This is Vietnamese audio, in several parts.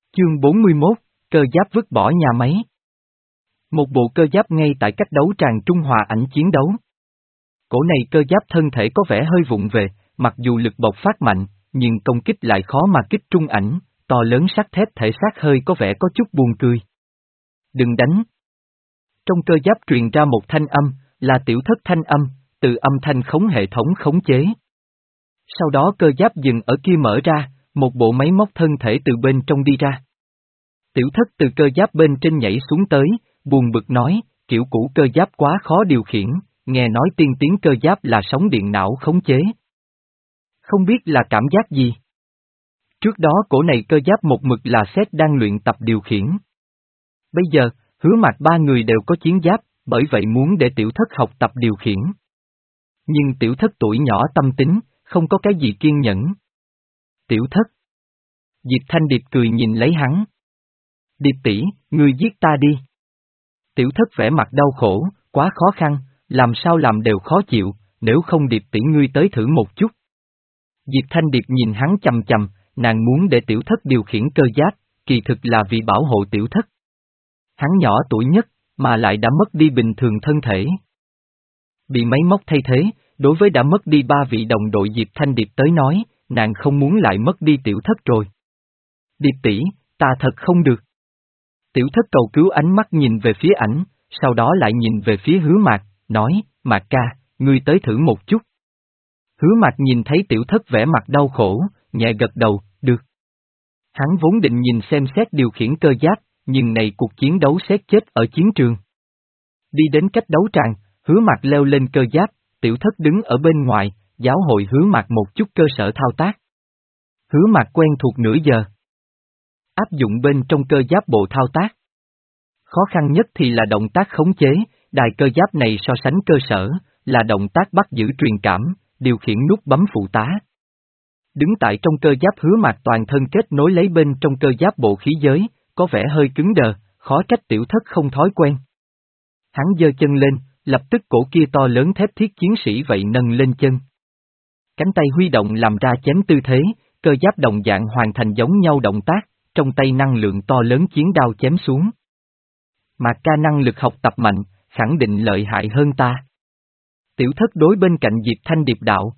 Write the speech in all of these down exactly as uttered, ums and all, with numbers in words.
Chương bốn mươi mốt, cơ giáp vứt bỏ nhà máy. Một bộ cơ giáp ngay tại cách đấu tràng trung hòa ảnh chiến đấu. Cổ này cơ giáp thân thể có vẻ hơi vụng về, mặc dù lực bộc phát mạnh, nhưng công kích lại khó mà kích trung ảnh, to lớn sắt thép thể xác hơi có vẻ có chút buồn cười. Đừng đánh. Trong cơ giáp truyền ra một thanh âm, là tiểu thất thanh âm, từ âm thanh khống hệ thống khống chế. Sau đó cơ giáp dừng ở kia mở ra, một bộ máy móc thân thể từ bên trong đi ra. Tiểu thất từ cơ giáp bên trên nhảy xuống tới, buồn bực nói, kiểu cũ cơ giáp quá khó điều khiển, nghe nói tiên tiến cơ giáp là sóng điện não khống chế. Không biết là cảm giác gì? Trước đó cổ này cơ giáp một mực là xét đang luyện tập điều khiển. Bây giờ, Hứa Mạc ba người đều có chiến giáp, bởi vậy muốn để tiểu thất học tập điều khiển. Nhưng tiểu thất tuổi nhỏ tâm tính, không có cái gì kiên nhẫn. Tiểu thất. Diệp Thanh Điệp cười nhìn lấy hắn. Điệp tỷ, ngươi giết ta đi. Tiểu thất vẻ mặt đau khổ, quá khó khăn, làm sao làm đều khó chịu, nếu không Điệp tỷ ngươi tới thử một chút. Diệp Thanh Điệp nhìn hắn chằm chằm, nàng muốn để tiểu thất điều khiển cơ giáp, kỳ thực là vì bảo hộ tiểu thất. Hắn nhỏ tuổi nhất, mà lại đã mất đi bình thường thân thể. Bị máy móc thay thế, đối với đã mất đi ba vị đồng đội Diệp Thanh Điệp tới nói, nàng không muốn lại mất đi tiểu thất rồi. Điệp tỷ, ta thật không được. Tiểu thất cầu cứu ánh mắt nhìn về phía ảnh, sau đó lại nhìn về phía Hứa Mạc, nói, Mạc ca, ngươi tới thử một chút. Hứa Mạc nhìn thấy tiểu thất vẻ mặt đau khổ, nhẹ gật đầu, được. Hắn vốn định nhìn xem xét điều khiển cơ giáp, nhưng này cuộc chiến đấu xét chết ở chiến trường. Đi đến cách đấu tràng, Hứa Mạc leo lên cơ giáp, tiểu thất đứng ở bên ngoài, giáo hội Hứa Mạc một chút cơ sở thao tác. Hứa Mạc quen thuộc nửa giờ. Áp dụng bên trong cơ giáp bộ thao tác. Khó khăn nhất thì là động tác khống chế, đài cơ giáp này so sánh cơ sở, là động tác bắt giữ truyền cảm, điều khiển nút bấm phụ tá. Đứng tại trong cơ giáp Hứa Mạc toàn thân kết nối lấy bên trong cơ giáp bộ khí giới, có vẻ hơi cứng đờ, khó trách tiểu thất không thói quen. Hắn giơ chân lên, lập tức cổ kia to lớn thép thiết chiến sĩ vậy nâng lên chân. Cánh tay huy động làm ra chém tư thế, cơ giáp đồng dạng hoàn thành giống nhau động tác, trong tay năng lượng to lớn chiến đao chém xuống. Mạc ca năng lực học tập mạnh, khẳng định lợi hại hơn ta. Tiểu thất đối bên cạnh Diệp Thanh Điệp đạo.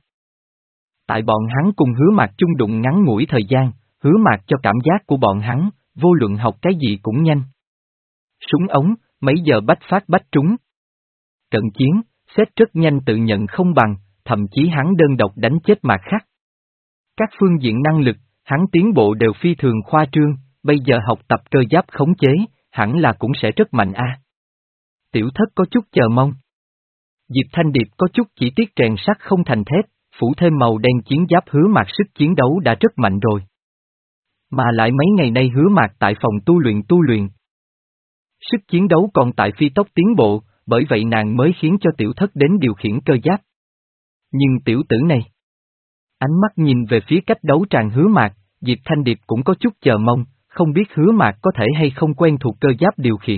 Tại bọn hắn cùng Hứa Mạc chung đụng ngắn ngủi thời gian, Hứa Mạc cho cảm giác của bọn hắn, vô luận học cái gì cũng nhanh. Súng ống, mấy giờ bách phát bách trúng. Cận chiến, xét rất nhanh tự nhận không bằng, thậm chí hắn đơn độc đánh chết Mạc Khắc. Các phương diện năng lực, hắn tiến bộ đều phi thường khoa trương, bây giờ học tập cơ giáp khống chế, hẳn là cũng sẽ rất mạnh a. Tiểu thất có chút chờ mong. Diệp Thanh Điệp có chút chỉ tiếc rèn sắt không thành thép, phủ thêm màu đen chiến giáp Hứa Mạc sức chiến đấu đã rất mạnh rồi. Mà lại mấy ngày nay Hứa Mạc tại phòng tu luyện tu luyện. Sức chiến đấu còn tại phi tốc tiến bộ, bởi vậy nàng mới khiến cho tiểu thất đến điều khiển cơ giáp. Nhưng tiểu tử này. Ánh mắt nhìn về phía cách đấu tràng Hứa Mạc, Diệp Thanh Điệp cũng có chút chờ mong, không biết Hứa Mạc có thể hay không quen thuộc cơ giáp điều khiển.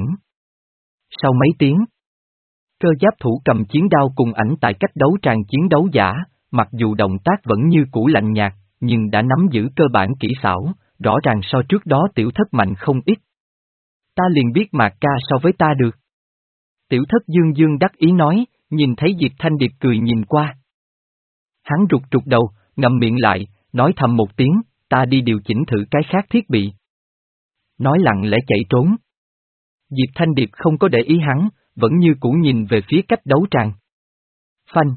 Sau mấy tiếng, cơ giáp thủ cầm chiến đao cùng ảnh tại cách đấu tràng chiến đấu giả, mặc dù động tác vẫn như cũ lạnh nhạt, nhưng đã nắm giữ cơ bản kỹ xảo, rõ ràng so trước đó tiểu thất mạnh không ít. Ta liền biết Mạc ca so với ta được. Tiểu thất dương dương đắc ý nói, nhìn thấy Diệp Thanh Điệp cười nhìn qua. Hắn rụt rụt đầu, ngậm miệng lại, nói thầm một tiếng, ta đi điều chỉnh thử cái khác thiết bị. Nói lặng lẽ chạy trốn. Diệp Thanh Điệp không có để ý hắn, vẫn như cũ nhìn về phía cách đấu tràng. Phanh.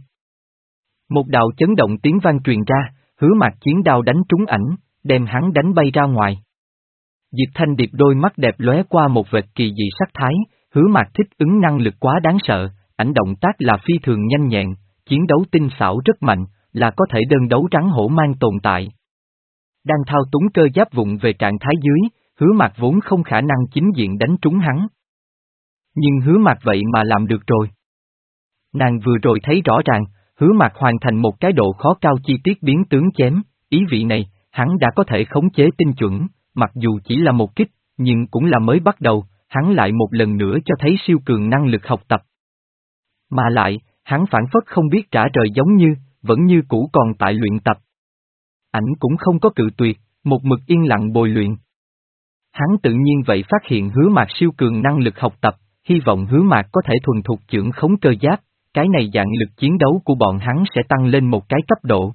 Một đạo chấn động tiếng vang truyền ra, Hứa Mạc chiến đao đánh trúng ảnh, đem hắn đánh bay ra ngoài. Diệp Thanh Điệp đôi mắt đẹp lóe qua một vệt kỳ dị sắc thái, Hứa Mạc thích ứng năng lực quá đáng sợ, ảnh động tác là phi thường nhanh nhẹn, chiến đấu tinh xảo rất mạnh, là có thể đơn đấu rắn hổ mang tồn tại. Đang thao túng cơ giáp vụng về trạng thái dưới, Hứa Mạc vốn không khả năng chính diện đánh trúng hắn. Nhưng Hứa Mạc vậy mà làm được rồi. Nàng vừa rồi thấy rõ ràng, Hứa Mạc hoàn thành một cái độ khó cao chi tiết biến tướng chém, ý vị này, hắn đã có thể khống chế tinh chuẩn, mặc dù chỉ là một kích, nhưng cũng là mới bắt đầu, hắn lại một lần nữa cho thấy siêu cường năng lực học tập. Mà lại, hắn phản phất không biết trả trời giống như, vẫn như cũ còn tại luyện tập. Ảnh cũng không có cự tuyệt, một mực yên lặng bồi luyện. Hắn tự nhiên vậy phát hiện Hứa Mạc siêu cường năng lực học tập, hy vọng Hứa Mạc có thể thuần thục chưởng khống cơ giáp, cái này dạng lực chiến đấu của bọn hắn sẽ tăng lên một cái cấp độ.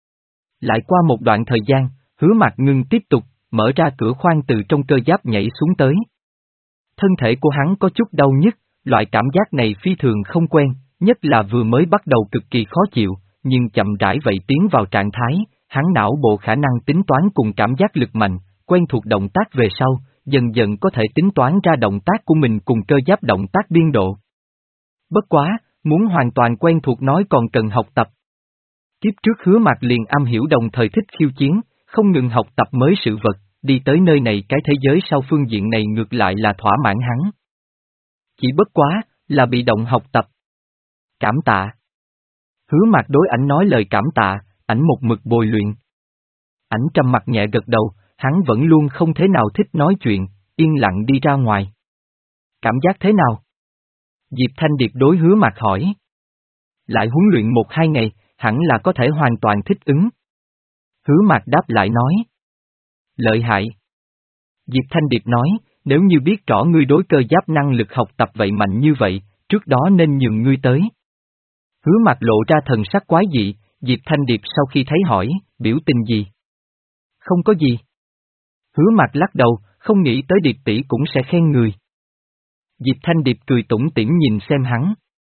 Lại qua một đoạn thời gian, Hứa Mạc Ngưng tiếp tục, mở ra cửa khoang từ trong cơ giáp nhảy xuống tới. Thân thể của hắn có chút đau nhức, loại cảm giác này phi thường không quen, nhất là vừa mới bắt đầu cực kỳ khó chịu, nhưng chậm rãi vậy tiến vào trạng thái, hắn não bộ khả năng tính toán cùng cảm giác lực mạnh, quen thuộc động tác về sau, dần dần có thể tính toán ra động tác của mình cùng cơ giáp động tác biên độ. Bất quá, muốn hoàn toàn quen thuộc nói còn cần học tập. Kiếp trước Hứa Mạc liền am hiểu đồng thời thích khiêu chiến, không ngừng học tập mới sự vật, đi tới nơi này cái thế giới sau phương diện này ngược lại là thỏa mãn hắn. Chỉ bất quá, là bị động học tập. Cảm tạ. Hứa Mạc đối ảnh nói lời cảm tạ, ảnh một mực bồi luyện. Ảnh trầm mặt nhẹ gật đầu, hắn vẫn luôn không thế nào thích nói chuyện, yên lặng đi ra ngoài. Cảm giác thế nào? Diệp Thanh Điệp đối Hứa Mạc hỏi. Lại huấn luyện một hai ngày, hẳn là có thể hoàn toàn thích ứng. Hứa Mạc đáp lại nói. Lợi hại. Diệp Thanh Điệp nói, nếu như biết rõ ngươi đối cơ giáp năng lực học tập vậy mạnh như vậy, trước đó nên nhường ngươi tới. Hứa Mạc lộ ra thần sắc quái dị, Diệp Thanh Điệp sau khi thấy hỏi, biểu tình gì? Không có gì. Hứa Mạc lắc đầu, không nghĩ tới Điệp tỷ cũng sẽ khen người. Diệp Thanh Điệp cười tủm tỉm nhìn xem hắn.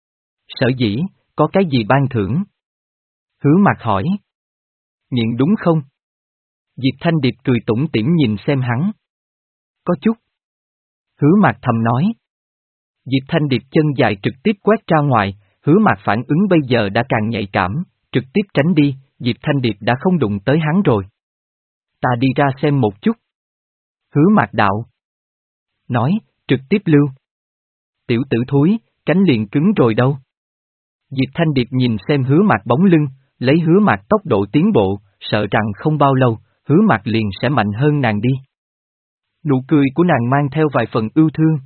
Sở dĩ, có cái gì ban thưởng? Hứa Mạc hỏi. Nghiện đúng không? Diệp Thanh Điệp cười tủm tỉm nhìn xem hắn. Có chút. Hứa Mạc thầm nói. Diệp Thanh Điệp chân dài trực tiếp quét ra ngoài, Hứa Mạc phản ứng bây giờ đã càng nhạy cảm, trực tiếp tránh đi, Diệp Thanh Điệp đã không đụng tới hắn rồi. Ta đi ra xem một chút. Hứa Mạc đạo. Nói, trực tiếp lưu. Tiểu tử thúi, cánh liền cứng rồi đâu. Diệp Thanh Điệp nhìn xem Hứa Mạc bóng lưng, lấy Hứa Mạc tốc độ tiến bộ, sợ rằng không bao lâu, Hứa Mạc liền sẽ mạnh hơn nàng đi. Nụ cười của nàng mang theo vài phần ưu thương.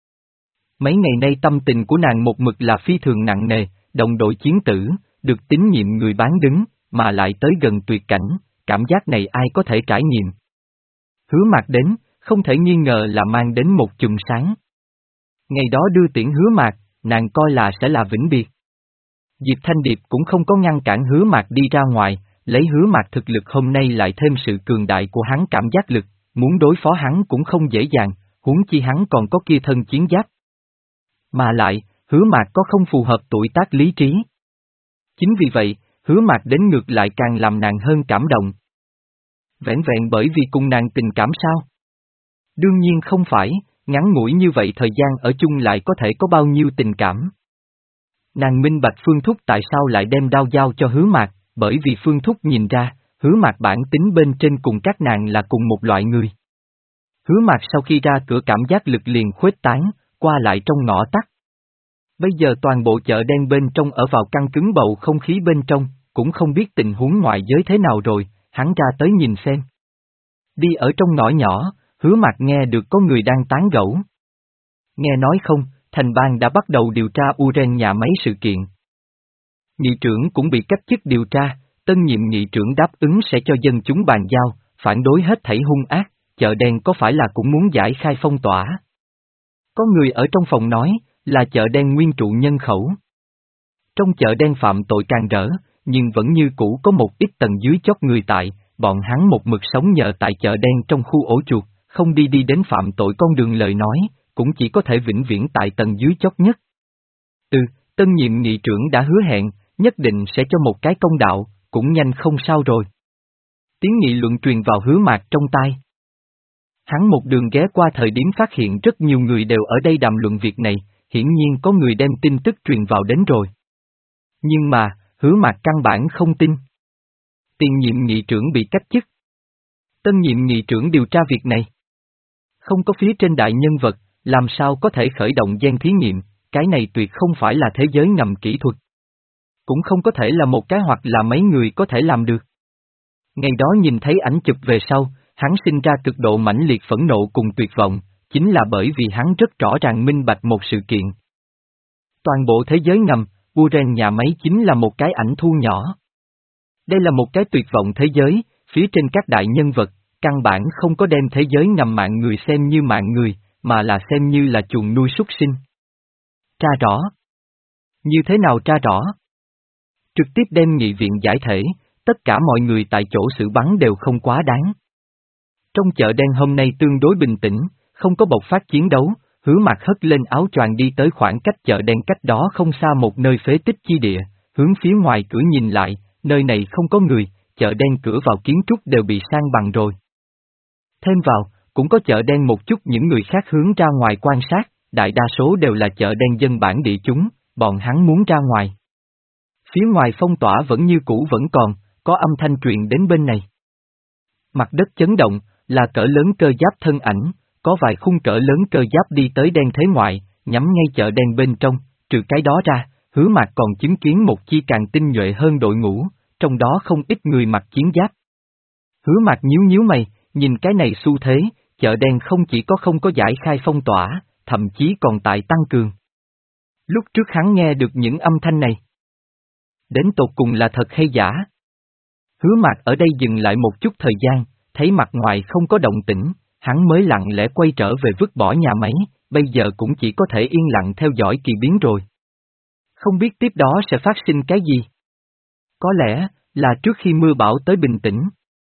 Mấy ngày nay tâm tình của nàng một mực là phi thường nặng nề, đồng đội chiến tử, được tín nhiệm người bán đứng, mà lại tới gần tuyệt cảnh, cảm giác này ai có thể trải nghiệm. Hứa Mạc đến, không thể nghi ngờ là mang đến một chùm sáng. Ngày đó đưa tiễn Hứa Mạc, nàng coi là sẽ là vĩnh biệt. Diệp Thanh Điệp cũng không có ngăn cản Hứa Mạc đi ra ngoài, lấy Hứa Mạc thực lực hôm nay lại thêm sự cường đại của hắn cảm giác lực, muốn đối phó hắn cũng không dễ dàng, huống chi hắn còn có kia thân chiến giáp. Mà lại, Hứa Mạc có không phù hợp tuổi tác lý trí. Chính vì vậy, Hứa Mạc đến ngược lại càng làm nàng hơn cảm động. Vẻn vẹn bởi vì cùng nàng tình cảm sao? Đương nhiên không phải, ngắn ngủi như vậy thời gian ở chung lại có thể có bao nhiêu tình cảm. Nàng minh bạch Phương Thúc tại sao lại đem đao giao cho Hứa Mạc, bởi vì Phương Thúc nhìn ra, Hứa Mạc bản tính bên trên cùng các nàng là cùng một loại người. Hứa Mạc sau khi ra cửa cảm giác lực liền khuếch tán, qua lại trong ngõ tắt. Bây giờ toàn bộ chợ đen bên trong ở vào căng cứng bầu không khí bên trong, cũng không biết tình huống ngoại giới thế nào rồi, hắn ra tới nhìn xem. Đi ở trong ngõ nhỏ, Hứa Mạc nghe được có người đang tán gẫu. Nghe nói không, thành bang đã bắt đầu điều tra Uren nhà máy sự kiện. Nghị trưởng cũng bị cách chức điều tra, tân nhiệm nghị trưởng đáp ứng sẽ cho dân chúng bàn giao, phản đối hết thảy hung ác, chợ đen có phải là cũng muốn giải khai phong tỏa. Có người ở trong phòng nói, là chợ đen nguyên trụ nhân khẩu. Trong chợ đen phạm tội càng rỡ, nhưng vẫn như cũ có một ít tầng dưới chót người tại, bọn hắn một mực sống nhờ tại chợ đen trong khu ổ chuột, không đi đi đến phạm tội con đường lời nói, cũng chỉ có thể vĩnh viễn tại tầng dưới chót nhất. Ừ, tân nhiệm nghị trưởng đã hứa hẹn, nhất định sẽ cho một cái công đạo, cũng nhanh không sao rồi. Tiếng nghị luận truyền vào Hứa Mạc trong tai. Hắn một đường ghé qua thời điểm phát hiện rất nhiều người đều ở đây đàm luận việc này, hiển nhiên có người đem tin tức truyền vào đến rồi. Nhưng mà, Hứa Mạc căn bản không tin. Tiền nhiệm nghị trưởng bị cách chức. Tân nhiệm nghị trưởng điều tra việc này. Không có phía trên đại nhân vật, làm sao có thể khởi động gen thí nghiệm, cái này tuyệt không phải là thế giới ngầm kỹ thuật. Cũng không có thể là một cái hoặc là mấy người có thể làm được. Ngày đó nhìn thấy ảnh chụp về sau, hắn sinh ra cực độ mãnh liệt phẫn nộ cùng tuyệt vọng, chính là bởi vì hắn rất rõ ràng minh bạch một sự kiện. Toàn bộ thế giới ngầm, Uren nhà máy chính là một cái ảnh thu nhỏ. Đây là một cái tuyệt vọng thế giới, phía trên các đại nhân vật, căn bản không có đem thế giới ngầm mạng người xem như mạng người, mà là xem như là chuồng nuôi súc sinh. Tra rõ. Như thế nào tra rõ? Trực tiếp đem nghị viện giải thể, tất cả mọi người tại chỗ xử bắn đều không quá đáng. Trong chợ đen hôm nay tương đối bình tĩnh, không có bộc phát chiến đấu, Hứa Mạc hất lên áo choàng đi tới khoảng cách chợ đen cách đó không xa một nơi phế tích chi địa, hướng phía ngoài cửa nhìn lại, nơi này không có người, chợ đen cửa vào kiến trúc đều bị san bằng rồi. Thêm vào, cũng có chợ đen một chút những người khác hướng ra ngoài quan sát, đại đa số đều là chợ đen dân bản địa chúng, bọn hắn muốn ra ngoài. Phía ngoài phong tỏa vẫn như cũ vẫn còn, có âm thanh truyền đến bên này. Mặt đất chấn động, là cỡ lớn cơ giáp thân ảnh, có vài khung cỡ lớn cơ giáp đi tới đen thế ngoại, nhắm ngay chợ đen bên trong, trừ cái đó ra, Hứa Mạc còn chứng kiến một chi càng tinh nhuệ hơn đội ngũ, trong đó không ít người mặc chiến giáp. Hứa Mạc nhíu nhíu mày, nhìn cái này xu thế, chợ đen không chỉ có không có giải khai phong tỏa, thậm chí còn tại tăng cường. Lúc trước hắn nghe được những âm thanh này. Đến tột cùng là thật hay giả? Hứa Mạc ở đây dừng lại một chút thời gian, thấy mặt ngoài không có động tĩnh, hắn mới lặng lẽ quay trở về vứt bỏ nhà máy, bây giờ cũng chỉ có thể yên lặng theo dõi kỳ biến rồi. Không biết tiếp đó sẽ phát sinh cái gì? Có lẽ, là trước khi mưa bão tới bình tĩnh.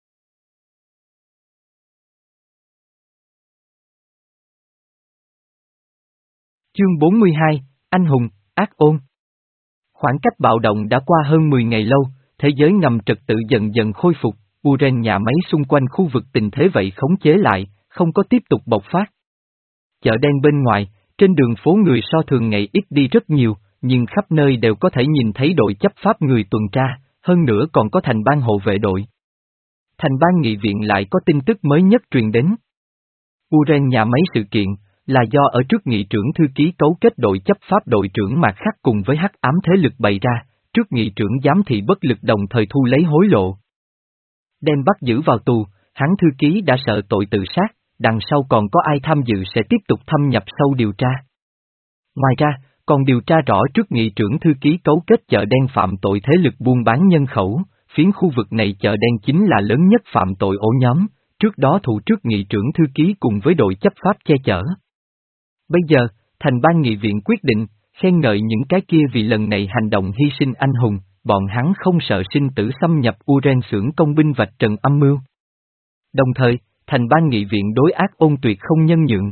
Chương bốn mươi hai, Anh hùng, ác ôn. Khoảng cách bạo động đã qua hơn mười ngày lâu, thế giới ngầm trật tự dần dần khôi phục, Uren nhà máy xung quanh khu vực tình thế vậy khống chế lại, không có tiếp tục bộc phát. Chợ đen bên ngoài, trên đường phố người so thường ngày ít đi rất nhiều, nhưng khắp nơi đều có thể nhìn thấy đội chấp pháp người tuần tra, hơn nữa còn có thành ban hộ vệ đội. Thành ban nghị viện lại có tin tức mới nhất truyền đến. Uren nhà máy sự kiện, là do ở trước nghị trưởng thư ký cấu kết đội chấp pháp đội trưởng Mạc Khắc cùng với hắc ám thế lực bày ra, trước nghị trưởng giám thị bất lực đồng thời thu lấy hối lộ. Đem bắt giữ vào tù, hắn thư ký đã sợ tội tự sát, đằng sau còn có ai tham dự sẽ tiếp tục thâm nhập sâu điều tra. Ngoài ra, còn điều tra rõ trước nghị trưởng thư ký cấu kết chợ đen phạm tội thế lực buôn bán nhân khẩu, phiến khu vực này chợ đen chính là lớn nhất phạm tội ổ nhóm, trước đó thủ trước nghị trưởng thư ký cùng với đội chấp pháp che chở. Bây giờ, thành ban nghị viện quyết định, khen ngợi những cái kia vì lần này hành động hy sinh anh hùng, bọn hắn không sợ sinh tử xâm nhập Uren xưởng công binh vạch trần âm mưu. Đồng thời, thành ban nghị viện đối ác ôn tuyệt không nhân nhượng.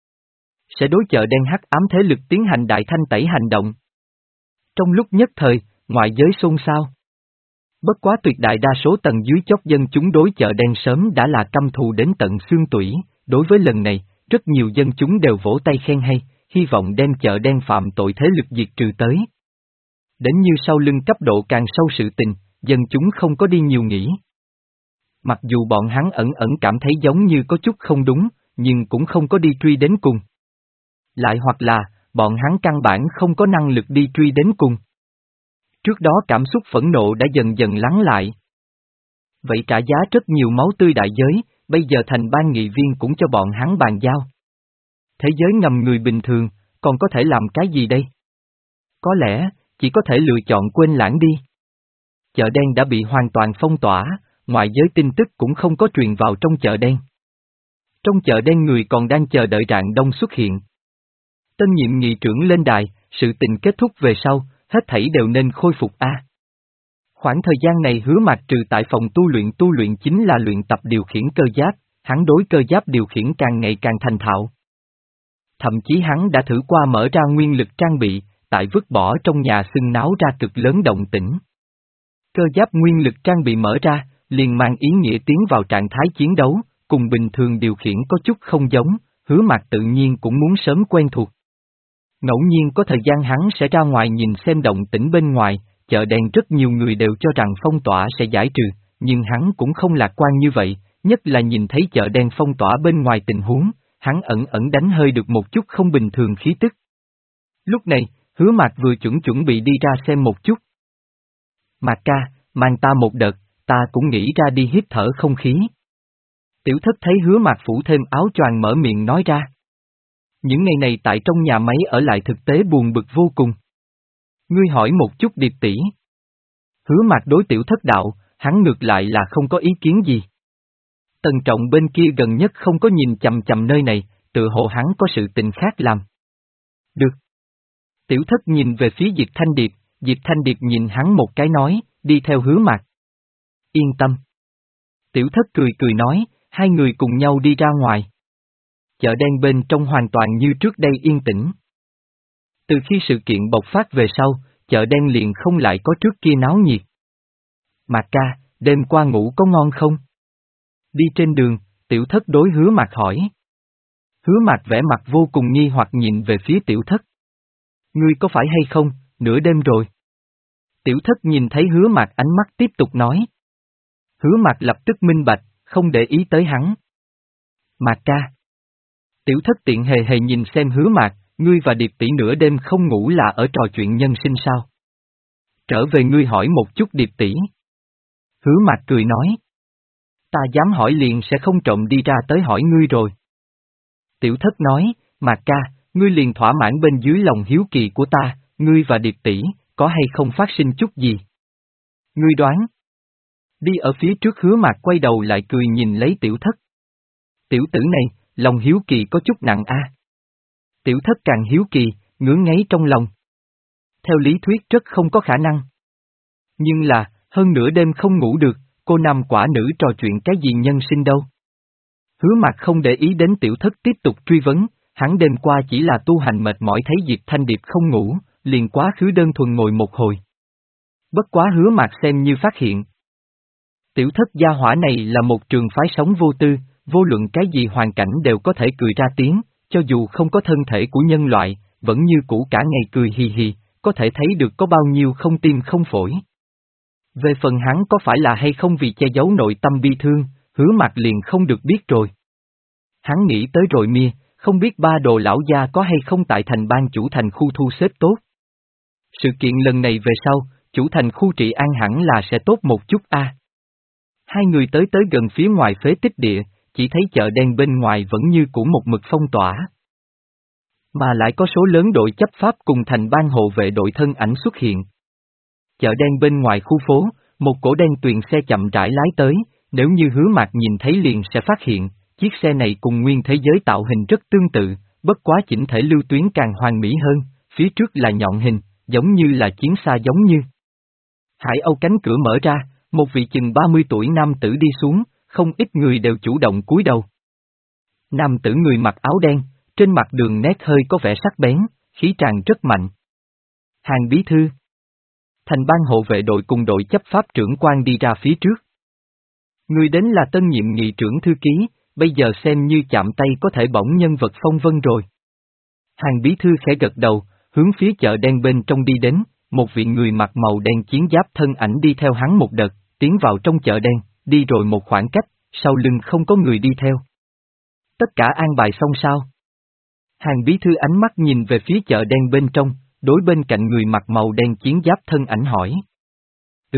Sẽ đối chợ đen hắc ám thế lực tiến hành đại thanh tẩy hành động. Trong lúc nhất thời, ngoại giới xôn xao. Bất quá tuyệt đại đa số tầng dưới chót dân chúng đối chợ đen sớm đã là căm thù đến tận xương tủy, đối với lần này, rất nhiều dân chúng đều vỗ tay khen hay, hy vọng đem chợ đen phạm tội thế lực diệt trừ tới. Đến như sau lưng cấp độ càng sâu sự tình, dân chúng không có đi nhiều nghĩ. Mặc dù bọn hắn ẩn ẩn cảm thấy giống như có chút không đúng, nhưng cũng không có đi truy đến cùng. Lại hoặc là, bọn hắn căn bản không có năng lực đi truy đến cùng. Trước đó cảm xúc phẫn nộ đã dần dần lắng lại. Vậy trả giá rất nhiều máu tươi đại giới, bây giờ thành ban nghị viên cũng cho bọn hắn bàn giao. Thế giới ngầm người bình thường, còn có thể làm cái gì đây? Có lẽ, chỉ có thể lựa chọn quên lãng đi. Chợ đen đã bị hoàn toàn phong tỏa, ngoại giới tin tức cũng không có truyền vào trong chợ đen. Trong chợ đen người còn đang chờ đợi Rạng Đông xuất hiện. Tân nhiệm nghị trưởng lên đài, sự tình kết thúc về sau, hết thảy đều nên khôi phục a. À. Khoảng thời gian này Hứa Mạc trừ tại phòng tu luyện tu luyện chính là luyện tập điều khiển cơ giáp, hắn đối cơ giáp điều khiển càng ngày càng thành thạo. Thậm chí hắn đã thử qua mở ra nguyên lực trang bị, tại vứt bỏ trong nhà xưng náo ra cực lớn động tĩnh. Cơ giáp nguyên lực trang bị mở ra, liền mang ý nghĩa tiến vào trạng thái chiến đấu, cùng bình thường điều khiển có chút không giống, Hứa Mạc tự nhiên cũng muốn sớm quen thuộc. Ngẫu nhiên có thời gian hắn sẽ ra ngoài nhìn xem động tĩnh bên ngoài, chợ đen rất nhiều người đều cho rằng phong tỏa sẽ giải trừ, nhưng hắn cũng không lạc quan như vậy, nhất là nhìn thấy chợ đen phong tỏa bên ngoài tình huống, hắn ẩn ẩn đánh hơi được một chút không bình thường khí tức. Lúc này, Hứa Mạc vừa chuẩn chuẩn bị đi ra xem một chút. Mạc ca, mang ta một đợt, ta cũng nghĩ ra đi hít thở không khí. Tiểu thất thấy Hứa Mạc phủ thêm áo choàng mở miệng nói ra. Những ngày này tại trong nhà máy ở lại thực tế buồn bực vô cùng. Ngươi hỏi một chút Điệp tỷ. Hứa Mạc đối tiểu thất đạo, hắn ngược lại là không có ý kiến gì. Tần Trọng bên kia gần nhất không có nhìn chằm chằm nơi này, tự hồ hắn có sự tình khác làm. Được. Tiểu Thất nhìn về phía Diệp Thanh Điệp, Diệp Thanh Điệp nhìn hắn một cái nói, đi theo Hứa Mạc. Yên tâm. Tiểu Thất cười cười nói, hai người cùng nhau đi ra ngoài. Chợ đen bên trong hoàn toàn như trước đây yên tĩnh. Từ khi sự kiện bộc phát về sau, chợ đen liền không lại có trước kia náo nhiệt. Mạc ca, đêm qua ngủ có ngon không? Đi trên đường, Tiểu Thất đối Hứa Mạc hỏi. Hứa Mạc vẻ mặt vô cùng nghi hoặc nhìn về phía Tiểu Thất. Ngươi có phải hay không, nửa đêm rồi. Tiểu Thất nhìn thấy Hứa Mạc ánh mắt tiếp tục nói. Hứa Mạc lập tức minh bạch, không để ý tới hắn. Mạc ca. Tiểu Thất tiện hề hề nhìn xem Hứa Mạc, ngươi và Điệp tỷ nửa đêm không ngủ là ở trò chuyện nhân sinh sao? Trở về ngươi hỏi một chút Điệp tỷ. Hứa Mạc cười nói. Ta dám hỏi liền sẽ không trộm đi ra tới hỏi ngươi rồi. Tiểu Thất nói, Mạc ca, ngươi liền thỏa mãn bên dưới lòng hiếu kỳ của ta, ngươi và Điệp tỷ, có hay không phát sinh chút gì? Ngươi đoán. Đi ở phía trước Hứa Mạc quay đầu lại cười nhìn lấy Tiểu Thất. Tiểu tử này, lòng hiếu kỳ có chút nặng a. À. Tiểu Thất càng hiếu kỳ, ngứa ngáy trong lòng. Theo lý thuyết rất không có khả năng. Nhưng là, hơn nửa đêm không ngủ được, cô nam quả nữ trò chuyện cái gì nhân sinh đâu. Hứa Mạc không để ý đến Tiểu Thất tiếp tục truy vấn, hắn đêm qua chỉ là tu hành mệt mỏi thấy Diệp Thanh Điệp không ngủ, liền quá khứ đơn thuần ngồi một hồi. Bất quá Hứa Mạc xem như phát hiện. Tiểu Thất gia hỏa này là một trường phái sống vô tư, vô luận cái gì hoàn cảnh đều có thể cười ra tiếng, cho dù không có thân thể của nhân loại, vẫn như cũ cả ngày cười hì hì, có thể thấy được có bao nhiêu không tim không phổi. Về phần hắn có phải là hay không vì che giấu nội tâm bi thương, Hứa Mạc liền không được biết rồi. Hắn nghĩ tới rồi mia, không biết ba đồ lão gia có hay không tại thành ban chủ thành khu thu xếp tốt. Sự kiện lần này về sau, chủ thành khu trị an hẳn là sẽ tốt một chút a. À. Hai người tới tới gần phía ngoài phế tích địa, chỉ thấy chợ đen bên ngoài vẫn như cũ một mực phong tỏa. Mà lại có số lớn đội chấp pháp cùng thành ban hộ vệ đội thân ảnh xuất hiện. Chợ đen bên ngoài khu phố, một cổ đen tuyền xe chậm rãi lái tới, nếu như Hứa Mạc nhìn thấy liền sẽ phát hiện, chiếc xe này cùng nguyên thế giới tạo hình rất tương tự, bất quá chỉnh thể lưu tuyến càng hoàn mỹ hơn, phía trước là nhọn hình, giống như là chiến xa giống như. Hải Âu cánh cửa mở ra, một vị chừng ba mươi tuổi nam tử đi xuống, không ít người đều chủ động cúi đầu. Nam tử người mặc áo đen, trên mặt đường nét hơi có vẻ sắc bén, khí tràn rất mạnh. Hàng bí thư. Thành ban hộ vệ đội cùng đội chấp pháp trưởng quan đi ra phía trước. Người đến là tân nhiệm nghị trưởng thư ký, bây giờ xem như chạm tay có thể bỏng nhân vật phong vân rồi. Hàng bí thư khẽ gật đầu, hướng phía chợ đen bên trong đi đến, một vị người mặc màu đen chiến giáp thân ảnh đi theo hắn một đợt, tiến vào trong chợ đen, đi rồi một khoảng cách, sau lưng không có người đi theo. Tất cả an bài xong sao? Hàng bí thư ánh mắt nhìn về phía chợ đen bên trong, đối bên cạnh người mặc màu đen chiến giáp thân ảnh hỏi. Ừ.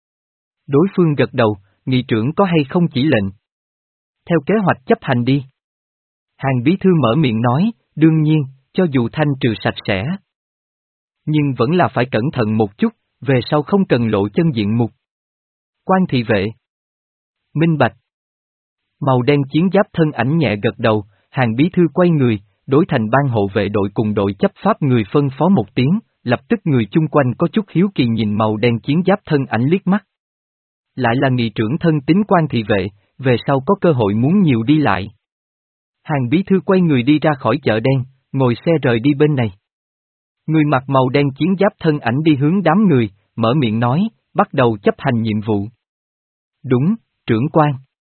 Đối phương gật đầu, nghị trưởng có hay không chỉ lệnh? Theo kế hoạch chấp hành đi. Hàng bí thư mở miệng nói, đương nhiên, cho dù thanh trừ sạch sẽ. Nhưng vẫn là phải cẩn thận một chút, về sau không cần lộ chân diện mục. Quan thị vệ. Minh bạch. Màu đen chiến giáp thân ảnh nhẹ gật đầu, hàng bí thư quay người, đối thành ban hộ vệ đội cùng đội chấp pháp người phân phó một tiếng, lập tức người chung quanh có chút hiếu kỳ nhìn màu đen chiến giáp thân ảnh liếc mắt. Lại là nghị trưởng thân tín quan thị vệ, về sau có cơ hội muốn nhiều đi lại. Hàng bí thư quay người đi ra khỏi chợ đen, ngồi xe rời đi bên này. Người mặc màu đen chiến giáp thân ảnh đi hướng đám người, mở miệng nói, bắt đầu chấp hành nhiệm vụ. Đúng, trưởng quan.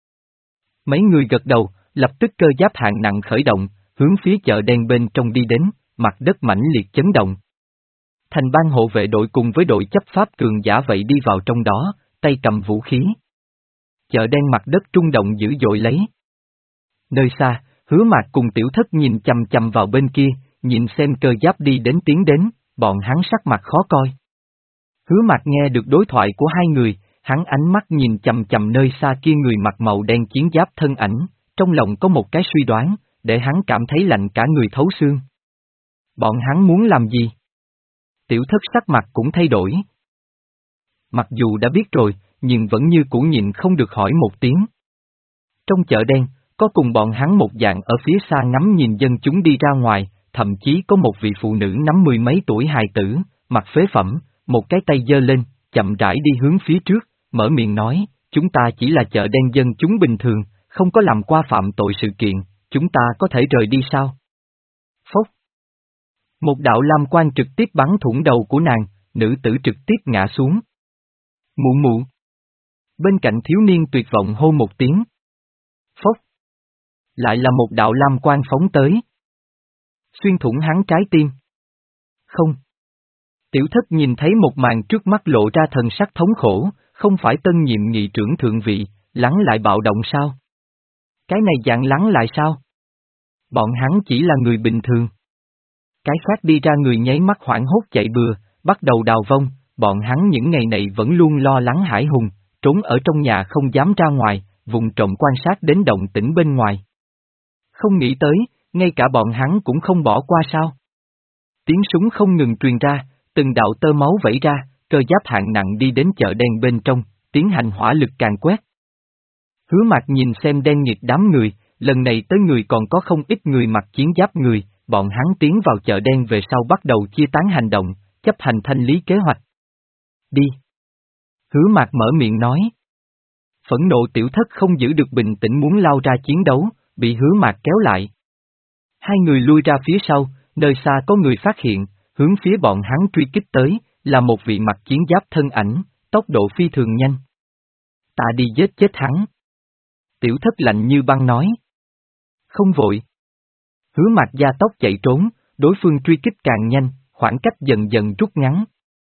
Mấy người gật đầu, lập tức cơ giáp hạng nặng khởi động, hướng phía chợ đen bên trong đi đến, mặt đất mãnh liệt chấn động. Thành ban hộ vệ đội cùng với đội chấp pháp cường giả vậy đi vào trong đó, tay cầm vũ khí. Chợ đen mặt đất trung động dữ dội lấy. Nơi xa, Hứa Mạc cùng Tiểu Thất nhìn chằm chằm vào bên kia, nhìn xem cơ giáp đi đến tiến đến, bọn hắn sắc mặt khó coi. Hứa Mạc nghe được đối thoại của hai người, hắn ánh mắt nhìn chằm chằm nơi xa kia người mặc màu đen chiến giáp thân ảnh, trong lòng có một cái suy đoán, để hắn cảm thấy lạnh cả người thấu xương. Bọn hắn muốn làm gì? Tiểu Thất sắc mặt cũng thay đổi. Mặc dù đã biết rồi, nhưng vẫn như cũ nhịn không được hỏi một tiếng. Trong chợ đen, có cùng bọn hắn một dạng ở phía xa ngắm nhìn dân chúng đi ra ngoài, thậm chí có một vị phụ nữ nắm mười mấy tuổi hài tử, mặc phế phẩm, một cái tay giơ lên, chậm rãi đi hướng phía trước, mở miệng nói, chúng ta chỉ là chợ đen dân chúng bình thường, không có làm qua phạm tội sự kiện, chúng ta có thể rời đi sao? Phốc. Một đạo lam quang trực tiếp bắn thủng đầu của nàng, nữ tử trực tiếp ngã xuống. Mụ mụ. Bên cạnh thiếu niên tuyệt vọng hô một tiếng. Phốc. Lại là một đạo lam quang phóng tới. Xuyên thủng hắn trái tim. Không. Tiểu thất nhìn thấy một màn trước mắt lộ ra thần sắc thống khổ, không phải tân nhiệm nghị trưởng thượng vị, lắng lại bạo động sao? Cái này dạng lắng lại sao? Bọn hắn chỉ là người bình thường. Cái khác đi ra người nháy mắt hoảng hốt chạy bừa, bắt đầu đào vong, bọn hắn những ngày này vẫn luôn lo lắng hải hùng, trốn ở trong nhà không dám ra ngoài, vùng trộm quan sát đến động tĩnh bên ngoài. Không nghĩ tới, ngay cả bọn hắn cũng không bỏ qua sao. Tiếng súng không ngừng truyền ra, từng đạo tơ máu vẩy ra, cơ giáp hạng nặng đi đến chợ đen bên trong, tiến hành hỏa lực càn quét. Hứa Mạc nhìn xem đen nghịt đám người, lần này tới người còn có không ít người mặc chiến giáp người, bọn hắn tiến vào chợ đen về sau bắt đầu chia tán hành động, chấp hành thanh lý kế hoạch. Đi. Hứa Mạc mở miệng nói. Phẫn nộ tiểu thất không giữ được bình tĩnh muốn lao ra chiến đấu, bị Hứa Mạc kéo lại. Hai người lui ra phía sau, nơi xa có người phát hiện, hướng phía bọn hắn truy kích tới, là một vị mặc chiến giáp thân ảnh, tốc độ phi thường nhanh. Ta đi giết chết hắn. Tiểu thất lạnh như băng nói. Không vội. Hứa Mạc gia tốc chạy trốn, đối phương truy kích càng nhanh, khoảng cách dần dần rút ngắn.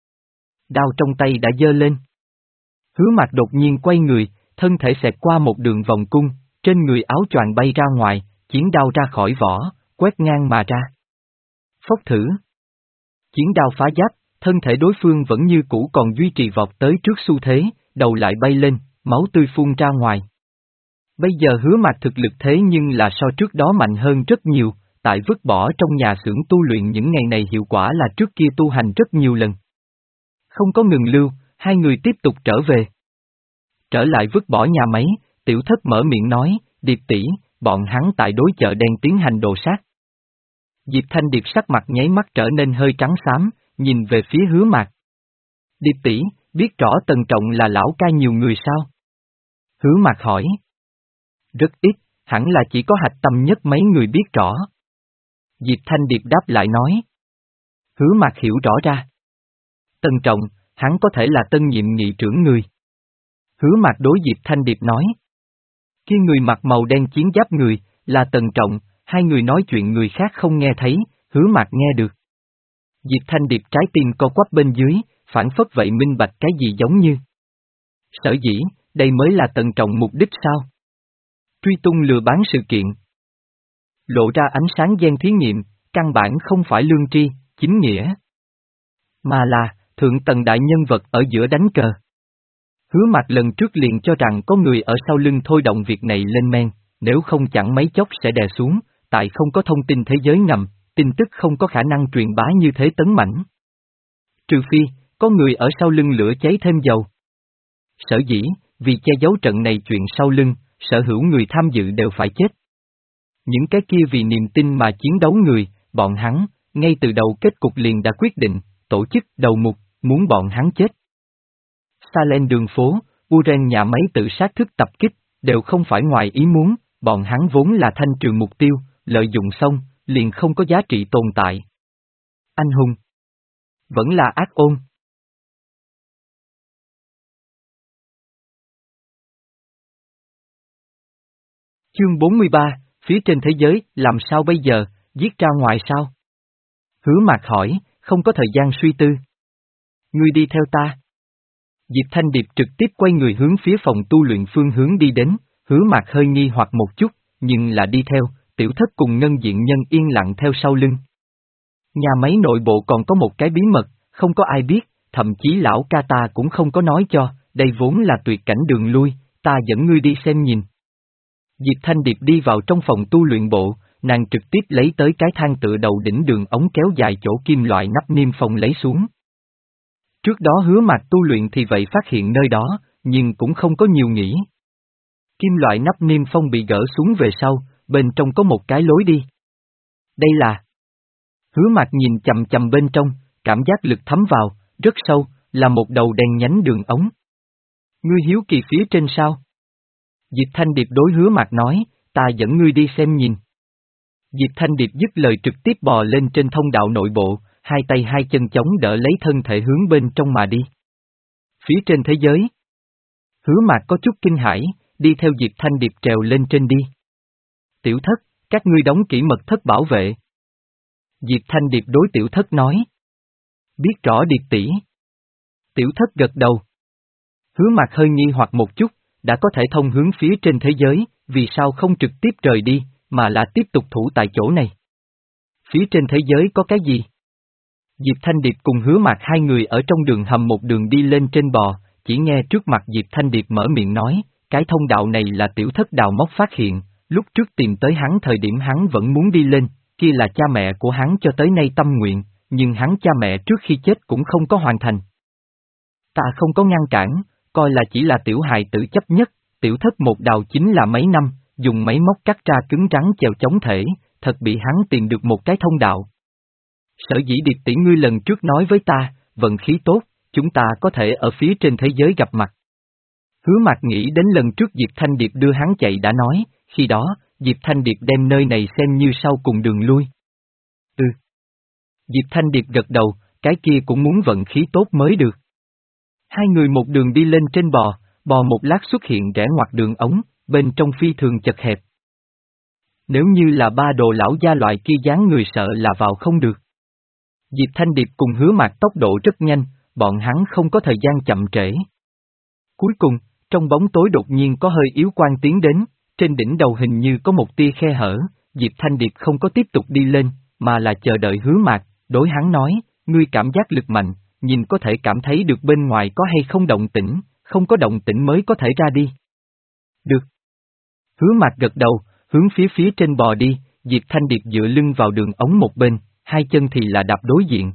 Đao trong tay đã giơ lên. Hứa Mạc đột nhiên quay người, thân thể xẹt qua một đường vòng cung, trên người áo choàng bay ra ngoài, chiến đao ra khỏi vỏ, quét ngang mà ra. Phốc thử. Chiến đao phá giáp, thân thể đối phương vẫn như cũ còn duy trì vọt tới trước xu thế, đầu lại bay lên, máu tươi phun ra ngoài. Bây giờ Hứa Mạc thực lực thế nhưng là so trước đó mạnh hơn rất nhiều, tại vứt bỏ trong nhà xưởng tu luyện những ngày này hiệu quả là trước kia tu hành rất nhiều lần. Không có ngừng lưu, hai người tiếp tục trở về. Trở lại vứt bỏ nhà máy, tiểu thất mở miệng nói, Điệp tỷ, bọn hắn tại đối chợ đen tiến hành đồ sát. Diệp Thanh Điệp sắc mặt nháy mắt trở nên hơi trắng xám, nhìn về phía Hứa Mạc. Điệp tỷ, biết rõ Tần Trọng là lão ca nhiều người sao? Hứa Mạc hỏi. Rất ít, hẳn là chỉ có hạch tâm nhất mấy người biết rõ. Diệp Thanh Điệp đáp lại nói. Hứa Mạc hiểu rõ ra. Tần Trọng, hắn có thể là tân nhiệm nghị trưởng người. Hứa Mạc đối Diệp Thanh Điệp nói. Khi người mặc màu đen chiến giáp người, là Tần Trọng, hai người nói chuyện người khác không nghe thấy, Hứa Mạc nghe được. Diệp Thanh Điệp trái tim co quắp bên dưới, phản phất vậy minh bạch cái gì giống như. Sở dĩ, đây mới là Tần Trọng mục đích sao? Truy tung lừa bán sự kiện. Lộ ra ánh sáng gen thí nghiệm, căn bản không phải lương tri, chính nghĩa. Mà là, thượng tầng đại nhân vật ở giữa đánh cờ. Hứa Mạc lần trước liền cho rằng có người ở sau lưng thôi động việc này lên men, nếu không chẳng mấy chốc sẽ đè xuống, tại không có thông tin thế giới ngầm, tin tức không có khả năng truyền bá như thế tấn mãnh. Trừ phi, có người ở sau lưng lửa cháy thêm dầu. Sở dĩ, vì che giấu trận này chuyện sau lưng, sở hữu người tham dự đều phải chết. Những cái kia vì niềm tin mà chiến đấu người, bọn hắn, ngay từ đầu kết cục liền đã quyết định, tổ chức đầu mục, muốn bọn hắn chết. Xa lên đường phố, Uren nhà máy tự sát thức tập kích, đều không phải ngoài ý muốn, bọn hắn vốn là thanh trừ mục tiêu, lợi dụng xong, liền không có giá trị tồn tại. Anh hùng. Vẫn là ác ôn. Chương bốn mươi ba, phía trên thế giới, làm sao bây giờ, giết ra ngoài sao? Hứa Mạc hỏi, không có thời gian suy tư. Ngươi đi theo ta. Diệp Thanh Điệp trực tiếp quay người hướng phía phòng tu luyện phương hướng đi đến, Hứa Mạc hơi nghi hoặc một chút, nhưng là đi theo, tiểu thất cùng ngân diện nhân yên lặng theo sau lưng. Nhà máy nội bộ còn có một cái bí mật, không có ai biết, thậm chí lão ca ta cũng không có nói cho, đây vốn là tuyệt cảnh đường lui, ta dẫn ngươi đi xem nhìn. Diệp Thanh Điệp đi vào trong phòng tu luyện bộ, nàng trực tiếp lấy tới cái thang tựa đầu đỉnh đường ống kéo dài chỗ kim loại nắp niêm phong lấy xuống. Trước đó Hứa Mạc tu luyện thì vậy phát hiện nơi đó, nhưng cũng không có nhiều nghĩ. Kim loại nắp niêm phong bị gỡ xuống về sau, bên trong có một cái lối đi. Đây là... Hứa Mạc nhìn chầm chầm bên trong, cảm giác lực thấm vào, rất sâu, là một đầu đèn nhánh đường ống. Ngươi hiếu kỳ phía trên sao? Diệp Thanh Điệp đối Hứa Mạc nói, ta dẫn ngươi đi xem nhìn. Diệp Thanh Điệp dứt lời trực tiếp bò lên trên thông đạo nội bộ, hai tay hai chân chống đỡ lấy thân thể hướng bên trong mà đi. Phía trên thế giới. Hứa Mạc có chút kinh hãi, đi theo Diệp Thanh Điệp trèo lên trên đi. Tiểu thất, các ngươi đóng kỹ mật thất bảo vệ. Diệp Thanh Điệp đối tiểu thất nói. Biết rõ Điệp tỷ. Tiểu thất gật đầu. Hứa Mạc hơi nghi hoặc một chút, đã có thể thông hướng phía trên thế giới, vì sao không trực tiếp rời đi, mà là tiếp tục thủ tại chỗ này? Phía trên thế giới có cái gì? Diệp Thanh Điệp cùng Hứa Mạc hai người ở trong đường hầm một đường đi lên trên bò, chỉ nghe trước mặt Diệp Thanh Điệp mở miệng nói, cái thông đạo này là tiểu thất đào móc phát hiện, lúc trước tìm tới hắn thời điểm hắn vẫn muốn đi lên, kia là cha mẹ của hắn cho tới nay tâm nguyện, nhưng hắn cha mẹ trước khi chết cũng không có hoàn thành. Ta không có ngăn cản, coi là chỉ là tiểu hài tử chấp nhất, tiểu thất một đào chính là mấy năm, dùng máy móc cắt ra cứng rắn chèo chống thể, thật bị hắn tìm được một cái thông đạo. Sở dĩ Điệp tỷ ngươi lần trước nói với ta, vận khí tốt, chúng ta có thể ở phía trên thế giới gặp mặt. Hứa Mạc nghĩ đến lần trước Diệp Thanh Điệp đưa hắn chạy đã nói, khi đó, Diệp Thanh Điệp đem nơi này xem như sau cùng đường lui. Ừ. Diệp Thanh Điệp gật đầu, cái kia cũng muốn vận khí tốt mới được. Hai người một đường đi lên trên bò, bò một lát xuất hiện rẽ ngoặt đường ống, bên trong phi thường chật hẹp. Nếu như là ba đồ lão gia loại kia dáng người sợ là vào không được. Diệp Thanh Điệp cùng Hứa Mạc tốc độ rất nhanh, bọn hắn không có thời gian chậm trễ. Cuối cùng, trong bóng tối đột nhiên có hơi yếu quang tiến đến, trên đỉnh đầu hình như có một tia khe hở, Diệp Thanh Điệp không có tiếp tục đi lên, mà là chờ đợi Hứa Mạc, đối hắn nói, ngươi cảm giác lực mạnh, nhìn có thể cảm thấy được bên ngoài có hay không động tĩnh, không có động tĩnh mới có thể ra đi. Được. Hứa Mạc gật đầu, hướng phía phía trên bò đi, Diệp Thanh Điệp dựa lưng vào đường ống một bên, hai chân thì là đạp đối diện.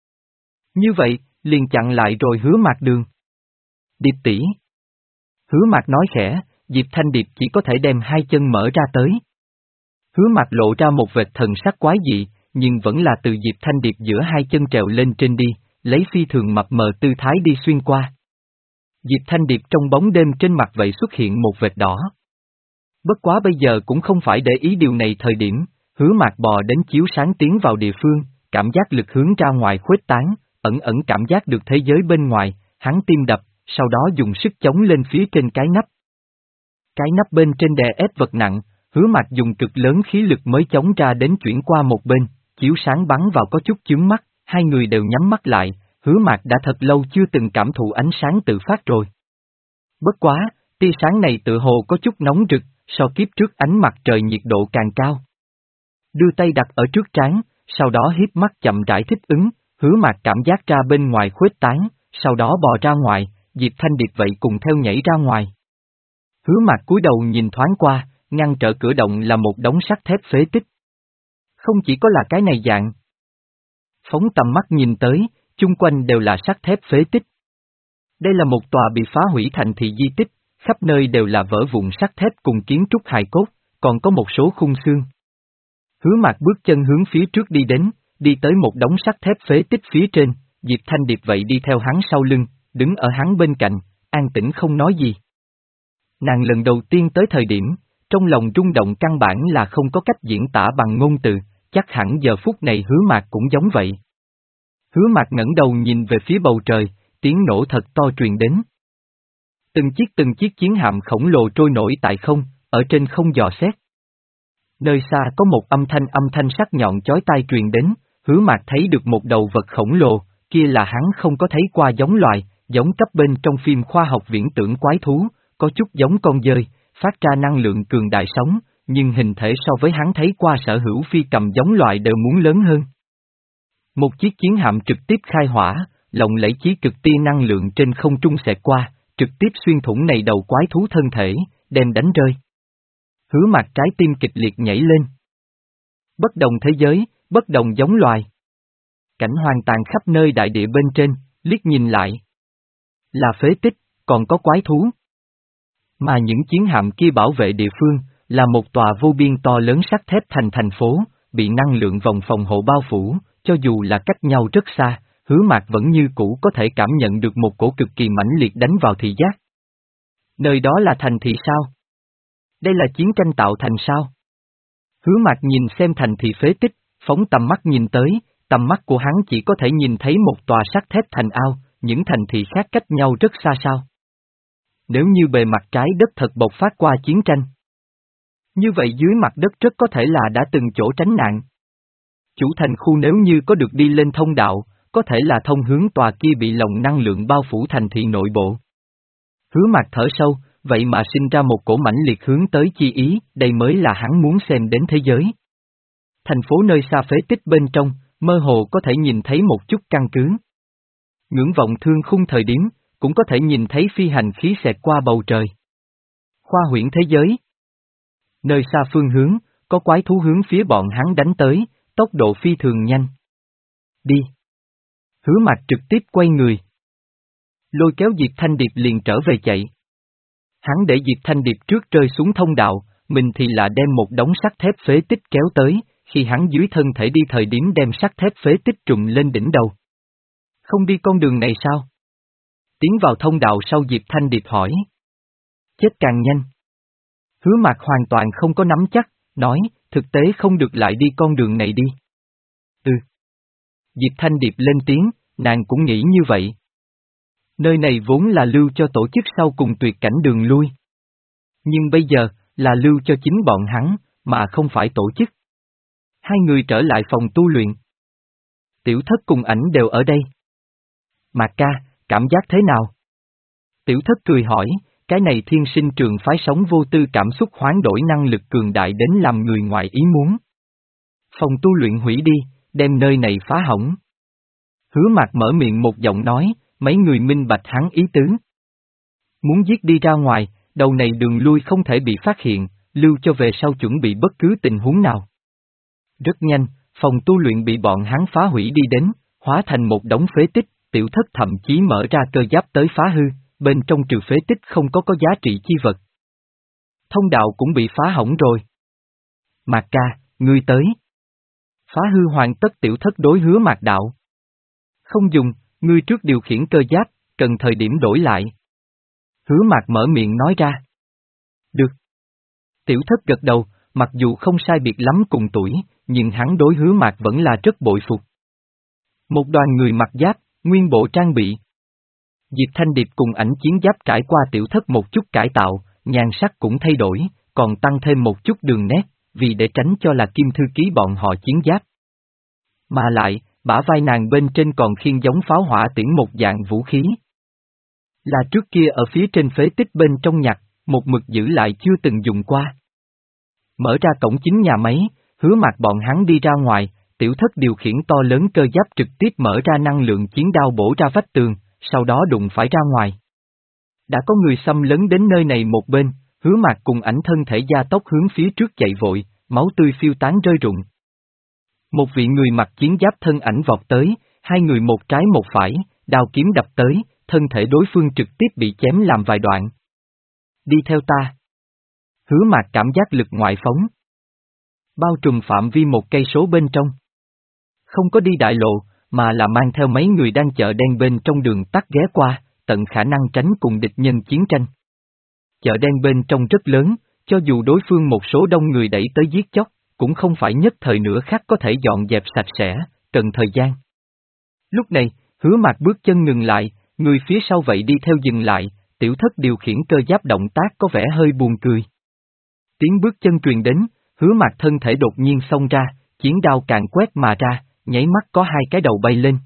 Như vậy, liền chặn lại rồi Hứa Mạc đường. Điệp tỷ. Hứa Mạc nói khẽ, Diệp Thanh Điệp chỉ có thể đem hai chân mở ra tới. Hứa Mạc lộ ra một vệt thần sắc quái dị, nhưng vẫn là từ Diệp Thanh Điệp giữa hai chân trèo lên trên đi, lấy phi thường mập mờ tư thái đi xuyên qua. Diệp Thanh Điệp trong bóng đêm trên mặt vậy xuất hiện một vệt đỏ. Bất quá bây giờ cũng không phải để ý điều này thời điểm, Hứa Mạc bò đến chiếu sáng tiến vào địa phương, cảm giác lực hướng ra ngoài khuếch tán, ẩn ẩn cảm giác được thế giới bên ngoài, hắn tim đập, sau đó dùng sức chống lên phía trên cái nắp. Cái nắp bên trên đè ép vật nặng, Hứa Mạc dùng cực lớn khí lực mới chống ra đến chuyển qua một bên, chiếu sáng bắn vào có chút chướng mắt, hai người đều nhắm mắt lại, Hứa Mạc đã thật lâu chưa từng cảm thụ ánh sáng tự phát rồi. Bất quá, tia sáng này tự hồ có chút nóng rực, so kiếp trước ánh mặt trời nhiệt độ càng cao. Đưa tay đặt ở trước trán, sau đó híp mắt chậm rãi thích ứng, Hứa Mạc cảm giác ra bên ngoài khuếch tán, sau đó bò ra ngoài, Diệp Thanh Điệp vậy cùng theo nhảy ra ngoài. Hứa Mạc cúi đầu nhìn thoáng qua, ngăn trở cửa động là một đống sắt thép phế tích. Không chỉ có là cái này dạng. Phóng tầm mắt nhìn tới, chung quanh đều là sắt thép phế tích. Đây là một tòa bị phá hủy thành thị di tích, khắp nơi đều là vỡ vụn sắt thép cùng kiến trúc hài cốt, còn có một số khung xương. Hứa Mạc bước chân hướng phía trước đi đến, đi tới một đống sắt thép phế tích phía trên, Diệp Thanh Điệp vậy đi theo hắn sau lưng, đứng ở hắn bên cạnh, an tĩnh không nói gì. Nàng lần đầu tiên tới thời điểm, trong lòng rung động căn bản là không có cách diễn tả bằng ngôn từ, chắc hẳn giờ phút này Hứa Mạc cũng giống vậy. Hứa Mạc ngẩng đầu nhìn về phía bầu trời, tiếng nổ thật to truyền đến. Từng chiếc từng chiếc chiến hạm khổng lồ trôi nổi tại không, ở trên không dò xét. Nơi xa có một âm thanh âm thanh sắc nhọn chói tai truyền đến, Hứa Mạc thấy được một đầu vật khổng lồ, kia là hắn không có thấy qua giống loài, giống cấp bên trong phim khoa học viễn tưởng quái thú, có chút giống con dơi, phát ra năng lượng cường đại sống, nhưng hình thể so với hắn thấy qua sở hữu phi cầm giống loài đều muốn lớn hơn. Một chiếc chiến hạm trực tiếp khai hỏa, lộng lẫy chí cực tia năng lượng trên không trung xẹt qua, trực tiếp xuyên thủng này đầu quái thú thân thể, đem đánh rơi. Hứa Mạc trái tim kịch liệt nhảy lên. Bất đồng thế giới, bất đồng giống loài. Cảnh hoang tàn khắp nơi đại địa bên trên, liếc nhìn lại. Là phế tích, còn có quái thú. Mà những chiến hạm kia bảo vệ địa phương, là một tòa vô biên to lớn sắt thép thành thành phố, bị năng lượng vòng phòng hộ bao phủ, cho dù là cách nhau rất xa, Hứa Mạc vẫn như cũ có thể cảm nhận được một cổ cực kỳ mãnh liệt đánh vào thị giác. Nơi đó là thành thị sao? Đây là chiến tranh tạo thành sao? Hứa Mạc nhìn xem thành thị phế tích, phóng tầm mắt nhìn tới, tầm mắt của hắn chỉ có thể nhìn thấy một tòa sắt thép thành ao, những thành thị khác cách nhau rất xa sao. Nếu như bề mặt trái đất thật bộc phát qua chiến tranh, như vậy dưới mặt đất rất có thể là đã từng chỗ tránh nạn. Chủ thành khu nếu như có được đi lên thông đạo, có thể là thông hướng tòa kia bị lồng năng lượng bao phủ thành thị nội bộ. Hứa Mạc thở sâu, vậy mà sinh ra một cổ mãnh liệt hướng tới chi ý, đây mới là hắn muốn xem đến thế giới. Thành phố nơi xa phế tích bên trong, mơ hồ có thể nhìn thấy một chút căn cứ. Ngưỡng vọng thương khung thời điểm, cũng có thể nhìn thấy phi hành khí xẹt qua bầu trời. Khoa huyễn thế giới. Nơi xa phương hướng, có quái thú hướng phía bọn hắn đánh tới, tốc độ phi thường nhanh. Đi. Hứa Mạc trực tiếp quay người. Lôi kéo Diệp Thanh Điệp liền trở về chạy. Hắn để Diệp Thanh Điệp trước rơi xuống thông đạo, mình thì là đem một đống sắt thép phế tích kéo tới, khi hắn dưới thân thể đi thời điểm đem sắt thép phế tích trùm lên đỉnh đầu. Không đi con đường này sao? Tiến vào thông đạo sau Diệp Thanh Điệp hỏi. Chết càng nhanh. Hứa Mạc hoàn toàn không có nắm chắc, nói, thực tế không được lại đi con đường này đi. Ừ. Diệp Thanh Điệp lên tiếng, nàng cũng nghĩ như vậy. Nơi này vốn là lưu cho tổ chức sau cùng tuyệt cảnh đường lui. Nhưng bây giờ, là lưu cho chính bọn hắn, mà không phải tổ chức. Hai người trở lại phòng tu luyện. Tiểu Thất cùng ảnh đều ở đây. Mạc ca, cảm giác thế nào? Tiểu Thất cười hỏi, cái này thiên sinh trường phái sống vô tư cảm xúc hoán đổi năng lực cường đại đến làm người ngoài ý muốn. Phòng tu luyện hủy đi, đem nơi này phá hỏng. Hứa Mạc mở miệng một giọng nói, mấy người minh bạch hắn ý tứ. Muốn giết đi ra ngoài, đầu này đường lui không thể bị phát hiện, lưu cho về sau chuẩn bị bất cứ tình huống nào. Rất nhanh, phòng tu luyện bị bọn hắn phá hủy đi đến, hóa thành một đống phế tích, Tiểu Thất thậm chí mở ra cơ giáp tới phá hư, bên trong trừ phế tích không có có giá trị chi vật. Thông đạo cũng bị phá hỏng rồi. Mạc ca, ngươi tới. Phá hư hoàn tất Tiểu Thất đối Hứa Mạc đạo. Không dùng, ngươi trước điều khiển cơ giáp, cần thời điểm đổi lại. Hứa Mạc mở miệng nói ra. Được. Tiểu Thất gật đầu, mặc dù không sai biệt lắm cùng tuổi, nhưng hắn đối Hứa Mạc vẫn là rất bội phục. Một đoàn người mặc giáp, nguyên bộ trang bị. Diệp Thanh Điệp cùng ảnh chiến giáp trải qua Tiểu Thất một chút cải tạo, nhan sắc cũng thay đổi, còn tăng thêm một chút đường nét, vì để tránh cho là Kim Thư Ký bọn họ chiến giáp. Mà lại, bả vai nàng bên trên còn khiêng giống pháo hỏa tiễn một dạng vũ khí. Là trước kia ở phía trên phế tích bên trong nhặt, một mực giữ lại chưa từng dùng qua. Mở ra cổng chính nhà máy, Hứa Mạc bọn hắn đi ra ngoài, Tiểu Thất điều khiển to lớn cơ giáp trực tiếp mở ra năng lượng chiến đao bổ ra vách tường, sau đó đụng phải ra ngoài. Đã có người xâm lấn đến nơi này một bên, Hứa Mạc cùng ảnh thân thể gia tốc hướng phía trước chạy vội, máu tươi phiêu tán rơi rụng. Một vị người mặc chiến giáp thân ảnh vọt tới, hai người một trái một phải, đao kiếm đập tới, thân thể đối phương trực tiếp bị chém làm vài đoạn. Đi theo ta. Hứa Mạc cảm giác lực ngoại phóng. Bao trùm phạm vi một cây số bên trong. Không có đi đại lộ, mà là mang theo mấy người đang chợ đen bên trong đường tắt ghé qua, tận khả năng tránh cùng địch nhân chiến tranh. Chợ đen bên trong rất lớn, cho dù đối phương một số đông người đẩy tới giết chóc, cũng không phải nhất thời nửa khắc có thể dọn dẹp sạch sẽ, cần thời gian. Lúc này, Hứa Mạc bước chân ngừng lại, người phía sau vậy đi theo dừng lại, Tiểu Thất điều khiển cơ giáp động tác có vẻ hơi buồn cười. Tiếng bước chân truyền đến, Hứa Mạc thân thể đột nhiên xông ra, chiến đao càn quét mà ra, nháy mắt có hai cái đầu bay lên.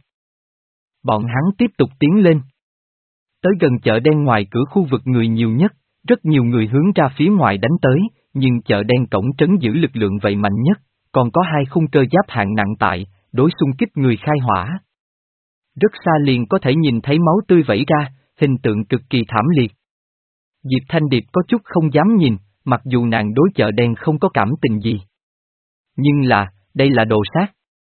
Bọn hắn tiếp tục tiến lên. Tới gần chợ đen ngoài cửa khu vực người nhiều nhất, rất nhiều người hướng ra phía ngoài đánh tới, nhưng chợ đen cổng trấn giữ lực lượng vậy mạnh nhất, còn có hai khung cơ giáp hạng nặng tại, đối xung kích người khai hỏa. Rất xa liền có thể nhìn thấy máu tươi vẩy ra, hình tượng cực kỳ thảm liệt. Diệp Thanh Điệp có chút không dám nhìn, mặc dù nàng đối chợ đen không có cảm tình gì. Nhưng là, đây là đồ sát.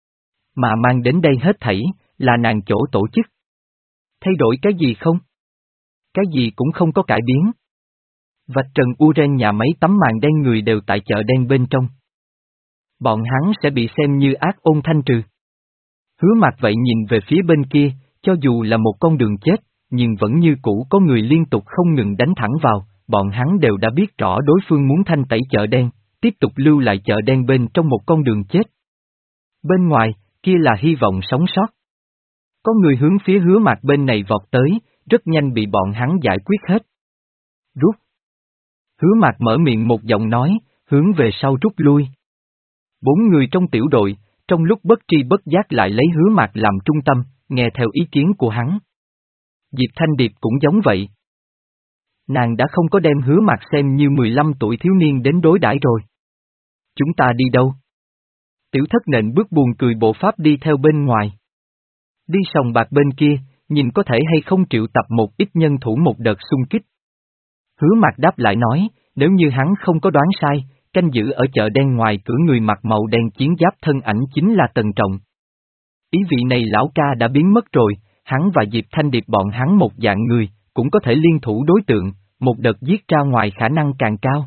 Mà mang đến đây hết thảy, là nàng chỗ tổ chức. Thay đổi cái gì không? Cái gì cũng không có cải biến. Vạch trần Uren nhà máy tắm màn đen người đều tại chợ đen bên trong. Bọn hắn sẽ bị xem như ác ôn thanh trừ. Hứa Mạc vậy nhìn về phía bên kia, cho dù là một con đường chết, nhưng vẫn như cũ có người liên tục không ngừng đánh thẳng vào, bọn hắn đều đã biết rõ đối phương muốn thanh tẩy chợ đen, tiếp tục lưu lại chợ đen bên trong một con đường chết. Bên ngoài, kia là hy vọng sống sót. Có người hướng phía Hứa Mạc bên này vọt tới, rất nhanh bị bọn hắn giải quyết hết. Rút. Hứa Mạc mở miệng một giọng nói, hướng về sau rút lui. Bốn người trong tiểu đội, trong lúc bất tri bất giác lại lấy Hứa Mạc làm trung tâm, nghe theo ý kiến của hắn. Diệp Thanh Điệp cũng giống vậy. Nàng đã không có đem Hứa Mạc xem như mười lăm tuổi thiếu niên đến đối đãi rồi. Chúng ta đi đâu? Tiểu thất nện bước buồn cười bộ pháp đi theo bên ngoài. Đi sòng bạc bên kia, nhìn có thể hay không triệu tập một ít nhân thủ một đợt xung kích. Hứa Mạc đáp lại nói, nếu như hắn không có đoán sai, canh giữ ở chợ đen ngoài cửa người mặc màu đen chiến giáp thân ảnh chính là Tần Trọng. Ý vị này lão ca đã biến mất rồi, hắn và Diệp Thanh Điệp bọn hắn một dạng người, cũng có thể liên thủ đối tượng, một đợt giết ra ngoài khả năng càng cao.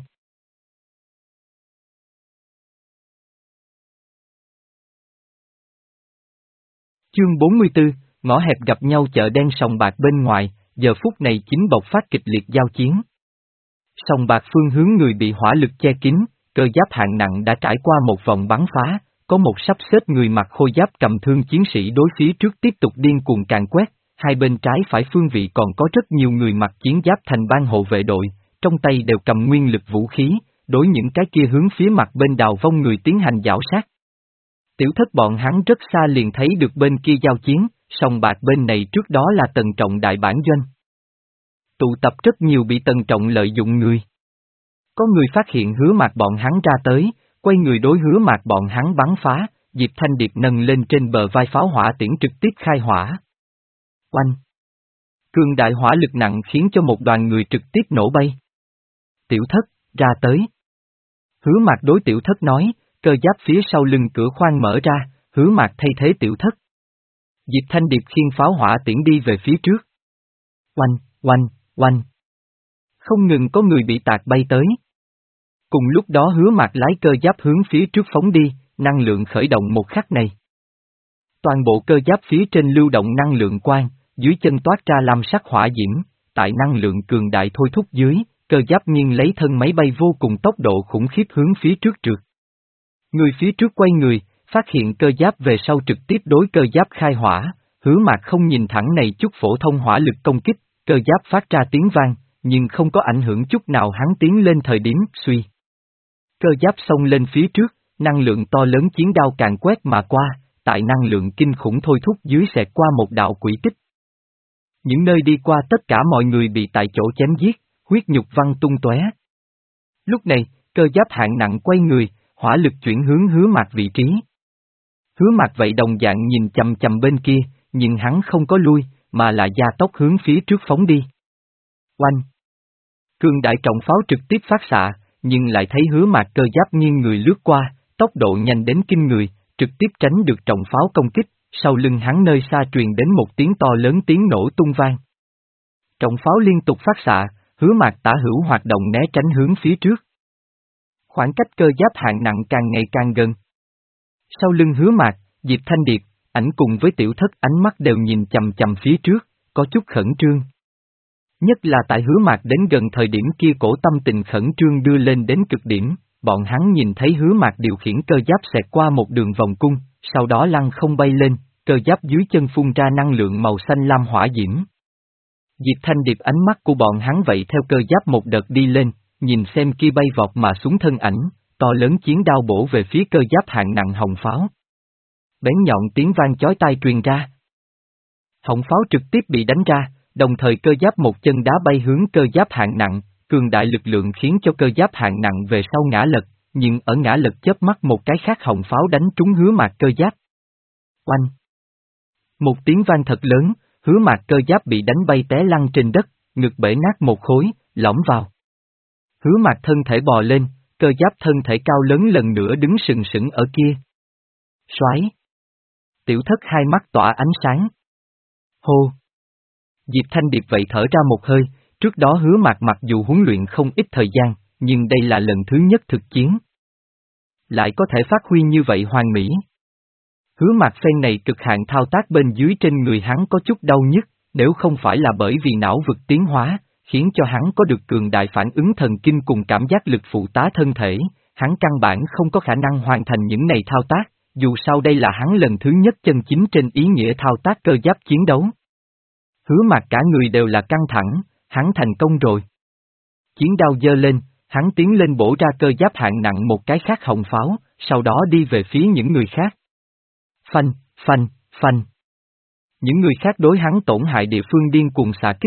Chương bốn mươi tư, ngõ hẹp gặp nhau chợ đen sòng bạc bên ngoài, giờ phút này chính bộc phát kịch liệt giao chiến. Sòng bạc phương hướng người bị hỏa lực che kín, cơ giáp hạng nặng đã trải qua một vòng bắn phá, có một sắp xếp người mặc khôi giáp cầm thương chiến sĩ đối phía trước tiếp tục điên cuồng càn quét, hai bên trái phải phương vị còn có rất nhiều người mặc chiến giáp thành ban hộ vệ đội, trong tay đều cầm nguyên lực vũ khí, đối những cái kia hướng phía mặt bên đào vong người tiến hành giảo sát. Tiểu thất bọn hắn rất xa liền thấy được bên kia giao chiến, sòng bạc bên này trước đó là Tần Trọng đại bản doanh. Tụ tập rất nhiều bị Tần Trọng lợi dụng người. Có người phát hiện Hứa Mạc bọn hắn ra tới, quay người đối Hứa Mạc bọn hắn bắn phá, Diệp Thanh Điệp nâng lên trên bờ vai pháo hỏa tiễn trực tiếp khai hỏa. Oanh! Cường đại hỏa lực nặng khiến cho một đoàn người trực tiếp nổ bay. Tiểu thất, ra tới. Hứa Mạc đối Tiểu thất nói, cơ giáp phía sau lưng cửa khoang mở ra, Hứa Mạc thay thế Tiểu thất. Diệp Thanh Điệp khiêng pháo hỏa tiễn đi về phía trước. Oanh, oanh, oanh. Không ngừng có người bị tạc bay tới. Cùng lúc đó Hứa Mạc lái cơ giáp hướng phía trước phóng đi, năng lượng khởi động một khắc này. Toàn bộ cơ giáp phía trên lưu động năng lượng quang, dưới chân toát ra lam sắc hỏa diễm, tại năng lượng cường đại thôi thúc dưới, cơ giáp nghiêng lấy thân máy bay vô cùng tốc độ khủng khiếp hướng phía trước trượt. Người phía trước quay người, phát hiện cơ giáp về sau trực tiếp đối cơ giáp khai hỏa, Hứa Mạc không nhìn thẳng này chút phổ thông hỏa lực công kích, cơ giáp phát ra tiếng vang, nhưng không có ảnh hưởng chút nào hắn tiến lên thời điểm suy. Cơ giáp xông lên phía trước, năng lượng to lớn chiến đao càng quét mà qua, tại năng lượng kinh khủng thôi thúc dưới xẹt qua một đạo quỷ tích. Những nơi đi qua tất cả mọi người bị tại chỗ chém giết, huyết nhục văng tung tóe. Lúc này, cơ giáp hạng nặng quay người, hỏa lực chuyển hướng Hứa Mạc vị trí. Hứa Mạc vậy đồng dạng nhìn chằm chằm bên kia, nhưng hắn không có lui, mà là gia tốc hướng phía trước phóng đi. Oanh! Cường đại trọng pháo trực tiếp phát xạ, nhưng lại thấy Hứa Mạc cơ giáp nghiêng người lướt qua, tốc độ nhanh đến kinh người, trực tiếp tránh được trọng pháo công kích, sau lưng hắn nơi xa truyền đến một tiếng to lớn tiếng nổ tung vang. Trọng pháo liên tục phát xạ, Hứa Mạc tả hữu hoạt động né tránh hướng phía trước. Khoảng cách cơ giáp hạng nặng càng ngày càng gần. Sau lưng Hứa Mạc, Diệp Thanh Điệp, ảnh cùng với Tiểu thất ánh mắt đều nhìn chằm chằm phía trước, có chút khẩn trương. Nhất là tại Hứa Mạc đến gần thời điểm kia cổ tâm tình khẩn trương đưa lên đến cực điểm, bọn hắn nhìn thấy Hứa Mạc điều khiển cơ giáp xẹt qua một đường vòng cung, sau đó lăn không bay lên, cơ giáp dưới chân phun ra năng lượng màu xanh lam hỏa diễm. Diệp Thanh Điệp ánh mắt của bọn hắn vậy theo cơ giáp một đợt đi lên, nhìn xem kia bay vọt mà xuống thân ảnh, to lớn chiến đao bổ về phía cơ giáp hạng nặng hồng pháo. Bén nhọn tiếng vang chói tai truyền ra. Hồng pháo trực tiếp bị đánh ra, đồng thời cơ giáp một chân đá bay hướng cơ giáp hạng nặng, cường đại lực lượng khiến cho cơ giáp hạng nặng về sau ngã lật, nhưng ở ngã lật chớp mắt một cái khác hồng pháo đánh trúng Hứa Mạc cơ giáp. Oanh! Một tiếng vang thật lớn, Hứa Mạc cơ giáp bị đánh bay té lăn trên đất, ngực bể nát một khối, lõm vào. Hứa Mạc thân thể bò lên, cơ giáp thân thể cao lớn lần nữa đứng sừng sững ở kia. Soái! Tiểu thất hai mắt tỏa ánh sáng. Hô! Diệp Thanh Điệp vậy thở ra một hơi, trước đó Hứa Mạc mặc dù huấn luyện không ít thời gian, nhưng đây là lần thứ nhất thực chiến. Lại có thể phát huy như vậy hoàn mỹ. Hứa Mạc phen này cực hạn thao tác bên dưới trên người hắn có chút đau nhức, nếu không phải là bởi vì não vực tiến hóa, khiến cho hắn có được cường đại phản ứng thần kinh cùng cảm giác lực phụ tá thân thể, hắn căn bản không có khả năng hoàn thành những này thao tác, dù sao đây là hắn lần thứ nhất chân chính trên ý nghĩa thao tác cơ giáp chiến đấu. Hứa Mạc cả người đều là căng thẳng, hắn thành công rồi. Chiến đao giơ lên, hắn tiến lên bổ ra cơ giáp hạng nặng một cái khác hồng pháo, sau đó đi về phía những người khác. Phanh, phanh, phanh. Những người khác đối hắn tổn hại địa phương điên cuồng xạ kích.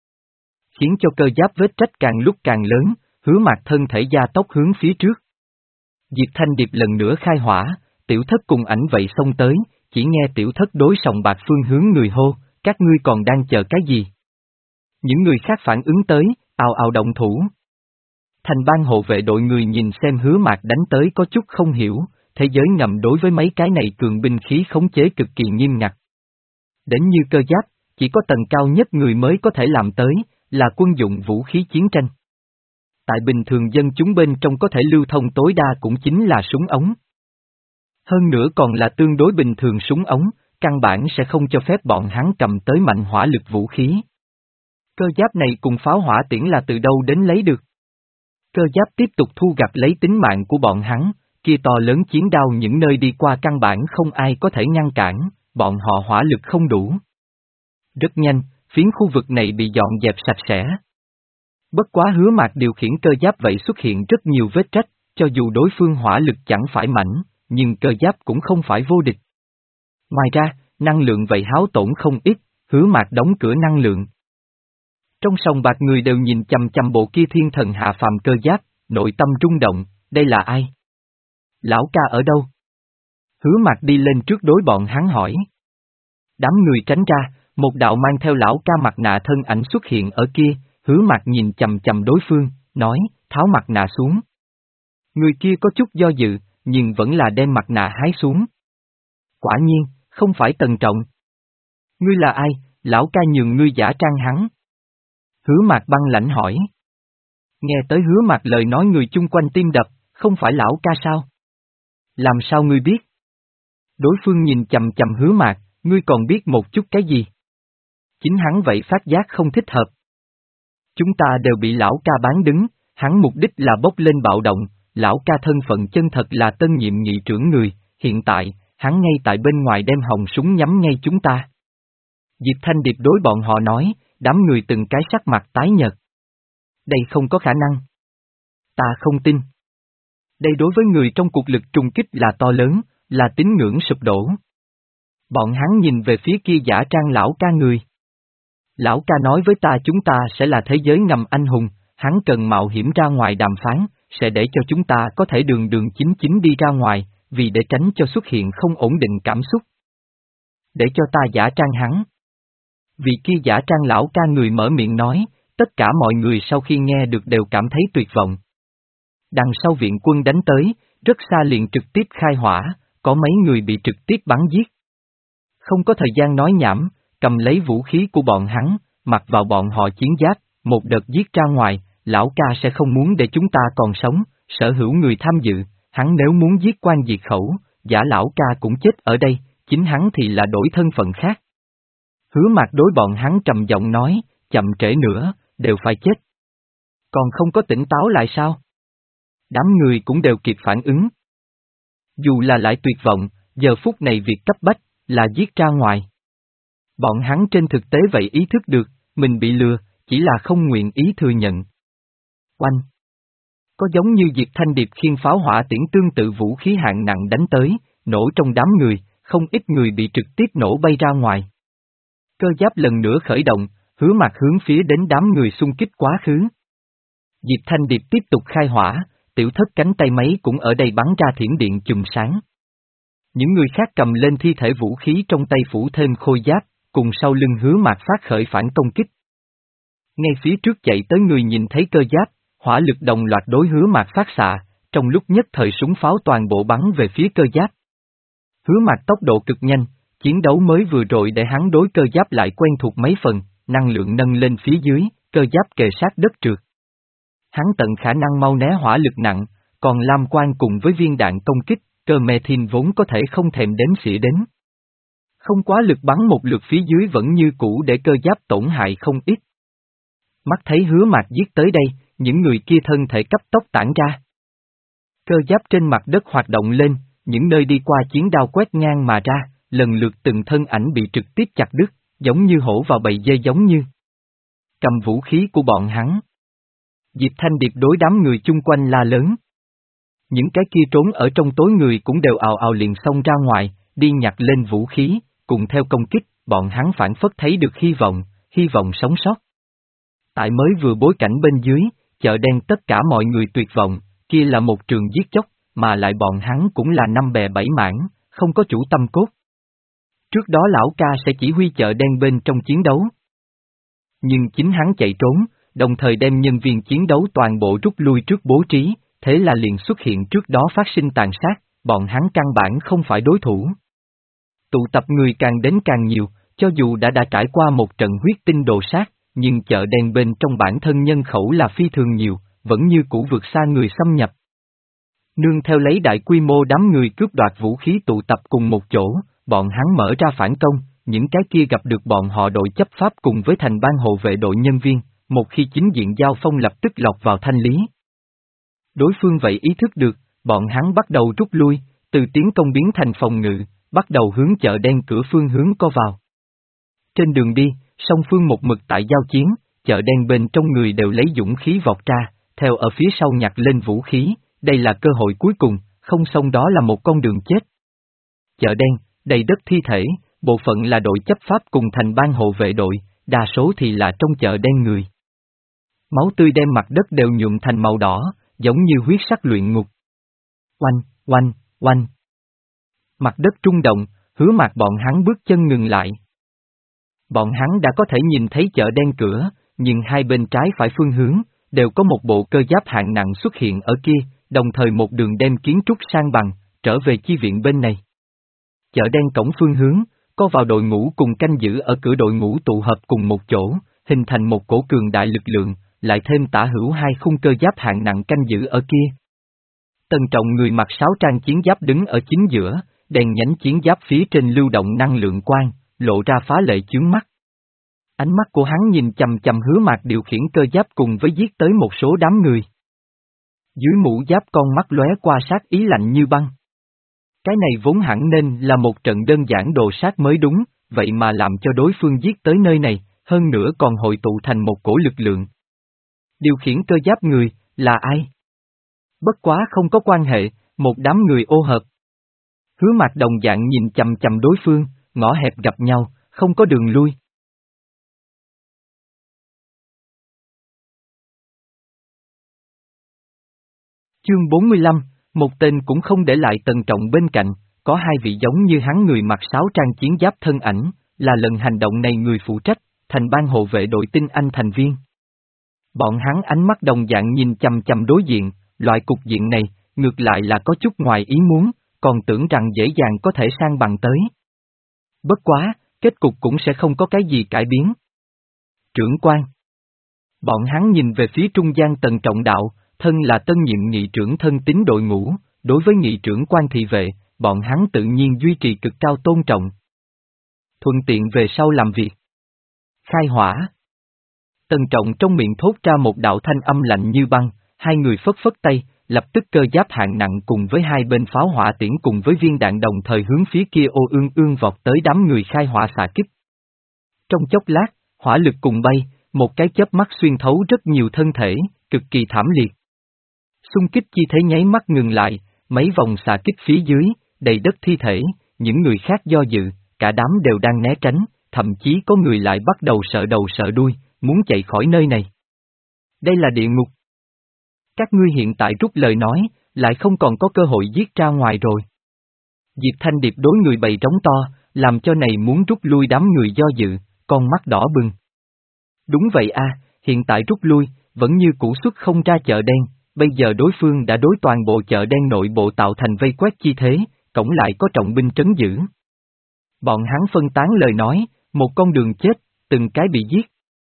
Khiến cho cơ giáp vết rách càng lúc càng lớn, Hứa Mạc thân thể gia tốc hướng phía trước. Diệp Thanh Điệp lần nữa khai hỏa, Tiểu Thất cùng ảnh vậy xông tới, chỉ nghe Tiểu Thất đối sòng bạc phương hướng người hô, các ngươi còn đang chờ cái gì? Những người khác phản ứng tới, ào ào động thủ. Thành ban hộ vệ đội người nhìn xem Hứa Mạc đánh tới có chút không hiểu, thế giới ngầm đối với mấy cái này cường binh khí khống chế cực kỳ nghiêm ngặt. Đến như cơ giáp, chỉ có tầng cao nhất người mới có thể làm tới, là quân dụng vũ khí chiến tranh. Tại bình thường dân chúng bên trong có thể lưu thông tối đa cũng chính là súng ống. Hơn nữa còn là tương đối bình thường súng ống, căn bản sẽ không cho phép bọn hắn cầm tới mạnh hỏa lực vũ khí. Cơ giáp này cùng pháo hỏa tiễn là từ đâu đến lấy được. Cơ giáp tiếp tục thu gặt lấy tính mạng của bọn hắn, kia to lớn chiến đao những nơi đi qua căn bản không ai có thể ngăn cản, bọn họ hỏa lực không đủ. Rất nhanh, phiến khu vực này bị dọn dẹp sạch sẽ. Bất quá Hứa Mạc điều khiển cơ giáp vậy xuất hiện rất nhiều vết rách, cho dù đối phương hỏa lực chẳng phải mạnh, nhưng cơ giáp cũng không phải vô địch. Ngoài ra, năng lượng vậy háo tổn không ít, Hứa Mạc đóng cửa năng lượng. Trong sòng bạc người đều nhìn chằm chằm bộ kia thiên thần hạ phàm cơ giáp, nội tâm rung động, đây là ai? Lão ca ở đâu? Hứa Mạc đi lên trước đối bọn hắn hỏi. Đám người tránh ra, một đạo mang theo lão ca mặt nạ thân ảnh xuất hiện ở kia, Hứa Mạc nhìn chằm chằm đối phương, nói, tháo mặt nạ xuống. Người kia có chút do dự, nhưng vẫn là đem mặt nạ hái xuống. Quả nhiên, không phải Tần Trọng. Ngươi là ai, lão ca nhường ngươi giả trang hắn. Hứa Mạc băng lãnh hỏi. Nghe tới Hứa Mạc lời nói người chung quanh tim đập, không phải lão ca sao? Làm sao ngươi biết? Đối phương nhìn chằm chằm Hứa Mạc, ngươi còn biết một chút cái gì? Chính hắn vậy phát giác không thích hợp. Chúng ta đều bị lão ca bán đứng, hắn mục đích là bốc lên bạo động, lão ca thân phận chân thật là tân nhiệm nghị trưởng người, hiện tại, hắn ngay tại bên ngoài đem hồng súng nhắm ngay chúng ta. Diệp Thanh Điệp đối bọn họ nói, đám người từng cái sắc mặt tái nhợt. Đây không có khả năng. Ta không tin. Đây đối với người trong cuộc lực trùng kích là to lớn, là tín ngưỡng sụp đổ. Bọn hắn nhìn về phía kia giả trang lão ca người. Lão ca nói với ta chúng ta sẽ là thế giới ngầm anh hùng, hắn cần mạo hiểm ra ngoài đàm phán, sẽ để cho chúng ta có thể đường đường chính chính đi ra ngoài, vì để tránh cho xuất hiện không ổn định cảm xúc. Để cho ta giả trang hắn. Vị kia giả trang lão ca người mở miệng nói, tất cả mọi người sau khi nghe được đều cảm thấy tuyệt vọng. Đằng sau viện quân đánh tới, rất xa liền trực tiếp khai hỏa, có mấy người bị trực tiếp bắn giết. Không có thời gian nói nhảm, cầm lấy vũ khí của bọn hắn, mặc vào bọn họ chiến giáp, một đợt giết ra ngoài, lão ca sẽ không muốn để chúng ta còn sống, sở hữu người tham dự, hắn nếu muốn giết quan diệt khẩu, giả lão ca cũng chết ở đây, chính hắn thì là đổi thân phận khác. Hứa Mạc đối bọn hắn trầm giọng nói, chậm trễ nữa, đều phải chết. Còn không có tỉnh táo lại sao? Đám người cũng đều kịp phản ứng. Dù là lại tuyệt vọng, giờ phút này việc cấp bách, là giết ra ngoài. Bọn hắn trên thực tế vậy ý thức được, mình bị lừa, chỉ là không nguyện ý thừa nhận. Oanh! Có giống như Diệp Thanh Điệp khiêng pháo hỏa tiễn tương tự vũ khí hạng nặng đánh tới, nổ trong đám người, không ít người bị trực tiếp nổ bay ra ngoài. Cơ giáp lần nữa khởi động, Hứa Mạc hướng phía đến đám người xung kích quá khứ. Diệp Thanh Điệp tiếp tục khai hỏa, Tiểu Thất cánh tay máy cũng ở đây bắn ra thiểm điện chùm sáng. Những người khác cầm lên thi thể vũ khí trong tay phủ thêm khôi giáp, cùng sau lưng Hứa Mạc phát khởi phản công kích. Ngay phía trước chạy tới người nhìn thấy cơ giáp, hỏa lực đồng loạt đối Hứa Mạc phát xạ, trong lúc nhất thời súng pháo toàn bộ bắn về phía cơ giáp. Hứa Mạc tốc độ cực nhanh, chiến đấu mới vừa rồi để hắn đối cơ giáp lại quen thuộc mấy phần, năng lượng nâng lên phía dưới, cơ giáp kề sát đất trượt. Hắn tận khả năng mau né hỏa lực nặng, còn Lam Quang cùng với viên đạn công kích, cơ Metin vốn có thể không thèm đếm xỉa đến. Không quá lực bắn một lượt phía dưới vẫn như cũ để cơ giáp tổn hại không ít. Mắt thấy Hứa Mạc giết tới đây, những người kia thân thể cấp tốc tản ra. Cơ giáp trên mặt đất hoạt động lên, những nơi đi qua chiến đao quét ngang mà ra, lần lượt từng thân ảnh bị trực tiếp chặt đứt, giống như hổ vào bầy dê giống như. Cầm vũ khí của bọn hắn. Diệp Thanh Điệp đối đám người chung quanh la lớn. Những cái kia trốn ở trong tối người cũng đều ào ào liền xông ra ngoài, đi nhặt lên vũ khí, cùng theo công kích, bọn hắn phản phất thấy được hy vọng, hy vọng sống sót. Tại mới vừa bối cảnh bên dưới, chợ đen tất cả mọi người tuyệt vọng, kia là một trường giết chóc, mà lại bọn hắn cũng là năm bè bảy mảng, không có chủ tâm cốt. Trước đó lão ca sẽ chỉ huy chợ đen bên trong chiến đấu. Nhưng chính hắn chạy trốn, đồng thời đem nhân viên chiến đấu toàn bộ rút lui trước bố trí, thế là liền xuất hiện trước đó phát sinh tàn sát, bọn hắn căn bản không phải đối thủ. Tụ tập người càng đến càng nhiều, cho dù đã đã trải qua một trận huyết tinh đồ sát, nhưng chợ đen bên trong bản thân nhân khẩu là phi thường nhiều, vẫn như cũ vượt xa người xâm nhập. Nương theo lấy đại quy mô đám người cướp đoạt vũ khí tụ tập cùng một chỗ, bọn hắn mở ra phản công, những cái kia gặp được bọn họ đội chấp pháp cùng với thành ban hộ vệ đội nhân viên, một khi chính diện giao phong lập tức lọt vào thanh lý. Đối phương vậy ý thức được, bọn hắn bắt đầu rút lui, từ tiến công biến thành phòng ngự, bắt đầu hướng chợ đen cửa phương hướng co vào. Trên đường đi, song phương một mực tại giao chiến, chợ đen bên trong người đều lấy dũng khí vọt ra, theo ở phía sau nhặt lên vũ khí, đây là cơ hội cuối cùng, không xong đó là một con đường chết. Chợ đen, đầy đất thi thể, bộ phận là đội chấp pháp cùng thành ban hộ vệ đội, đa số thì là trong chợ đen người. Máu tươi đem mặt đất đều nhuộm thành màu đỏ, giống như huyết sắc luyện ngục. Oanh, oanh, oanh. Mặt đất rung động, Hứa Mạc bọn hắn bước chân ngừng lại. Bọn hắn đã có thể nhìn thấy chợ đen cửa, nhưng hai bên trái phải phương hướng, đều có một bộ cơ giáp hạng nặng xuất hiện ở kia, đồng thời một đường đem kiến trúc sang bằng, trở về chi viện bên này. Chợ đen cổng phương hướng, có vào đội ngũ cùng canh giữ ở cửa đội ngũ tụ hợp cùng một chỗ, hình thành một cổ cường đại lực lượng, lại thêm tả hữu hai khung cơ giáp hạng nặng canh giữ ở kia. Tần Trọng người mặc sáo trang chiến giáp đứng ở chính giữa, đèn nhánh chiến giáp phía trên lưu động năng lượng quang, lộ ra phá lệ chướng mắt. Ánh mắt của hắn nhìn chầm chầm Hứa Mạc điều khiển cơ giáp cùng với giết tới một số đám người. Dưới mũ giáp con mắt lóe qua sát ý lạnh như băng. Cái này vốn hẳn nên là một trận đơn giản đồ sát mới đúng, vậy mà làm cho đối phương giết tới nơi này, hơn nữa còn hội tụ thành một cổ lực lượng. Điều khiển cơ giáp người, là ai? Bất quá không có quan hệ, một đám người ô hợp. Hứa Mạc đồng dạng nhìn chầm chầm đối phương, ngõ hẹp gặp nhau, không có đường lui. Chương bốn mươi lăm, một tên cũng không để lại Tần Trọng bên cạnh, có hai vị giống như hắn người mặc sáo trang chiến giáp thân ảnh, là lần hành động này người phụ trách, thành ban hộ vệ đội tinh anh thành viên. Bọn hắn ánh mắt đồng dạng nhìn chầm chầm đối diện, loại cục diện này, ngược lại là có chút ngoài ý muốn, còn tưởng rằng dễ dàng có thể sang bằng tới. Bất quá, kết cục cũng sẽ không có cái gì cải biến. Trưởng quan. Bọn hắn nhìn về phía trung gian Tần Trọng đạo, thân là tân nhiệm nghị trưởng thân tín đội ngũ, đối với nghị trưởng quan thị vệ, bọn hắn tự nhiên duy trì cực cao tôn trọng. Thuận tiện về sau làm việc. Khai hỏa. Tần Trọng trong miệng thốt ra một đạo thanh âm lạnh như băng, hai người phất phất tay, lập tức cơ giáp hạng nặng cùng với hai bên pháo hỏa tiễn cùng với viên đạn đồng thời hướng phía kia ô ương ương vọt tới đám người khai hỏa xạ kích. Trong chốc lát, hỏa lực cùng bay, một cái chớp mắt xuyên thấu rất nhiều thân thể, cực kỳ thảm liệt. Xung kích chi thế nháy mắt ngừng lại, mấy vòng xạ kích phía dưới, đầy đất thi thể, những người khác do dự, cả đám đều đang né tránh, thậm chí có người lại bắt đầu sợ đầu sợ đuôi, muốn chạy khỏi nơi này. Đây là địa ngục. Các ngươi hiện tại rút lời nói, lại không còn có cơ hội giết ra ngoài rồi. Diệp Thanh Điệp đối người bầy trống to, làm cho này muốn rút lui đám người do dự, con mắt đỏ bừng. Đúng vậy a, hiện tại rút lui, vẫn như cũ xuất không ra chợ đen, bây giờ đối phương đã đối toàn bộ chợ đen nội bộ tạo thành vây quét chi thế, cổng lại có trọng binh trấn giữ. Bọn hắn phân tán lời nói, một con đường chết, từng cái bị giết.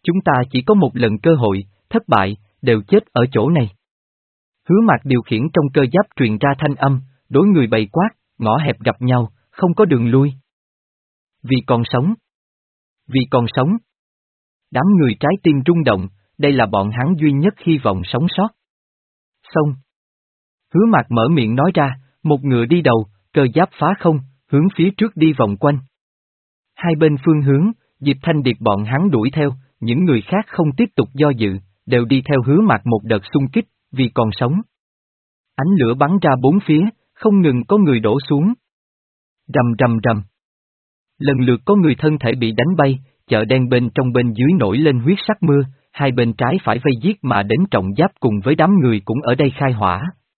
Chúng ta chỉ có một lần cơ hội, thất bại, đều chết ở chỗ này. Hứa Mạc điều khiển trong cơ giáp truyền ra thanh âm, đối người bầy quát, ngõ hẹp gặp nhau, không có đường lui. Vì còn sống. Vì còn sống. Đám người trái tim rung động, đây là bọn hắn duy nhất hy vọng sống sót. Xong. Hứa Mạc mở miệng nói ra, một ngựa đi đầu, cơ giáp phá không, hướng phía trước đi vòng quanh. Hai bên phương hướng, Diệp Thanh Điệp bọn hắn đuổi theo, những người khác không tiếp tục do dự, đều đi theo Hứa Mạc một đợt xung kích, vì còn sống. Ánh lửa bắn ra bốn phía, không ngừng có người đổ xuống. Rầm rầm rầm. Lần lượt có người thân thể bị đánh bay, chợ đen bên trong bên dưới nổi lên huyết sắc mưa, hai bên trái phải vây giết mà đến trọng giáp cùng với đám người cũng ở đây khai hỏa.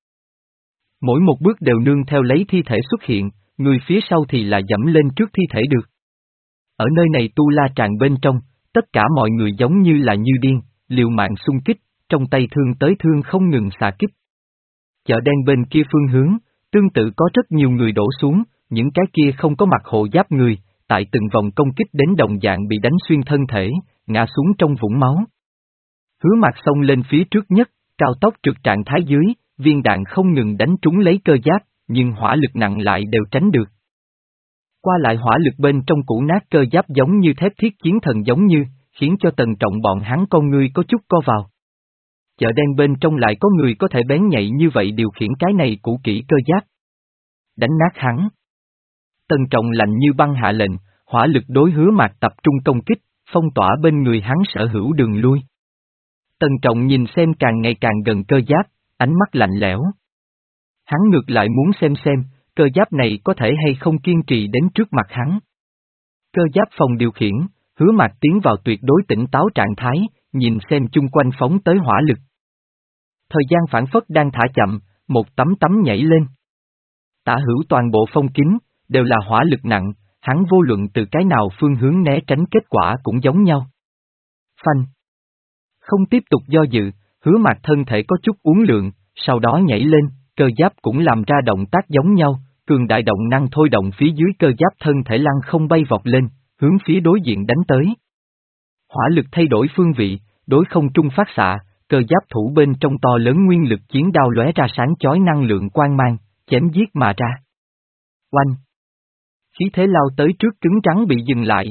Mỗi một bước đều nương theo lấy thi thể xuất hiện, người phía sau thì là dẫm lên trước thi thể được. Ở nơi này tu la tràn bên trong, tất cả mọi người giống như là như điên, liều mạng xung kích, trong tay thương tới thương không ngừng xạ kích. Chợ đen bên kia phương hướng, tương tự có rất nhiều người đổ xuống, những cái kia không có mặc hộ giáp người, tại từng vòng công kích đến đồng dạng bị đánh xuyên thân thể, ngã xuống trong vũng máu. Hứa Mạc xông lên phía trước nhất, cao tốc trượt trạng thái dưới, viên đạn không ngừng đánh trúng lấy cơ giáp, nhưng hỏa lực nặng lại đều tránh được. Qua lại hỏa lực bên trong củ nát cơ giáp giống như thép thiết chiến thần giống như, khiến cho Tần Trọng bọn hắn con ngươi có chút co vào. Chợ đen bên trong lại có người có thể bén nhạy như vậy điều khiển cái này cũ kỹ cơ giáp. Đánh nát hắn. Tần Trọng lạnh như băng hạ lệnh, hỏa lực đối Hứa Mạc tập trung công kích, phong tỏa bên người hắn sở hữu đường lui. Tần Trọng nhìn xem càng ngày càng gần cơ giáp, ánh mắt lạnh lẽo. Hắn ngược lại muốn xem xem, cơ giáp này có thể hay không kiên trì đến trước mặt hắn. Cơ giáp phòng điều khiển, Hứa Mạc tiến vào tuyệt đối tỉnh táo trạng thái, nhìn xem chung quanh phóng tới hỏa lực. Thời gian phản phất đang thả chậm, một tấm tấm nhảy lên. Tả hữu toàn bộ phong kính, đều là hỏa lực nặng, hắn vô luận từ cái nào phương hướng né tránh kết quả cũng giống nhau. Phanh. Không tiếp tục do dự, Hứa Mạc thân thể có chút uốn lượn, sau đó nhảy lên, cơ giáp cũng làm ra động tác giống nhau, cường đại động năng thôi động phía dưới cơ giáp thân thể lăng không bay vọt lên, hướng phía đối diện đánh tới. Hỏa lực thay đổi phương vị, đối không trung phát xạ, cơ giáp thủ bên trong to lớn nguyên lực chiến đao lóe ra sáng chói năng lượng quang mang, chém giết mà ra. Oanh! Khí thế lao tới trước cứng trắng bị dừng lại.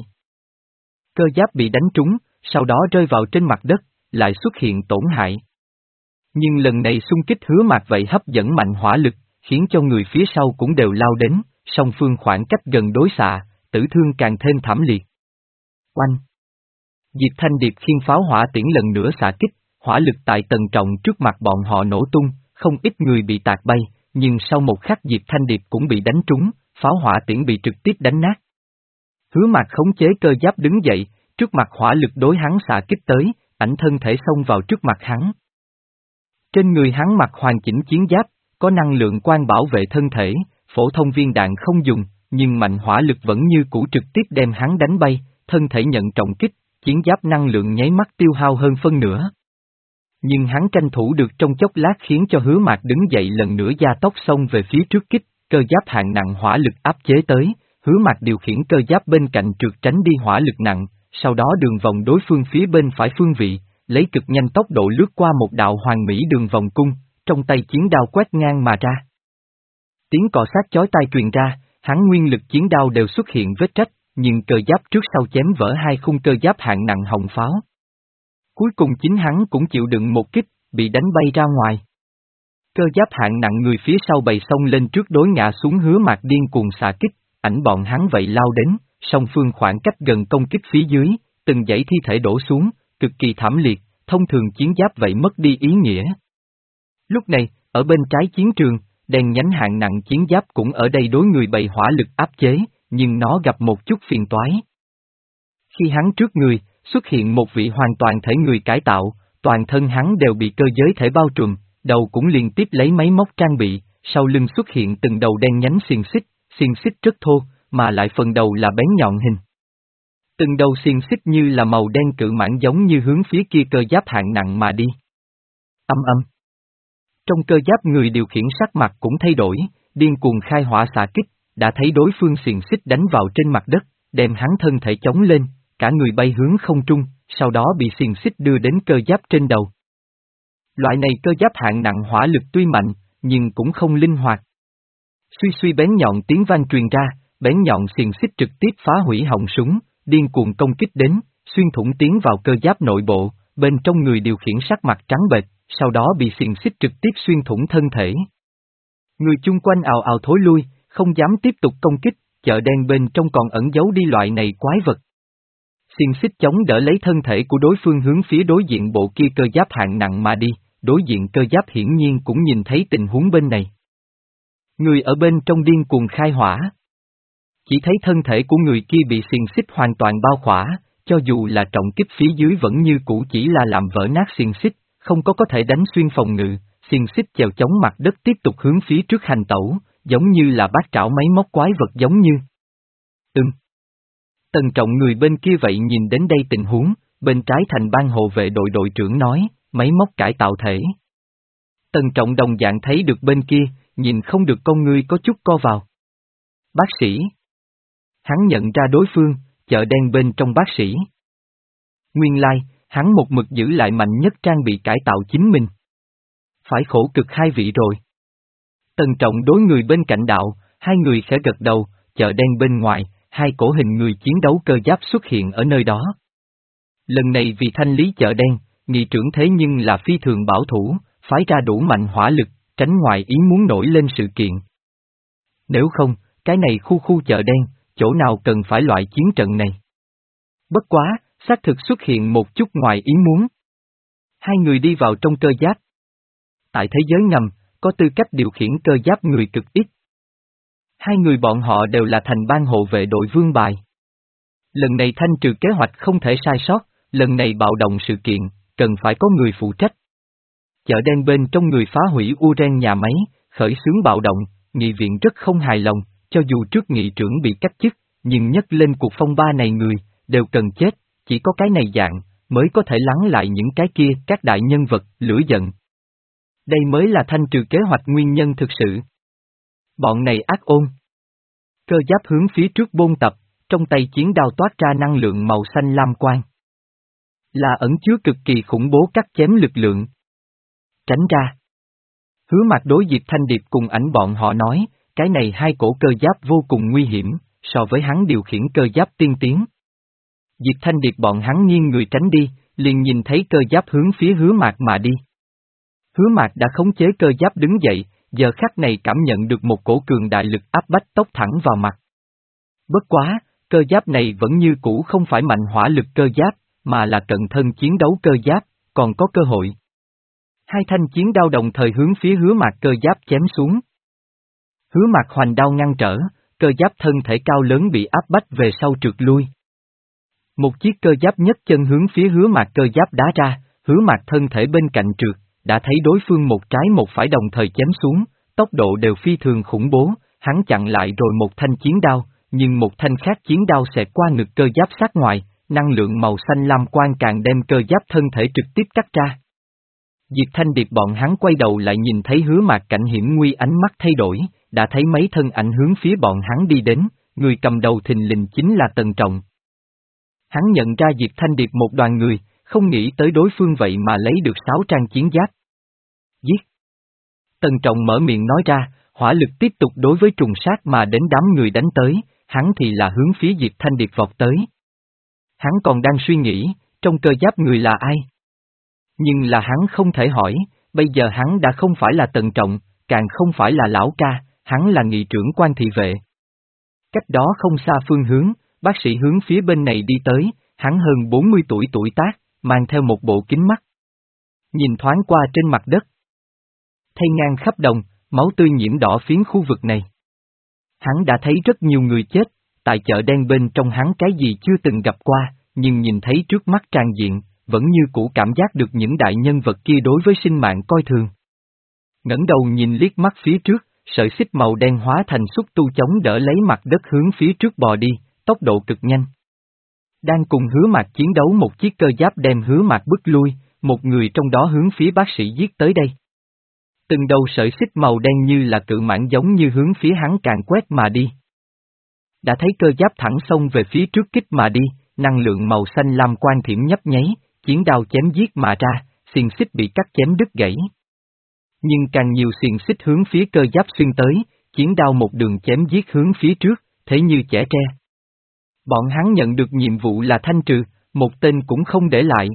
Cơ giáp bị đánh trúng, sau đó rơi vào trên mặt đất, lại xuất hiện tổn hại. Nhưng lần này xung kích Hứa Mạc vậy hấp dẫn mạnh hỏa lực, khiến cho người phía sau cũng đều lao đến, song phương khoảng cách gần đối xạ, tử thương càng thêm thảm liệt. Oanh! Diệp Thanh Điệp khiêng pháo hỏa tiễn lần nữa xạ kích, hỏa lực tại Tần Trọng trước mặt bọn họ nổ tung, không ít người bị tạc bay, nhưng sau một khắc Diệp Thanh Điệp cũng bị đánh trúng, pháo hỏa tiễn bị trực tiếp đánh nát. Hứa Mạc khống chế cơ giáp đứng dậy, trước mặt hỏa lực đối hắn xạ kích tới, ảnh thân thể xông vào trước mặt hắn. Trên người hắn mặc hoàn chỉnh chiến giáp, có năng lượng quan bảo vệ thân thể, phổ thông viên đạn không dùng, nhưng mạnh hỏa lực vẫn như cũ trực tiếp đem hắn đánh bay, thân thể nhận trọng kích, chiến giáp năng lượng nháy mắt tiêu hao hơn phân nửa. Nhưng hắn tranh thủ được trong chốc lát khiến cho Hứa Mạc đứng dậy lần nữa gia tốc xông về phía trước kích, cơ giáp hạng nặng hỏa lực áp chế tới, Hứa Mạc điều khiển cơ giáp bên cạnh trượt tránh đi hỏa lực nặng, sau đó đường vòng đối phương phía bên phải phương vị, lấy cực nhanh tốc độ lướt qua một đạo hoàn mỹ đường vòng cung, trong tay chiến đao quét ngang mà ra. Tiếng cọ sát chói tai truyền ra, hắn nguyên lực chiến đao đều xuất hiện vết rách, nhưng cơ giáp trước sau chém vỡ hai khung cơ giáp hạng nặng hồng pháo. Cuối cùng chính hắn cũng chịu đựng một kích, bị đánh bay ra ngoài. Cơ giáp hạng nặng người phía sau bày xông lên trước đối ngã xuống Hứa Mạc điên cuồng xạ kích, ảnh bọn hắn vậy lao đến, song phương khoảng cách gần công kích phía dưới, từng dãy thi thể đổ xuống, cực kỳ thảm liệt, thông thường chiến giáp vậy mất đi ý nghĩa. Lúc này, ở bên trái chiến trường, đèn nhánh hạng nặng chiến giáp cũng ở đây đối người bày hỏa lực áp chế, nhưng nó gặp một chút phiền toái. Khi hắn trước người, xuất hiện một vị hoàn toàn thể người cải tạo, toàn thân hắn đều bị cơ giới thể bao trùm, đầu cũng liên tiếp lấy máy móc trang bị, sau lưng xuất hiện từng đầu đen nhánh xiềng xích, xiềng xích rất thô, mà lại phần đầu là bén nhọn hình. Từng đầu xiềng xích như là màu đen cự mãn giống như hướng phía kia cơ giáp hạng nặng mà đi. Âm âm. Trong cơ giáp người điều khiển sắc mặt cũng thay đổi, điên cuồng khai hỏa xạ kích, đã thấy đối phương xiềng xích đánh vào trên mặt đất, đem hắn thân thể chống lên, cả người bay hướng không trung, sau đó bị xiềng xích đưa đến cơ giáp trên đầu. Loại này cơ giáp hạng nặng hỏa lực tuy mạnh, nhưng cũng không linh hoạt. Suy suy bén nhọn tiếng vang truyền ra, bén nhọn xiềng xích trực tiếp phá hủy họng súng, điên cuồng công kích đến, xuyên thủng tiến vào cơ giáp nội bộ, bên trong người điều khiển sắc mặt trắng bệch, sau đó bị xiềng xích trực tiếp xuyên thủng thân thể. Người chung quanh ào ào thối lui, không dám tiếp tục công kích, chợ đen bên trong còn ẩn giấu đi loại này quái vật. Xiềng xích chống đỡ lấy thân thể của đối phương hướng phía đối diện bộ kia cơ giáp hạng nặng mà đi, đối diện cơ giáp hiển nhiên cũng nhìn thấy tình huống bên này. Người ở bên trong điên cuồng khai hỏa. Chỉ thấy thân thể của người kia bị xiềng xích hoàn toàn bao khỏa, cho dù là trọng kích phía dưới vẫn như cũ chỉ là làm vỡ nát xiềng xích, không có có thể đánh xuyên phòng ngự, xiềng xích chèo chống mặt đất tiếp tục hướng phía trước hành tẩu, giống như là bát trảo máy móc quái vật giống như. Ừm. Tần Trọng người bên kia vậy nhìn đến đây tình huống, bên trái thành ban hộ vệ đội đội trưởng nói, máy móc cải tạo thể. Tần Trọng đồng dạng thấy được bên kia, nhìn không được con ngươi có chút co vào. Bác sĩ. Hắn nhận ra đối phương, chợ đen bên trong bác sĩ. Nguyên lai, hắn một mực giữ lại mạnh nhất trang bị cải tạo chính mình. Phải khổ cực hai vị rồi. Tần Trọng đối người bên cạnh đạo, hai người khẽ gật đầu, chợ đen bên ngoài, hai cổ hình người chiến đấu cơ giáp xuất hiện ở nơi đó. Lần này vì thanh lý chợ đen, nghị trưởng thế nhưng là phi thường bảo thủ, phái ra đủ mạnh hỏa lực, tránh ngoài ý muốn nổi lên sự kiện. Nếu không, cái này khu khu chợ đen, chỗ nào cần phải loại chiến trận này. Bất quá, xác thực xuất hiện một chút ngoài ý muốn. Hai người đi vào trong cơ giáp. Tại thế giới ngầm, có tư cách điều khiển cơ giáp người cực ít. Hai người bọn họ đều là thành ban hộ vệ đội vương bài. Lần này thanh trừ kế hoạch không thể sai sót, lần này bạo động sự kiện, cần phải có người phụ trách. Chợ đen bên trong người phá hủy Uren nhà máy, khởi xướng bạo động, nghị viện rất không hài lòng, cho dù trước nghị trưởng bị cách chức, nhưng nhắc lên cuộc phong ba này người, đều cần chết, chỉ có cái này dạng, mới có thể lắng lại những cái kia các đại nhân vật, lửa giận. Đây mới là thanh trừ kế hoạch nguyên nhân thực sự. Bọn này ác ôn. Cơ giáp hướng phía trước bôn tập, trong tay chiến đao toát ra năng lượng màu xanh lam quang. Là ẩn chứa cực kỳ khủng bố cắt chém lực lượng. Tránh ra. Hứa Mạc đối Diệp Thanh Điệp cùng ảnh bọn họ nói, cái này hai cổ cơ giáp vô cùng nguy hiểm, so với hắn điều khiển cơ giáp tiên tiến. Diệp Thanh Điệp bọn hắn nghiêng người tránh đi, liền nhìn thấy cơ giáp hướng phía Hứa Mạc mà đi. Hứa Mạc đã khống chế cơ giáp đứng dậy, giờ khắc này cảm nhận được một cổ cường đại lực áp bách tốc thẳng vào mặt. Bất quá, cơ giáp này vẫn như cũ không phải mạnh hỏa lực cơ giáp, mà là cận thân chiến đấu cơ giáp, còn có cơ hội. Hai thanh chiến đao đồng thời hướng phía Hứa Mạc cơ giáp chém xuống. Hứa Mạc hoành đao ngăn trở, cơ giáp thân thể cao lớn bị áp bách về sau trượt lui. Một chiếc cơ giáp nhấc chân hướng phía Hứa Mạc cơ giáp đá ra, Hứa Mạc thân thể bên cạnh trượt, đã thấy đối phương một trái một phải đồng thời chém xuống, tốc độ đều phi thường khủng bố, hắn chặn lại rồi một thanh chiến đao, nhưng một thanh khác chiến đao xẹt qua ngực cơ giáp sát ngoài, năng lượng màu xanh lam quang càng đem cơ giáp thân thể trực tiếp cắt ra. Diệp Thanh Điệp bọn hắn quay đầu lại nhìn thấy Hứa Mạc cảnh hiểm nguy, ánh mắt thay đổi, đã thấy mấy thân ảnh hướng phía bọn hắn đi đến, người cầm đầu thình lình chính là Tần Trọng. Hắn nhận ra Diệp Thanh Điệp một đoàn người, không nghĩ tới đối phương vậy mà lấy được sáu trang chiến giáp. Giết! Tần Trọng mở miệng nói ra, hỏa lực tiếp tục đối với trùng sát mà đến đám người đánh tới, hắn thì là hướng phía Diệp Thanh Điệp vọt tới. Hắn còn đang suy nghĩ, trong cơ giáp người là ai? Nhưng là hắn không thể hỏi, bây giờ hắn đã không phải là Tần Trọng, càng không phải là lão ca, hắn là nghị trưởng quan thị vệ. Cách đó không xa phương hướng, bác sĩ hướng phía bên này đi tới, hắn hơn bốn mươi tuổi tuổi tác, mang theo một bộ kính mắt. Nhìn thoáng qua trên mặt đất. Thay ngang khắp đồng, máu tươi nhiễm đỏ phiến khu vực này. Hắn đã thấy rất nhiều người chết, tại chợ đen bên trong hắn cái gì chưa từng gặp qua, nhưng nhìn thấy trước mắt tràn diện, vẫn như cũ cảm giác được những đại nhân vật kia đối với sinh mạng coi thường. Ngẩng đầu nhìn liếc mắt phía trước, sợi xích màu đen hóa thành xúc tu chống đỡ lấy mặt đất hướng phía trước bò đi, tốc độ cực nhanh. Đang cùng Hứa Mạc chiến đấu một chiếc cơ giáp đem Hứa Mạc bức lui, một người trong đó hướng phía bác sĩ giết tới đây. Từng đầu sợi xích màu đen như là cự mãng giống như hướng phía hắn càng quét mà đi. Đã thấy cơ giáp thẳng xông về phía trước kích mà đi, năng lượng màu xanh lam quang thiểm nhấp nháy, chiến đao chém giết mà ra, xiềng xích bị cắt chém đứt gãy. Nhưng càng nhiều xiềng xích hướng phía cơ giáp xuyên tới, chiến đao một đường chém giết hướng phía trước, thế như chẻ tre. Bọn hắn nhận được nhiệm vụ là thanh trừ, một tên cũng không để lại.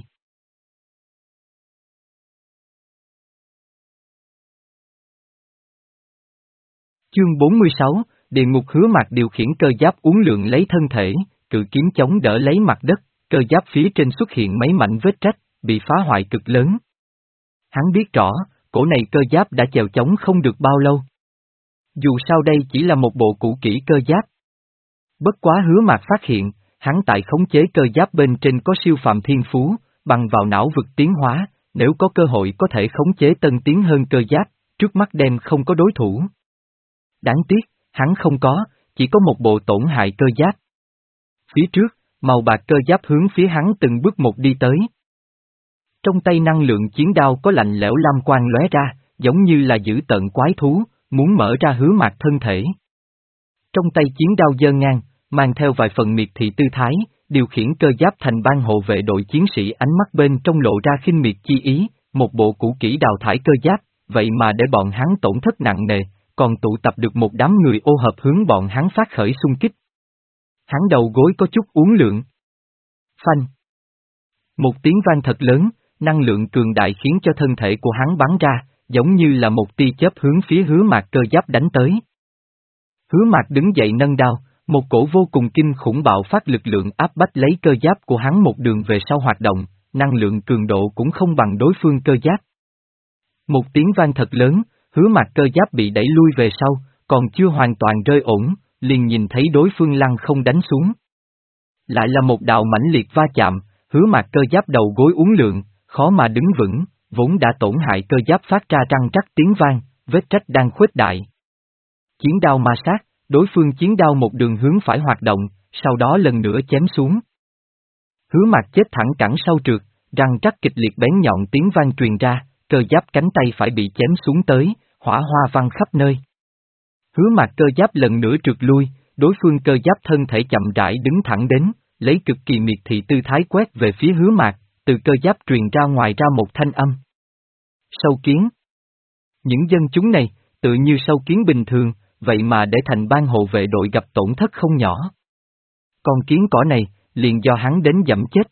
Chương bốn mươi sáu, Địa ngục Hứa Mạc điều khiển cơ giáp uốn lượn lấy thân thể, cự kiếm chống đỡ lấy mặt đất, cơ giáp phía trên xuất hiện mấy mảnh vết rách, bị phá hoại cực lớn. Hắn biết rõ, cổ này cơ giáp đã chèo chống không được bao lâu. Dù sao đây chỉ là một bộ cũ kỹ cơ giáp. Bất quá Hứa Mạc phát hiện, hắn tại khống chế cơ giáp bên trên có siêu phàm thiên phú, bằng vào não vực tiến hóa, nếu có cơ hội có thể khống chế tân tiến hơn cơ giáp, trước mắt đem không có đối thủ. Đáng tiếc, hắn không có, chỉ có một bộ tổn hại cơ giáp. Phía trước, màu bạc cơ giáp hướng phía hắn từng bước một đi tới. Trong tay năng lượng chiến đao có lạnh lẽo lam quang lóe ra, giống như là giữ tợn quái thú, muốn mở ra Hứa Mạc thân thể. Trong tay chiến đao giơ ngang, mang theo vài phần miệt thị tư thái, điều khiển cơ giáp thành ban hộ vệ đội chiến sĩ, ánh mắt bên trong lộ ra khinh miệt chi ý, một bộ cũ kỹ đào thải cơ giáp, vậy mà để bọn hắn tổn thất nặng nề, còn tụ tập được một đám người ô hợp hướng bọn hắn phát khởi xung kích. Hắn đầu gối có chút uốn lượn. Phanh. Một tiếng vang thật lớn, năng lượng cường đại khiến cho thân thể của hắn bắn ra, giống như là một tia chớp hướng phía Hứa Mạc cơ giáp đánh tới. Hứa Mạc đứng dậy nâng đao, một cổ vô cùng kinh khủng bạo phát lực lượng áp bách lấy cơ giáp của hắn một đường về sau hoạt động, năng lượng cường độ cũng không bằng đối phương cơ giáp. Một tiếng vang thật lớn, Hứa Mạc cơ giáp bị đẩy lui về sau, còn chưa hoàn toàn rơi ổn, liền nhìn thấy đối phương lăn không đánh xuống. Lại là một đạo mãnh liệt va chạm, Hứa Mạc cơ giáp đầu gối uốn lượn, khó mà đứng vững, vốn đã tổn hại cơ giáp phát ra răng rắc tiếng vang, vết rách đang khuếch đại. Chiến đao ma sát, đối phương chiến đao một đường hướng phải hoạt động, sau đó lần nữa chém xuống. Hứa Mạc chết thẳng cẳng sau trượt, răng rắc kịch liệt bén nhọn tiếng vang truyền ra, cơ giáp cánh tay phải bị chém xuống tới, hỏa hoa văng khắp nơi. Hứa Mạc cơ giáp lần nữa trượt lui, đối phương cơ giáp thân thể chậm rãi đứng thẳng đến, lấy cực kỳ miệt thị tư thái quét về phía Hứa Mạc, từ cơ giáp truyền ra ngoài ra một thanh âm. Sâu kiến. Những dân chúng này, tự như sâu kiến bình thường, vậy mà để thành ban hộ vệ đội gặp tổn thất không nhỏ. Con kiến cỏ này, liền do hắn đến dẫm chết.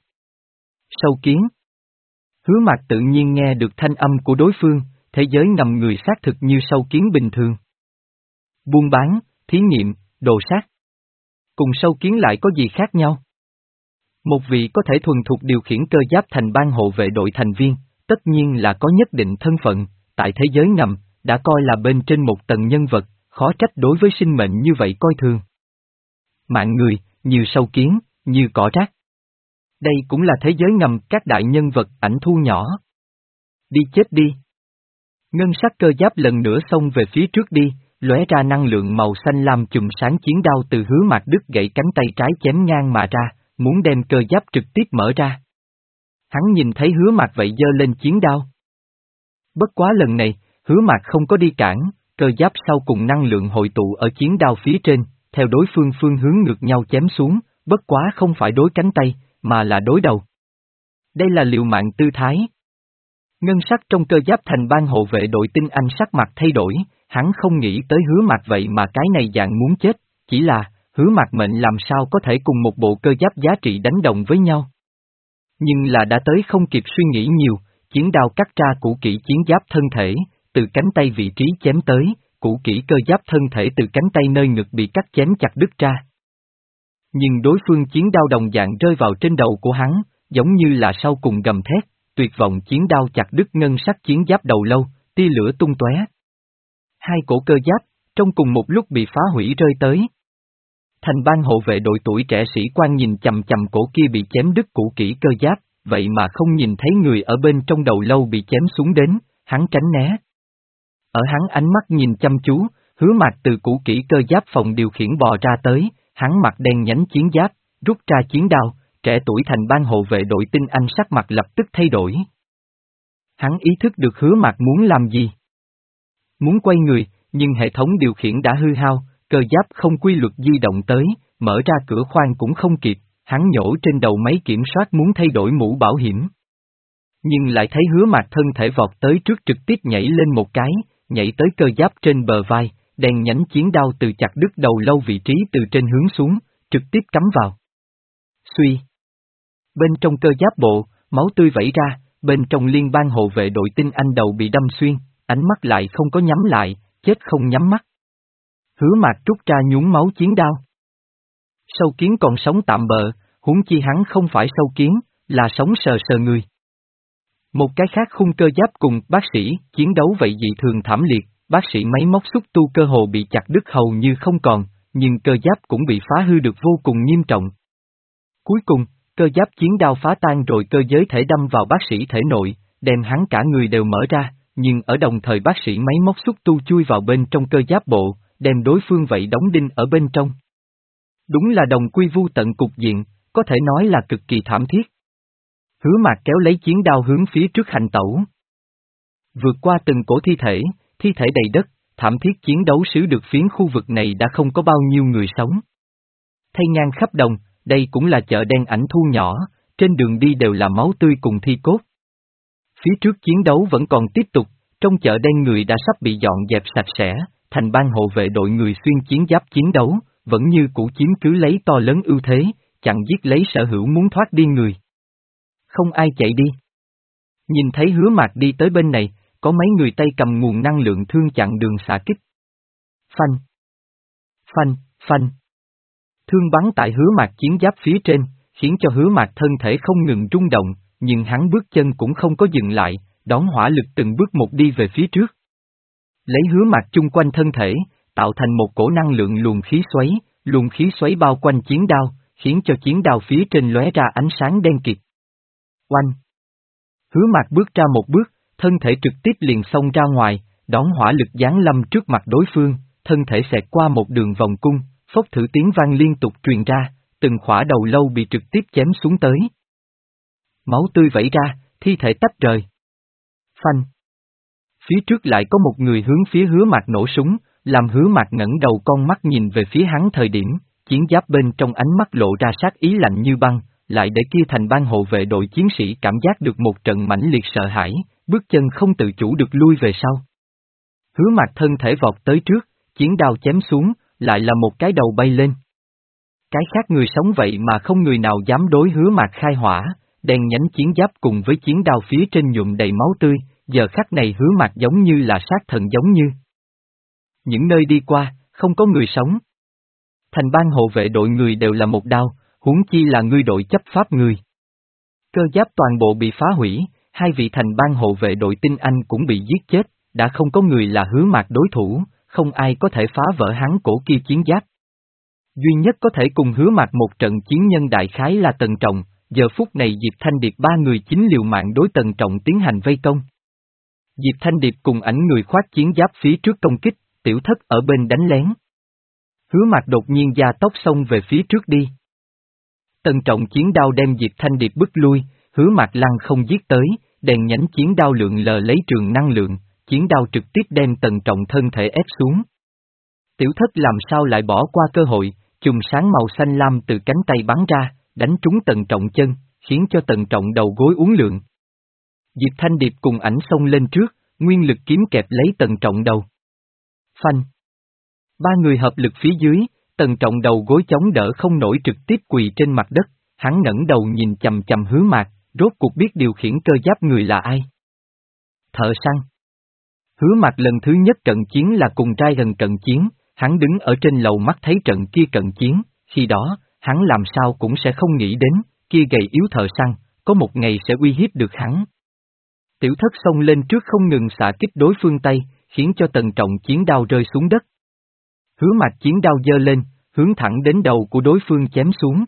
Sâu kiến. Hứa Mạc tự nhiên nghe được thanh âm của đối phương, thế giới ngầm người xác thực như sâu kiến bình thường. Buôn bán, thí nghiệm, đồ sát. Cùng sâu kiến lại có gì khác nhau? Một vị có thể thuần thục điều khiển cơ giáp thành ban hộ vệ đội thành viên, tất nhiên là có nhất định thân phận, tại thế giới ngầm, đã coi là bên trên một tầng nhân vật, khó trách đối với sinh mệnh như vậy coi thường. Mạng người, như sâu kiến, như cỏ rác. Đây cũng là thế giới ngầm các đại nhân vật ảnh thu nhỏ. Đi chết đi. Ngân sắc cơ giáp lần nữa xông về phía trước đi, lóe ra năng lượng màu xanh lam chùm sáng chiến đao từ Hứa Mạc đứt gãy cánh tay trái chém ngang mà ra, muốn đem cơ giáp trực tiếp mở ra. Hắn nhìn thấy Hứa Mạc vậy giơ lên chiến đao. Bất quá lần này, Hứa Mạc không có đi cản, cơ giáp sau cùng năng lượng hội tụ ở chiến đao phía trên, theo đối phương phương hướng ngược nhau chém xuống, bất quá không phải đối cánh tay, mà là đối đầu. Đây là liều mạng tư thái. Ngân sắc trong cơ giáp thành ban hộ vệ đội tinh anh sắc mặt thay đổi, hắn không nghĩ tới Hứa Mạc vậy mà cái này dạng muốn chết, chỉ là, Hứa Mạc mệnh làm sao có thể cùng một bộ cơ giáp giá trị đánh đồng với nhau. Nhưng là đã tới không kịp suy nghĩ nhiều, chiến đao cắt ra cũ kỹ chiến giáp thân thể, từ cánh tay vị trí chém tới, cũ kỹ cơ giáp thân thể từ cánh tay nơi ngực bị cắt chém chặt đứt ra. Nhưng đối phương chiến đao đồng dạng rơi vào trên đầu của hắn, giống như là sau cùng gầm thét, tuyệt vọng chiến đao chặt đứt ngân sắc chiến giáp đầu lâu, tia lửa tung tóe. Hai cổ cơ giáp, trong cùng một lúc bị phá hủy rơi tới. Thành ban hộ vệ đội tuổi trẻ sĩ quan nhìn chầm chầm cổ kia bị chém đứt cũ kỹ cơ giáp, vậy mà không nhìn thấy người ở bên trong đầu lâu bị chém xuống đến, hắn tránh né. Ở hắn ánh mắt nhìn chăm chú, Hứa Mạc từ cũ kỹ cơ giáp phòng điều khiển bò ra tới, hắn mặt đen nhánh chiến giáp, rút ra chiến đao, trẻ tuổi thành ban hộ vệ đội tinh anh sắc mặt lập tức thay đổi. Hắn ý thức được Hứa Mạc muốn làm gì. Muốn quay người, nhưng hệ thống điều khiển đã hư hao, cơ giáp không quy luật di động tới, mở ra cửa khoang cũng không kịp, hắn nhổ trên đầu máy kiểm soát muốn thay đổi mũ bảo hiểm. Nhưng lại thấy Hứa Mạc thân thể vọt tới trước trực tiếp nhảy lên một cái, nhảy tới cơ giáp trên bờ vai, đèn nhánh chiến đao từ chặt đứt đầu lâu vị trí từ trên hướng xuống, trực tiếp cắm vào. Suy. Bên trong cơ giáp bộ, máu tươi vẩy ra, bên trong liên bang hộ vệ đội tinh Anh đầu bị đâm xuyên, ánh mắt lại không có nhắm lại, chết không nhắm mắt. Hứa Mạc trút ra nhúng máu chiến đao. Sâu kiến còn sống tạm bợ, huống chi hắn không phải sâu kiến, là sống sờ sờ người. Một cái khác khung cơ giáp cùng bác sĩ, chiến đấu vậy dị thường thảm liệt, bác sĩ máy móc xúc tu cơ hồ bị chặt đứt hầu như không còn, nhưng cơ giáp cũng bị phá hư được vô cùng nghiêm trọng. Cuối cùng, cơ giáp chiến đao phá tan rồi cơ giới thể đâm vào bác sĩ thể nội, đem hắn cả người đều mở ra, nhưng ở đồng thời bác sĩ máy móc xúc tu chui vào bên trong cơ giáp bộ, đem đối phương vậy đóng đinh ở bên trong. Đúng là đồng quy vu tận cục diện, có thể nói là cực kỳ thảm thiết. Hứa Mạc kéo lấy chiến đao hướng phía trước hành tẩu. Vượt qua từng cổ thi thể, thi thể đầy đất, thảm thiết chiến đấu sứ được phiến khu vực này đã không có bao nhiêu người sống. Thay ngang khắp đồng, đây cũng là chợ đen ảnh thu nhỏ, trên đường đi đều là máu tươi cùng thi cốt. Phía trước chiến đấu vẫn còn tiếp tục, trong chợ đen người đã sắp bị dọn dẹp sạch sẽ, thành ban hộ vệ đội người xuyên chiến giáp chiến đấu, vẫn như cũ chiếm cứ lấy to lớn ưu thế, chặn giết lấy sở hữu muốn thoát đi người. Không ai chạy đi. Nhìn thấy Hứa Mạc đi tới bên này, có mấy người tay cầm nguồn năng lượng thương chặn đường xạ kích. Phanh. Phanh, phanh. Thương bắn tại Hứa Mạc chiến giáp phía trên, khiến cho Hứa Mạc thân thể không ngừng rung động, nhưng hắn bước chân cũng không có dừng lại, đón hỏa lực từng bước một đi về phía trước. Lấy Hứa Mạc chung quanh thân thể, tạo thành một cổ năng lượng luồng khí xoáy, luồng khí xoáy bao quanh chiến đao, khiến cho chiến đao phía trên lóe ra ánh sáng đen kịt. Oanh! Hứa Mạc bước ra một bước, thân thể trực tiếp liền xông ra ngoài, đón hỏa lực giáng lâm trước mặt đối phương, thân thể xẹt qua một đường vòng cung, phốc thử tiếng vang liên tục truyền ra, từng khỏa đầu lâu bị trực tiếp chém xuống tới. Máu tươi vẩy ra, thi thể tách rời. Phanh! Phía trước lại có một người hướng phía Hứa Mạc nổ súng, làm Hứa Mạc ngẩng đầu con mắt nhìn về phía hắn thời điểm, chiến giáp bên trong ánh mắt lộ ra sát ý lạnh như băng, lại để kia thành ban hộ vệ đội chiến sĩ cảm giác được một trận mãnh liệt sợ hãi, bước chân không tự chủ được lui về sau. Hứa Mạc thân thể vọt tới trước, chiến đao chém xuống, lại là một cái đầu bay lên. Cái khác người sống vậy mà không người nào dám đối Hứa Mạc khai hỏa, đèn nhánh chiến giáp cùng với chiến đao phía trên nhuộm đầy máu tươi, giờ khắc này Hứa Mạc giống như là sát thần giống như. Những nơi đi qua, không có người sống. Thành ban hộ vệ đội người đều là một đao, huống chi là ngươi đội chấp pháp người. Cơ giáp toàn bộ bị phá hủy, hai vị thành ban hộ vệ đội tinh Anh cũng bị giết chết, đã không có người là Hứa Mạc đối thủ, không ai có thể phá vỡ hắn cổ kia chiến giáp. Duy nhất có thể cùng Hứa Mạc một trận chiến nhân đại khái là Tần Trọng, giờ phút này Diệp Thanh Điệp ba người chính liều mạng đối Tần Trọng tiến hành vây công. Diệp Thanh Điệp cùng ảnh người khoác chiến giáp phía trước công kích, Tiểu Thất ở bên đánh lén. Hứa Mạc đột nhiên gia tốc xông về phía trước đi. Tần Trọng chiến đao đem Diệp Thanh Điệp bức lui, Hứa Mạc lăng không giết tới, đèn nhánh chiến đao lượng lờ lấy trường năng lượng, chiến đao trực tiếp đem Tần Trọng thân thể ép xuống. Tiểu Thất làm sao lại bỏ qua cơ hội, chùm sáng màu xanh lam từ cánh tay bắn ra, đánh trúng Tần Trọng chân, khiến cho Tần Trọng đầu gối uốn lượn. Diệp Thanh Điệp cùng ảnh xông lên trước, nguyên lực kiếm kẹp lấy Tần Trọng đầu. Phanh! Ba người hợp lực phía dưới, Tần Trọng đầu gối chống đỡ không nổi trực tiếp quỳ trên mặt đất, hắn ngẩng đầu nhìn chầm chầm Hứa Mạc, rốt cuộc biết điều khiển cơ giáp người là ai. Thợ săn. Hứa Mạc lần thứ nhất cận chiến là cùng trai gần cận chiến, hắn đứng ở trên lầu mắt thấy trận kia cận chiến, khi đó, hắn làm sao cũng sẽ không nghĩ đến, kia gầy yếu thợ săn, có một ngày sẽ uy hiếp được hắn. Tiểu Thất xông lên trước không ngừng xạ kích đối phương tay, khiến cho Tần Trọng chiến đao rơi xuống đất. Hứa Mạc chiến đao giơ lên, hướng thẳng đến đầu của đối phương chém xuống.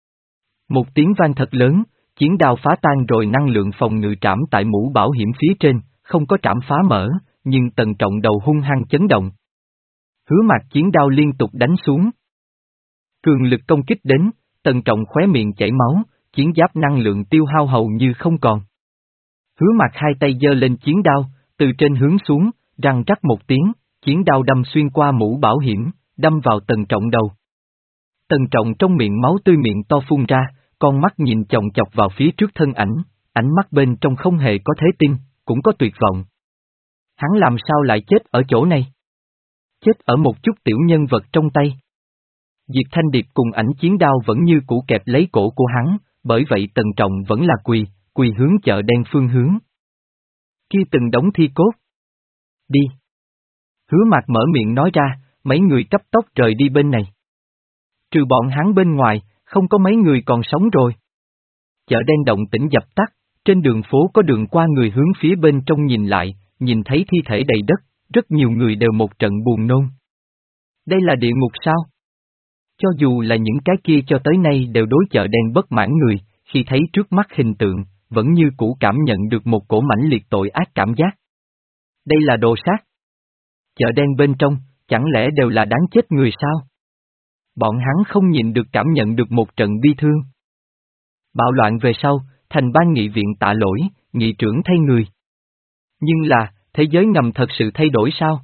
Một tiếng vang thật lớn, chiến đao phá tan rồi năng lượng phòng ngự trảm tại mũ bảo hiểm phía trên, không có trảm phá mở, nhưng Tần Trọng đầu hung hăng chấn động. Hứa Mạc chiến đao liên tục đánh xuống. Cường lực công kích đến, Tần Trọng khóe miệng chảy máu, chiến giáp năng lượng tiêu hao hầu như không còn. Hứa Mạc hai tay giơ lên chiến đao, từ trên hướng xuống, răng rắc một tiếng, chiến đao đâm xuyên qua mũ bảo hiểm, đâm vào Tần Trọng đầu. Tần Trọng trong miệng máu tươi miệng to phun ra, con mắt nhìn chòng chọc vào phía trước thân ảnh, ánh mắt bên trong không hề có thế tin, cũng có tuyệt vọng. Hắn làm sao lại chết ở chỗ này? Chết ở một chút tiểu nhân vật trong tay. Diệp Thanh Điệp cùng ảnh chiến đao vẫn như cũ kẹp lấy cổ của hắn, bởi vậy Tần Trọng vẫn là quỳ, quỳ hướng chợ đen phương hướng. Kia từng đống thi cốt. Đi. Hứa Mạc mở miệng nói ra, mấy người cấp tốc rời đi bên này. Trừ bọn hắn bên ngoài, không có mấy người còn sống rồi. Chợ đen động tĩnh dập tắt, trên đường phố có đường qua người hướng phía bên trong nhìn lại, nhìn thấy thi thể đầy đất, rất nhiều người đều một trận buồn nôn. Đây là địa ngục sao? Cho dù là những cái kia cho tới nay đều đối chợ đen bất mãn người, khi thấy trước mắt hình tượng, vẫn như cũ cảm nhận được một cổ mãnh liệt tội ác cảm giác. Đây là đồ sát. Chợ đen bên trong, chẳng lẽ đều là đáng chết người sao? Bọn hắn không nhìn được cảm nhận được một trận bi thương. Bạo loạn về sau, thành ban nghị viện tạ lỗi, nghị trưởng thay người. Nhưng là, thế giới ngầm thật sự thay đổi sao?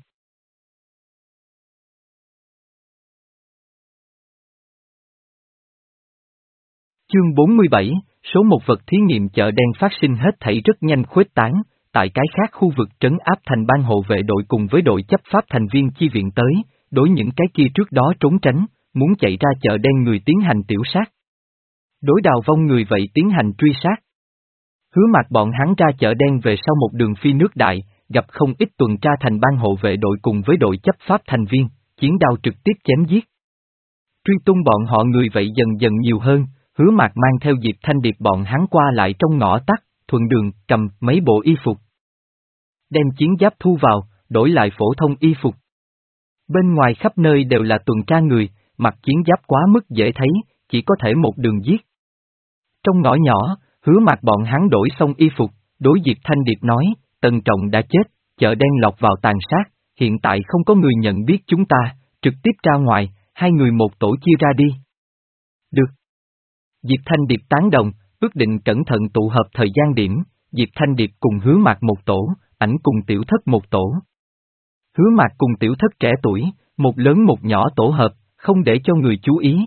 Chương bốn mươi bảy, số một vật thí nghiệm chợ đen phát sinh hết thảy rất nhanh khuếch tán, tại cái khác khu vực trấn áp thành ban hộ vệ đội cùng với đội chấp pháp thành viên chi viện tới, đối những cái kia trước đó trốn tránh, muốn chạy ra chợ đen người tiến hành tiểu sát. Đối đào vong người vậy tiến hành truy sát. Hứa Mạc bọn hắn ra chợ đen về sau một đường phi nước đại, gặp không ít tuần tra thành ban hộ vệ đội cùng với đội chấp pháp thành viên, chiến đao trực tiếp chém giết. Truy tung bọn họ người vậy dần dần nhiều hơn, Hứa Mạc mang theo Diệp Thanh Điệp bọn hắn qua lại trong ngõ tắt, thuận đường, cầm mấy bộ y phục. Đem chiến giáp thu vào, đổi lại phổ thông y phục. Bên ngoài khắp nơi đều là tuần tra người, mặc chiến giáp quá mức dễ thấy, chỉ có thể một đường giết. Trong ngõ nhỏ, Hứa Mạc bọn hắn đổi xong y phục, đối Diệp Thanh Điệp nói, Tần Trọng đã chết, chợ đen lọt vào tàn sát, hiện tại không có người nhận biết chúng ta, trực tiếp ra ngoài, hai người một tổ chia ra đi. Được. Diệp Thanh Điệp tán đồng, ước định cẩn thận tụ hợp thời gian điểm, Diệp Thanh Điệp cùng Hứa Mạc một tổ, ảnh cùng Tiểu Thất một tổ. Hứa Mạc cùng Tiểu Thất trẻ tuổi, một lớn một nhỏ tổ hợp, không để cho người chú ý.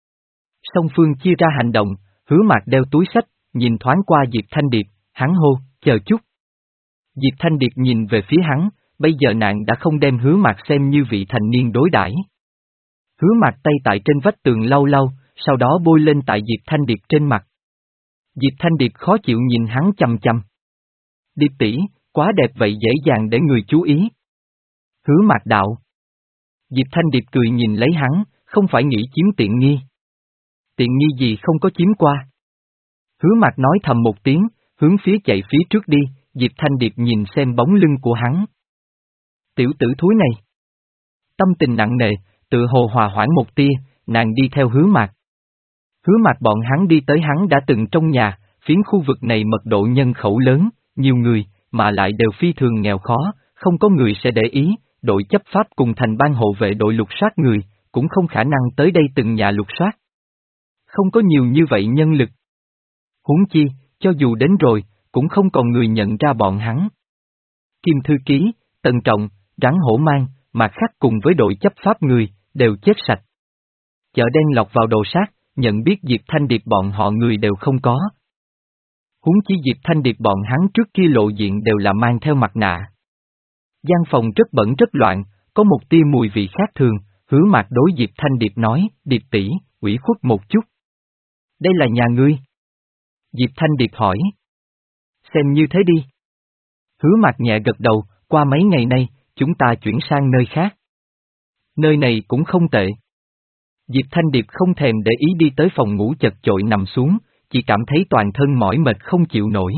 Song phương chia ra hành động, Hứa Mạc đeo túi xách, nhìn thoáng qua Diệp Thanh Điệp, hắn hô, chờ chút. Diệp Thanh Điệp nhìn về phía hắn, bây giờ nạn đã không đem Hứa Mạc xem như vị thành niên đối đãi. Hứa Mạc tay tại trên vách tường lau lau, sau đó bôi lên tại Diệp Thanh Điệp trên mặt. Diệp Thanh Điệp khó chịu nhìn hắn chằm chằm. Điệp tỷ, quá đẹp vậy dễ dàng để người chú ý. Hứa Mạc đạo. Diệp Thanh Điệp cười nhìn lấy hắn, không phải nghĩ chiếm tiện nghi. Tiện nghi gì không có chiếm qua. Hứa Mạc nói thầm một tiếng, hướng phía chạy phía trước đi, Diệp Thanh Điệp nhìn xem bóng lưng của hắn. Tiểu tử thúi này. Tâm tình nặng nề, tự hồ hòa hoãn một tia, nàng đi theo Hứa Mạc. Hứa Mạc bọn hắn đi tới hắn đã từng trong nhà, phiến khu vực này mật độ nhân khẩu lớn, nhiều người, mà lại đều phi thường nghèo khó, không có người sẽ để ý, đội chấp pháp cùng thành ban hộ vệ đội lục soát người, cũng không khả năng tới đây từng nhà lục soát. Không có nhiều như vậy nhân lực. Huống chi, cho dù đến rồi, cũng không còn người nhận ra bọn hắn. Kim Thư Ký, Tần Trọng, Rắn Hổ Mang, Mạc Khắc cùng với đội chấp pháp người, đều chết sạch. Chợ đen lọt vào đồ sát, nhận biết Diệp Thanh Điệp bọn họ người đều không có. Huống chi Diệp Thanh Điệp bọn hắn trước kia lộ diện đều là mang theo mặt nạ. Gian phòng rất bẩn rất loạn, có một tia mùi vị khác thường, Hứa Mạc đối Diệp Thanh Điệp nói, Điệp tỷ, ủy khuất một chút. Đây là nhà ngươi. Diệp Thanh Điệp hỏi. Xem như thế đi. Hứa Mạc nhẹ gật đầu, qua mấy ngày nay, chúng ta chuyển sang nơi khác. Nơi này cũng không tệ. Diệp Thanh Điệp không thèm để ý đi tới phòng ngủ chật chội nằm xuống, chỉ cảm thấy toàn thân mỏi mệt không chịu nổi.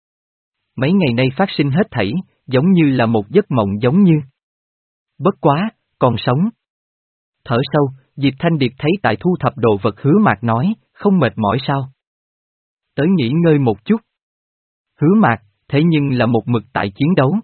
Mấy ngày nay phát sinh hết thảy, giống như là một giấc mộng giống như. Bất quá, còn sống. Thở sâu, Diệp Thanh Điệp thấy tại thu thập đồ vật Hứa Mạc nói, không mệt mỏi sao? Tới nghỉ ngơi một chút. Hứa Mạc, thế nhưng là một mực tại chiến đấu.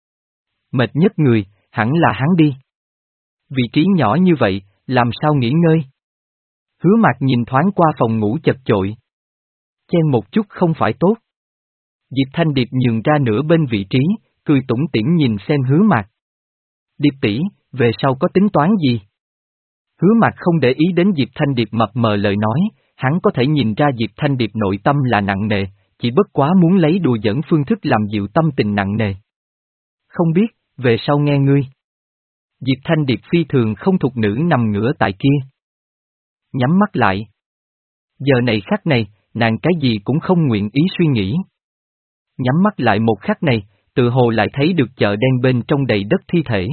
Mệt nhất người, hẳn là hắn đi. Vị trí nhỏ như vậy, làm sao nghỉ ngơi? Hứa Mạc nhìn thoáng qua phòng ngủ chật chội. Chen một chút không phải tốt. Diệp Thanh Điệp nhường ra nửa bên vị trí, cười tủm tỉm nhìn xem Hứa Mạc. Điệp tỷ, về sau có tính toán gì? Hứa Mạc không để ý đến Diệp Thanh Điệp mập mờ lời nói, hắn có thể nhìn ra Diệp Thanh Điệp nội tâm là nặng nề, chỉ bất quá muốn lấy đùa giỡn phương thức làm dịu tâm tình nặng nề. Không biết, về sau nghe ngươi. Diệp Thanh Điệp phi thường không thuộc nữ nằm ngửa tại kia. Nhắm mắt lại. Giờ này khắc này, nàng cái gì cũng không nguyện ý suy nghĩ. Nhắm mắt lại một khắc này, tự hồ lại thấy được chợ đen bên trong đầy đất thi thể.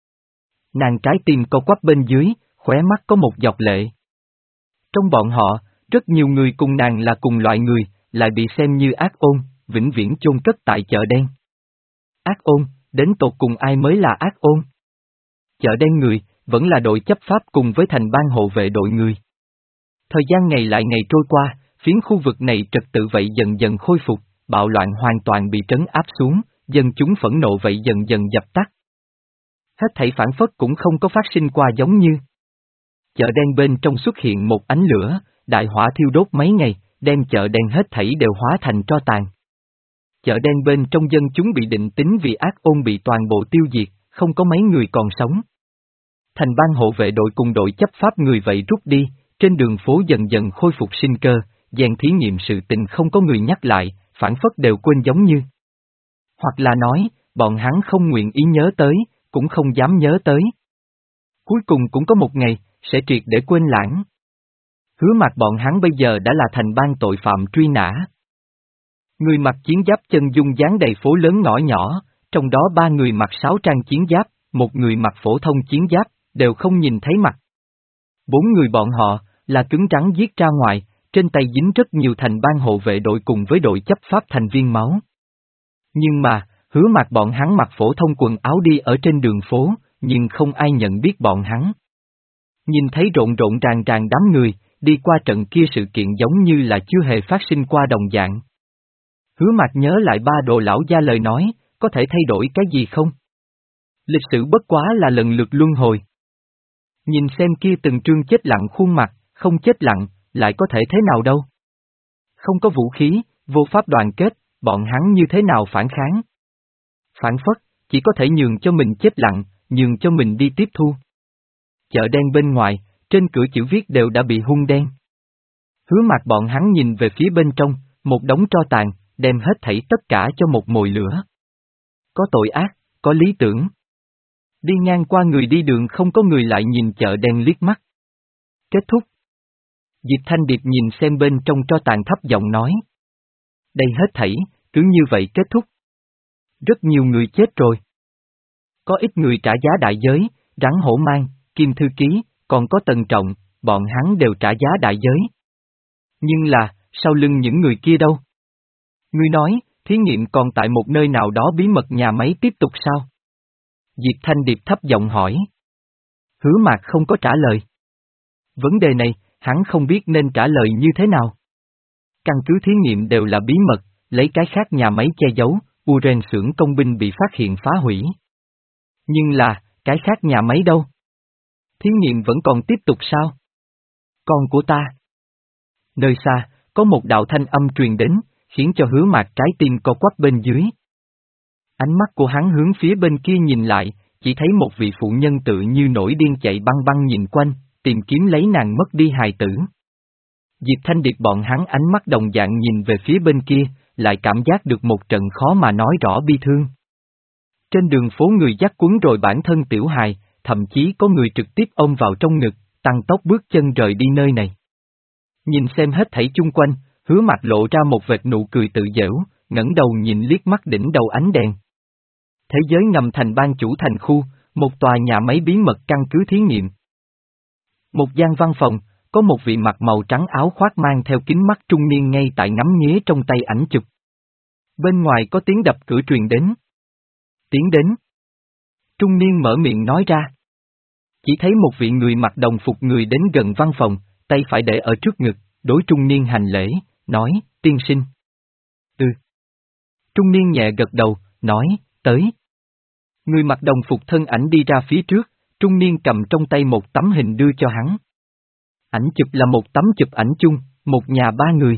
Nàng trái tim co quắp bên dưới, khóe mắt có một giọt lệ. Trong bọn họ, rất nhiều người cùng nàng là cùng loại người, lại bị xem như ác ôn, vĩnh viễn chôn cất tại chợ đen. Ác ôn, đến tột cùng ai mới là ác ôn? Chợ đen người, vẫn là đội chấp pháp cùng với thành ban hộ vệ đội người. Thời gian ngày lại ngày trôi qua, phiến khu vực này trật tự vậy dần dần khôi phục, bạo loạn hoàn toàn bị trấn áp xuống, dân chúng phẫn nộ vậy dần dần dập tắt. Hết thảy phản phất cũng không có phát sinh qua giống như. Chợ đen bên trong xuất hiện một ánh lửa, đại hỏa thiêu đốt mấy ngày, đem chợ đen hết thảy đều hóa thành tro tàn. Chợ đen bên trong dân chúng bị định tính vì ác ôn bị toàn bộ tiêu diệt, không có mấy người còn sống. Thành ban hộ vệ đội cùng đội chấp pháp người vậy rút đi, trên đường phố dần dần khôi phục sinh cơ, gian thí nghiệm sự tình không có người nhắc lại, phản phất đều quên giống như. Hoặc là nói, bọn hắn không nguyện ý nhớ tới, cũng không dám nhớ tới. Cuối cùng cũng có một ngày, sẽ triệt để quên lãng. Hứa Mạc bọn hắn bây giờ đã là thành ban tội phạm truy nã. Người mặc chiến giáp chân dung dáng đầy phố lớn ngõ nhỏ, trong đó ba người mặc sáu trang chiến giáp, một người mặc phổ thông chiến giáp, đều không nhìn thấy mặt. Bốn người bọn họ, là cứng rắn giết ra ngoài, trên tay dính rất nhiều thành ban hộ vệ đội cùng với đội chấp pháp thành viên máu. Nhưng mà, Hứa Mạc bọn hắn mặc phổ thông quần áo đi ở trên đường phố, nhưng không ai nhận biết bọn hắn. Nhìn thấy rộn rộn ràng ràng đám người, đi qua trận kia sự kiện giống như là chưa hề phát sinh qua đồng dạng. Hứa Mạc nhớ lại ba đồ lão gia lời nói, có thể thay đổi cái gì không? Lịch sử bất quá là lần lượt luân hồi. Nhìn xem kia từng trương chết lặng khuôn mặt, không chết lặng, lại có thể thế nào đâu? Không có vũ khí, vô pháp đoàn kết, bọn hắn như thế nào phản kháng? Phản phất, chỉ có thể nhường cho mình chết lặng, nhường cho mình đi tiếp thu. Chợ đen bên ngoài, trên cửa chữ viết đều đã bị hung đen. Hứa Mạc bọn hắn nhìn về phía bên trong, một đống tro tàn, đem hết thảy tất cả cho một mồi lửa. Có tội ác, có lý tưởng. Đi ngang qua người đi đường không có người lại nhìn chợ đen liếc mắt. Kết thúc. Diệp Thanh Điệp nhìn xem bên trong tro tàn thấp giọng nói. Đây hết thảy, cứ như vậy kết thúc. Rất nhiều người chết rồi. Có ít người trả giá đại giới, rắn hổ mang, Kim Thư Ký, còn có Tần Trọng, bọn hắn đều trả giá đại giới. Nhưng là, sau lưng những người kia đâu? Ngươi nói, thí nghiệm còn tại một nơi nào đó bí mật nhà máy tiếp tục sao? Diệp Thanh Điệp thấp giọng hỏi. Hứa Mạc không có trả lời. Vấn đề này, hắn không biết nên trả lời như thế nào. Căn cứ thí nghiệm đều là bí mật, lấy cái khác nhà máy che giấu, Uren xưởng công binh bị phát hiện phá hủy. Nhưng là, cái khác nhà máy đâu? Thí nghiệm vẫn còn tiếp tục sao? Con của ta. Nơi xa, có một đạo thanh âm truyền đến, khiến cho Hứa Mạc trái tim co quắp bên dưới. Ánh mắt của hắn hướng phía bên kia nhìn lại, chỉ thấy một vị phụ nhân tự như nổi điên chạy băng băng nhìn quanh, tìm kiếm lấy nàng mất đi hài tử. Diệp Thanh Điệp bọn hắn ánh mắt đồng dạng nhìn về phía bên kia, lại cảm giác được một trận khó mà nói rõ bi thương. Trên đường phố người dắt cuốn rồi bản thân tiểu hài, thậm chí có người trực tiếp ôm vào trong ngực, tăng tốc bước chân rời đi nơi này. Nhìn xem hết thảy chung quanh, Hứa Mạc lộ ra một vệt nụ cười tự giễu, ngẩng đầu nhìn liếc mắt đỉnh đầu ánh đèn. Thế giới ngầm thành ban chủ thành khu, một tòa nhà máy bí mật căn cứ thí nghiệm. Một gian văn phòng, có một vị mặc màu trắng áo khoác mang theo kính mắt trung niên ngay tại ngắm nghía trong tay ảnh chụp. Bên ngoài có tiếng đập cửa truyền đến. Tiến đến. Trung niên mở miệng nói ra. Chỉ thấy một vị người mặc đồng phục người đến gần văn phòng, tay phải để ở trước ngực, đối trung niên hành lễ, nói, tiên sinh. Ừ. Trung niên nhẹ gật đầu, nói, tới. Người mặc đồng phục thân ảnh đi ra phía trước, trung niên cầm trong tay một tấm hình đưa cho hắn. Ảnh chụp là một tấm chụp ảnh chung, một nhà ba người.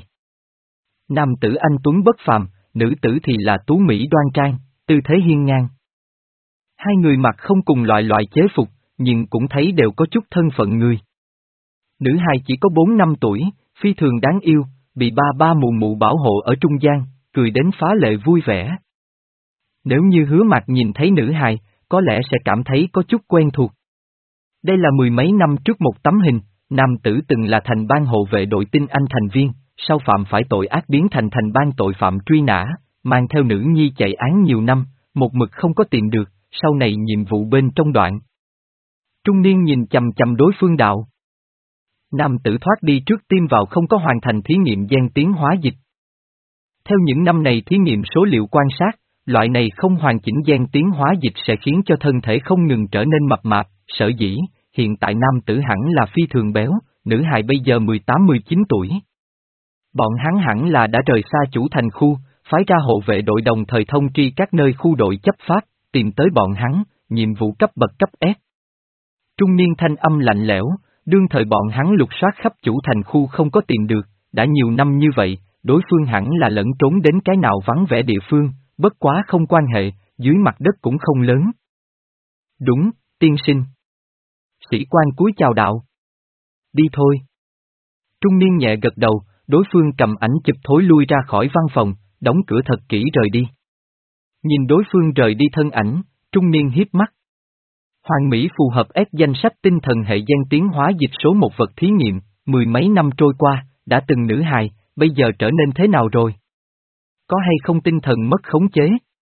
Nam tử anh tuấn bất phàm, nữ tử thì là tú mỹ đoan trang, tư thế hiên ngang. Hai người mặc không cùng loại loại chế phục, nhưng cũng thấy đều có chút thân phận người. Nữ hài chỉ có bốn năm tuổi, phi thường đáng yêu, bị ba ba mụ mụ bảo hộ ở trung gian, cười đến phá lệ vui vẻ. Nếu như Hứa Mạc nhìn thấy nữ hài, có lẽ sẽ cảm thấy có chút quen thuộc. Đây là mười mấy năm trước một tấm hình, nam tử từng là thành ban hộ vệ đội tinh anh thành viên, sau phạm phải tội ác biến thành thành ban tội phạm truy nã, mang theo nữ nhi chạy án nhiều năm, một mực không có tìm được, sau này nhiệm vụ bên trong đoạn. Trung niên nhìn chầm chầm đối phương đạo. Nam tử thoát đi trước tim vào không có hoàn thành thí nghiệm gen tiến hóa dịch. Theo những năm này thí nghiệm số liệu quan sát, loại này không hoàn chỉnh gen tiến hóa dịch sẽ khiến cho thân thể không ngừng trở nên mập mạp, sở dĩ, hiện tại nam tử hẳn là phi thường béo, nữ hài bây giờ mười tám mười chín tuổi. Bọn hắn hẳn là đã rời xa chủ thành khu, phái ra hộ vệ đội đồng thời thông tri các nơi khu đội chấp pháp, tìm tới bọn hắn, nhiệm vụ cấp bậc cấp S. Trung niên thanh âm lạnh lẽo, đương thời bọn hắn lục soát khắp chủ thành khu không có tìm được, đã nhiều năm như vậy, đối phương hẳn là lẫn trốn đến cái nào vắng vẻ địa phương, bất quá không quan hệ, dưới mặt đất cũng không lớn. Đúng, tiên sinh. Sĩ quan cúi chào đạo. Đi thôi. Trung niên nhẹ gật đầu, đối phương cầm ảnh chụp thối lui ra khỏi văn phòng, đóng cửa thật kỹ rời đi. Nhìn đối phương rời đi thân ảnh, trung niên hiếp mắt. Hoàng Mỹ phù hợp ép danh sách tinh thần hệ gen tiến hóa dịch số một vật thí nghiệm, mười mấy năm trôi qua, đã từng nữ hài, bây giờ trở nên thế nào rồi? Có hay không tinh thần mất khống chế?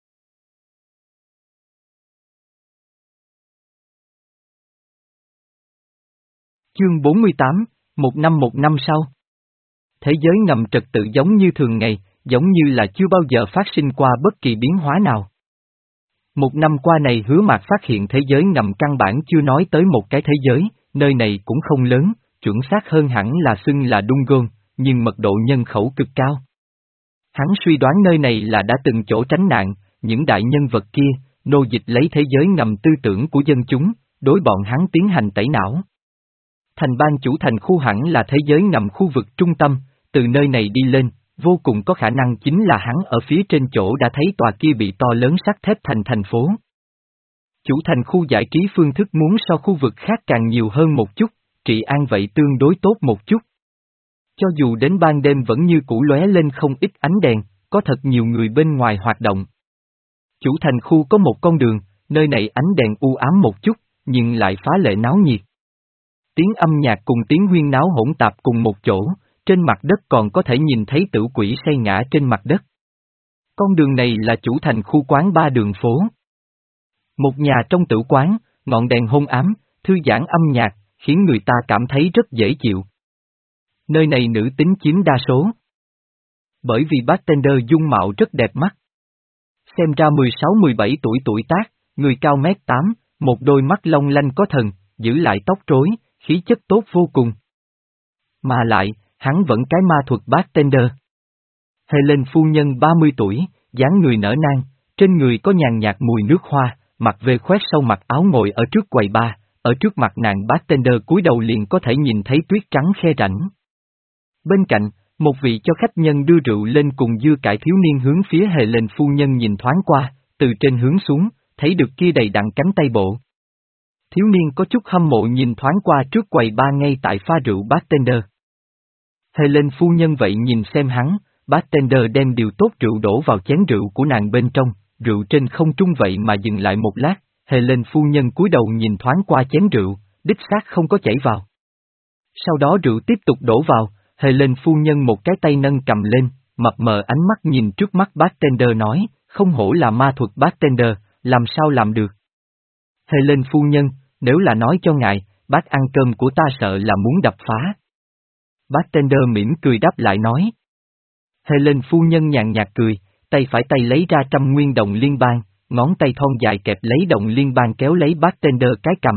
Chương bốn mươi tám, một năm một năm sau. Thế giới ngầm trật tự giống như thường ngày, giống như là chưa bao giờ phát sinh qua bất kỳ biến hóa nào. Một năm qua này Hứa Mạc phát hiện thế giới ngầm căn bản chưa nói tới một cái thế giới, nơi này cũng không lớn, chuẩn xác hơn hẳn là xưng là Dungon, nhưng mật độ nhân khẩu cực cao. Hắn suy đoán nơi này là đã từng chỗ tránh nạn, những đại nhân vật kia, nô dịch lấy thế giới ngầm tư tưởng của dân chúng, đối bọn hắn tiến hành tẩy não. Thành ban chủ thành khu hẳn là thế giới ngầm khu vực trung tâm, từ nơi này đi lên, vô cùng có khả năng chính là hắn ở phía trên chỗ đã thấy tòa kia bị to lớn sắt thép thành thành phố. Chủ thành khu giải trí phương thức muốn so khu vực khác càng nhiều hơn một chút, trị an vậy tương đối tốt một chút. Cho dù đến ban đêm vẫn như cũ lóe lên không ít ánh đèn, có thật nhiều người bên ngoài hoạt động. Chủ thành khu có một con đường, nơi này ánh đèn u ám một chút, nhưng lại phá lệ náo nhiệt. Tiếng âm nhạc cùng tiếng huyên náo hỗn tạp cùng một chỗ, trên mặt đất còn có thể nhìn thấy tử quỷ say ngã trên mặt đất. Con đường này là chủ thành khu quán ba đường phố. Một nhà trong tử quán, ngọn đèn hôn ám, thư giãn âm nhạc, khiến người ta cảm thấy rất dễ chịu. Nơi này nữ tính chiếm đa số. Bởi vì bartender dung mạo rất đẹp mắt. Xem ra mười sáu mười bảy tuổi tuổi tác, người cao mét tám, một đôi mắt long lanh có thần, giữ lại tóc rối, khí chất tốt vô cùng. Mà lại, hắn vẫn cái ma thuật bartender. Helen phu nhân ba mươi tuổi, dáng người nở nang, trên người có nhàn nhạt mùi nước hoa, mặc về khoét sâu mặc áo ngồi ở trước quầy bar, ở trước mặt nàng bartender cúi đầu liền có thể nhìn thấy tuyết trắng khe rãnh. Bên cạnh, một vị cho khách nhân đưa rượu lên cùng dưa cải thiếu niên hướng phía Helen phu nhân nhìn thoáng qua, từ trên hướng xuống, thấy được kia đầy đặn cánh tay bộ. Thiếu niên có chút hâm mộ nhìn thoáng qua trước quầy bar ngay tại pha rượu bartender. Helen phu nhân vậy nhìn xem hắn, bartender đem điều tốt rượu đổ vào chén rượu của nàng bên trong, rượu trên không trung vậy mà dừng lại một lát, Helen phu nhân cúi đầu nhìn thoáng qua chén rượu, đích xác không có chảy vào. Sau đó rượu tiếp tục đổ vào, Helen phu nhân một cái tay nâng cầm lên, mập mờ ánh mắt nhìn trước mắt bartender nói, không hổ là ma thuật bartender, làm sao làm được. Helen phu nhân, nếu là nói cho ngài, bát ăn cơm của ta sợ là muốn đập phá. Bartender mỉm cười đáp lại nói. Helen phu nhân nhàn nhạt cười, tay phải tay lấy ra trăm nguyên đồng liên bang, ngón tay thon dài kẹp lấy đồng liên bang kéo lấy bartender cái cầm.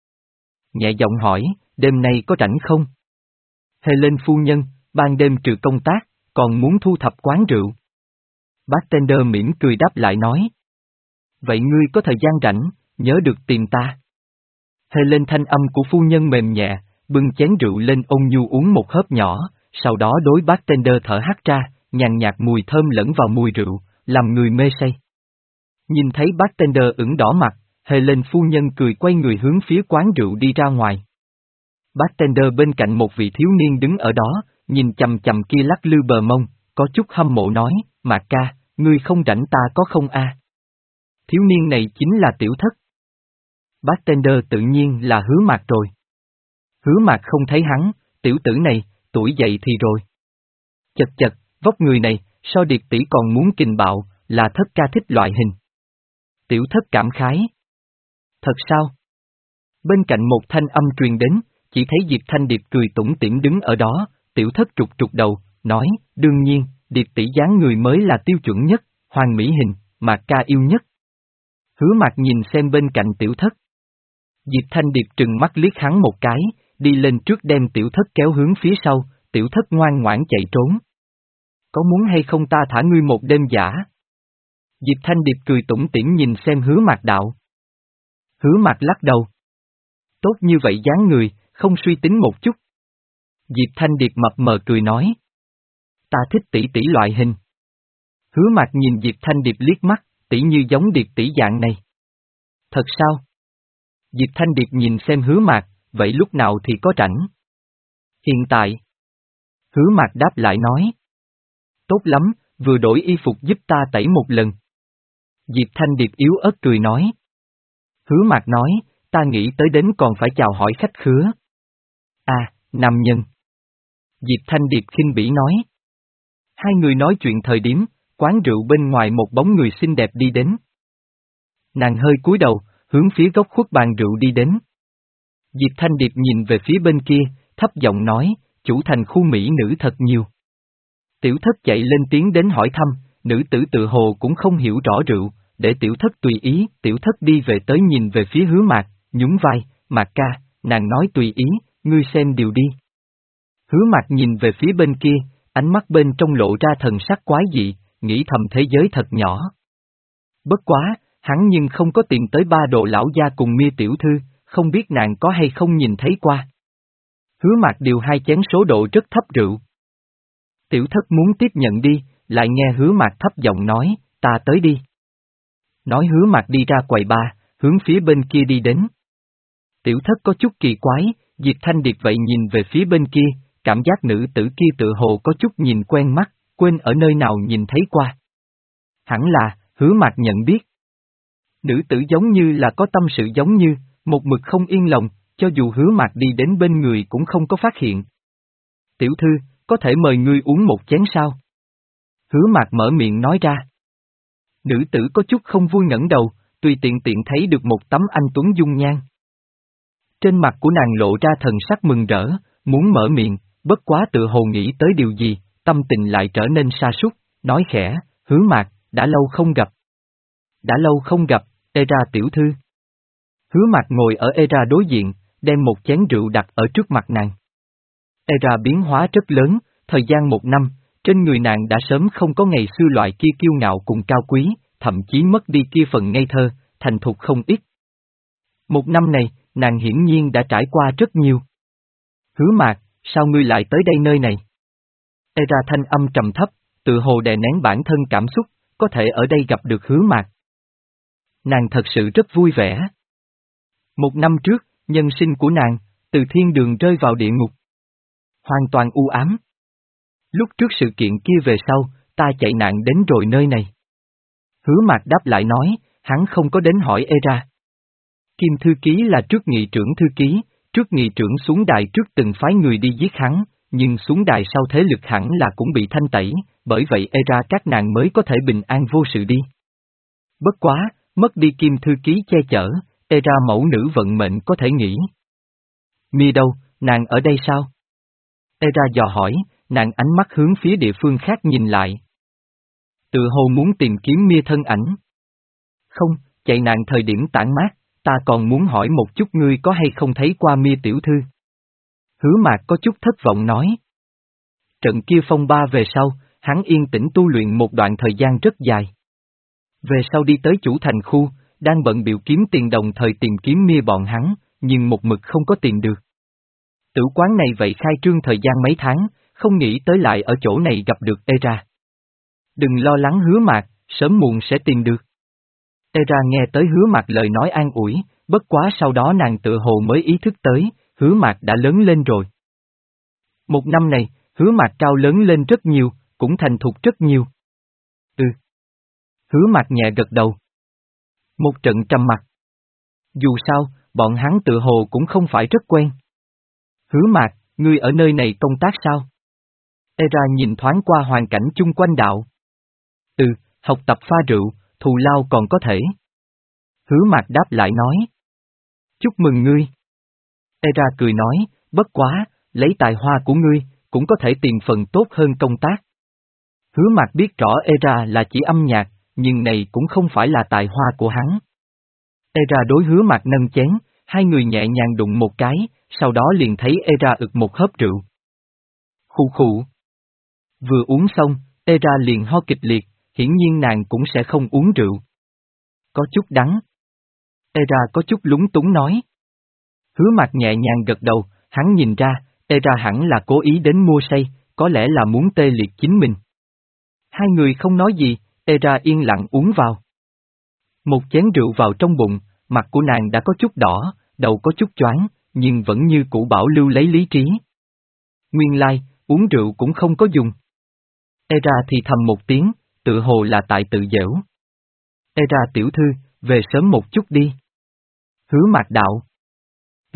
Nhẹ giọng hỏi, đêm nay có rảnh không? Helen phu nhân, ban đêm trừ công tác, còn muốn thu thập quán rượu. Bartender mỉm cười đáp lại nói. Vậy ngươi có thời gian rảnh, nhớ được tìm ta. Helen thanh âm của phu nhân mềm nhẹ, bưng chén rượu lên ôn nhu uống một hớp nhỏ, sau đó đối bartender thở hắt ra, nhàn nhạt mùi thơm lẫn vào mùi rượu, làm người mê say. Nhìn thấy bartender ửng đỏ mặt, Helen phu nhân cười quay người hướng phía quán rượu đi ra ngoài. Bartender bên cạnh một vị thiếu niên đứng ở đó, nhìn chằm chằm kia lắc lư bờ mông, có chút hâm mộ nói, Mạc ca, ngươi không rảnh ta có không a? Thiếu niên này chính là Tiểu Thất. Bartender tự nhiên là Hứa Mạc rồi. Hứa Mạc không thấy hắn, tiểu tử này, tuổi dậy thì rồi. Chật chật, vóc người này, so Điệp tỷ còn muốn kình bạo, là Thất ca thích loại hình. Tiểu Thất cảm khái. Thật sao? Bên cạnh một thanh âm truyền đến, chỉ thấy Diệp Thanh Điệp cười tủm tỉm đứng ở đó, Tiểu Thất trục trục đầu, nói, đương nhiên, Điệp tỷ dáng người mới là tiêu chuẩn nhất, hoàn mỹ hình, Mạc ca yêu nhất. Hứa Mạc nhìn xem bên cạnh Tiểu Thất. Diệp Thanh Điệp trừng mắt liếc hắn một cái, đi lên trước đem Tiểu Thất kéo hướng phía sau, Tiểu Thất ngoan ngoãn chạy trốn. Có muốn hay không ta thả ngươi một đêm giả? Diệp Thanh Điệp cười tủm tỉm nhìn xem Hứa Mạc đạo. Hứa Mạc lắc đầu. Tốt như vậy dáng người, không suy tính một chút. Diệp Thanh Điệp mập mờ cười nói. Ta thích tỷ tỷ loại hình. Hứa Mạc nhìn Diệp Thanh Điệp liếc mắt, tỷ như giống Điệp tỷ dạng này. Thật sao? Diệp Thanh Điệp nhìn xem Hứa Mạc, vậy lúc nào thì có rảnh? Hiện tại. Hứa Mạc đáp lại nói. Tốt lắm, vừa đổi y phục giúp ta tẩy một lần. Diệp Thanh Điệp yếu ớt cười nói. Hứa Mạc nói, ta nghĩ tới đến còn phải chào hỏi khách khứa. À, nam nhân. Diệp Thanh Điệp khinh bỉ nói. Hai người nói chuyện thời điểm, quán rượu bên ngoài một bóng người xinh đẹp đi đến. Nàng hơi cúi đầu, hướng phía góc khuất bàn rượu đi đến. Diệp Thanh Điệp nhìn về phía bên kia, thấp giọng nói, chủ thành khu mỹ nữ thật nhiều. Tiểu Thất chạy lên tiếng đến hỏi thăm, nữ tử tự hồ cũng không hiểu rõ rượu, để Tiểu Thất tùy ý, Tiểu Thất đi về tới nhìn về phía Hứa Mạc, nhún vai, Mạc ca, nàng nói tùy ý, ngươi xem điều đi. Hứa Mạc nhìn về phía bên kia, ánh mắt bên trong lộ ra thần sắc quái dị, nghĩ thầm thế giới thật nhỏ. Bất quá, hắn nhưng không có tìm tới ba độ lão gia cùng Mia tiểu thư, không biết nàng có hay không nhìn thấy qua. Hứa Mạc điều hai chén số độ rất thấp rượu. Tiểu Thất muốn tiếp nhận đi, lại nghe Hứa Mạc thấp giọng nói, ta tới đi. Nói Hứa Mạc đi ra quầy bar, hướng phía bên kia đi đến. Tiểu Thất có chút kỳ quái, Diệp Thanh Điệp vậy nhìn về phía bên kia, cảm giác nữ tử kia tự hồ có chút nhìn quen mắt, quên ở nơi nào nhìn thấy qua. Hẳn là, Hứa Mạc nhận biết. Nữ tử giống như là có tâm sự giống như, một mực không yên lòng, cho dù Hứa Mạc đi đến bên người cũng không có phát hiện. Tiểu thư, có thể mời ngươi uống một chén sao? Hứa Mạc mở miệng nói ra. Nữ tử có chút không vui ngẩng đầu, tùy tiện tiện thấy được một tấm anh tuấn dung nhan. Trên mặt của nàng lộ ra thần sắc mừng rỡ, muốn mở miệng, bất quá tự hồ nghĩ tới điều gì, tâm tình lại trở nên sa sút, nói khẽ, Hứa Mạc, đã lâu không gặp. Đã lâu không gặp, Era tiểu thư. Hứa Mạc ngồi ở Era đối diện, đem một chén rượu đặt ở trước mặt nàng. Era biến hóa rất lớn, thời gian một năm, trên người nàng đã sớm không có ngày xưa loại kia kiêu ngạo cùng cao quý, thậm chí mất đi kia phần ngây thơ, thành thục không ít. Một năm này, nàng hiển nhiên đã trải qua rất nhiều. Hứa Mạc, sao ngươi lại tới đây nơi này? Era thanh âm trầm thấp, tự hồ đè nén bản thân cảm xúc, có thể ở đây gặp được Hứa Mạc. Nàng thật sự rất vui vẻ. Một năm trước, nhân sinh của nàng, từ thiên đường rơi vào địa ngục. Hoàn toàn u ám. Lúc trước sự kiện kia về sau, ta chạy nạn đến rồi nơi này. Hứa Mạc đáp lại nói, hắn không có đến hỏi Era. Kim thư ký là trước nghị trưởng thư ký, trước nghị trưởng xuống đài trước từng phái người đi giết hắn, nhưng xuống đài sau thế lực hẳn là cũng bị thanh tẩy, bởi vậy Era các nàng mới có thể bình an vô sự đi. Bất quá, mất đi kim thư ký che chở, Era mẫu nữ vận mệnh có thể nghĩ. Mia đâu, nàng ở đây sao? Era dò hỏi, nàng ánh mắt hướng phía địa phương khác nhìn lại. Tự hồ muốn tìm kiếm Mia thân ảnh. Không, chạy nạn thời điểm tản mát, ta còn muốn hỏi một chút ngươi có hay không thấy qua Mia tiểu thư. Hứa Mạc có chút thất vọng nói. Trận kia phong ba về sau, hắn yên tĩnh tu luyện một đoạn thời gian rất dài. Về sau đi tới chủ thành khu, đang bận biểu kiếm tiền đồng thời tìm kiếm Mia bọn hắn, nhưng một mực không có tìm được. Tử quán này vậy khai trương thời gian mấy tháng, không nghĩ tới lại ở chỗ này gặp được Era. Đừng lo lắng Hứa Mạc, sớm muộn sẽ tìm được. Era nghe tới Hứa Mạc lời nói an ủi, bất quá sau đó nàng tự hồ mới ý thức tới, Hứa Mạc đã lớn lên rồi. Một năm này, Hứa Mạc cao lớn lên rất nhiều, cũng thành thục rất nhiều. Ừ. Hứa Mạc nhẹ gật đầu. Một trận trầm mặc. Dù sao, bọn hắn tự hồ cũng không phải rất quen. Hứa Mạc, ngươi ở nơi này công tác sao? Era nhìn thoáng qua hoàn cảnh chung quanh đạo. Ừ, học tập pha rượu, thù lao còn có thể. Hứa Mạc đáp lại nói. Chúc mừng ngươi. Era cười nói, bất quá, lấy tài hoa của ngươi, cũng có thể tìm phần tốt hơn công tác. Hứa Mạc biết rõ Era là chỉ âm nhạc, nhưng này cũng không phải là tài hoa của hắn. Era đối Hứa Mạc nâng chén, hai người nhẹ nhàng đụng một cái, sau đó liền thấy Era ực một hớp rượu. Khụ khụ. Vừa uống xong, Era liền ho kịch liệt, hiển nhiên nàng cũng sẽ không uống rượu. Có chút đắng. Era có chút lúng túng nói. Hứa Mạc nhẹ nhàng gật đầu, hắn nhìn ra, Era hẳn là cố ý đến mua say, có lẽ là muốn tê liệt chính mình. Hai người không nói gì, Era yên lặng uống vào. Một chén rượu vào trong bụng, mặt của nàng đã có chút đỏ, đầu có chút choáng, nhưng vẫn như cũ bảo lưu lấy lý trí. Nguyên lai, uống rượu cũng không có dùng. Era thì thầm một tiếng, tự hồ là tại tự giễu. Era tiểu thư, về sớm một chút đi. Hứa Mạc đạo. Ừ.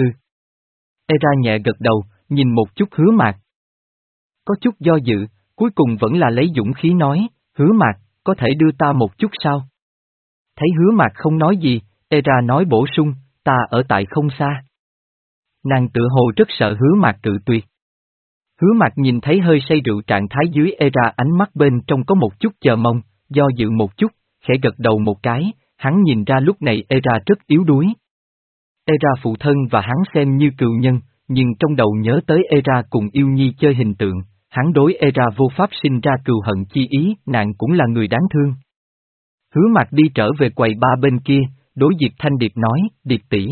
Era nhẹ gật đầu, nhìn một chút Hứa Mạc. Có chút do dự, cuối cùng vẫn là lấy dũng khí nói, Hứa Mạc, có thể đưa ta một chút sao? Thấy Hứa Mạc không nói gì, Era nói bổ sung, ta ở tại không xa. Nàng tự hồ rất sợ Hứa Mạc cự tuyệt. Hứa Mạc nhìn thấy hơi say rượu trạng thái dưới Era, ánh mắt bên trong có một chút chờ mong, do dự một chút, khẽ gật đầu một cái, hắn nhìn ra lúc này Era rất yếu đuối. Era phụ thân và hắn xem như cừu nhân, nhưng trong đầu nhớ tới Era cùng Yêu Nhi chơi hình tượng, hắn đối Era vô pháp sinh ra cừu hận chi ý, nàng cũng là người đáng thương. Hứa Mạc đi trở về quầy ba bên kia, đối Diệp Thanh Điệp nói, Điệp tỷ,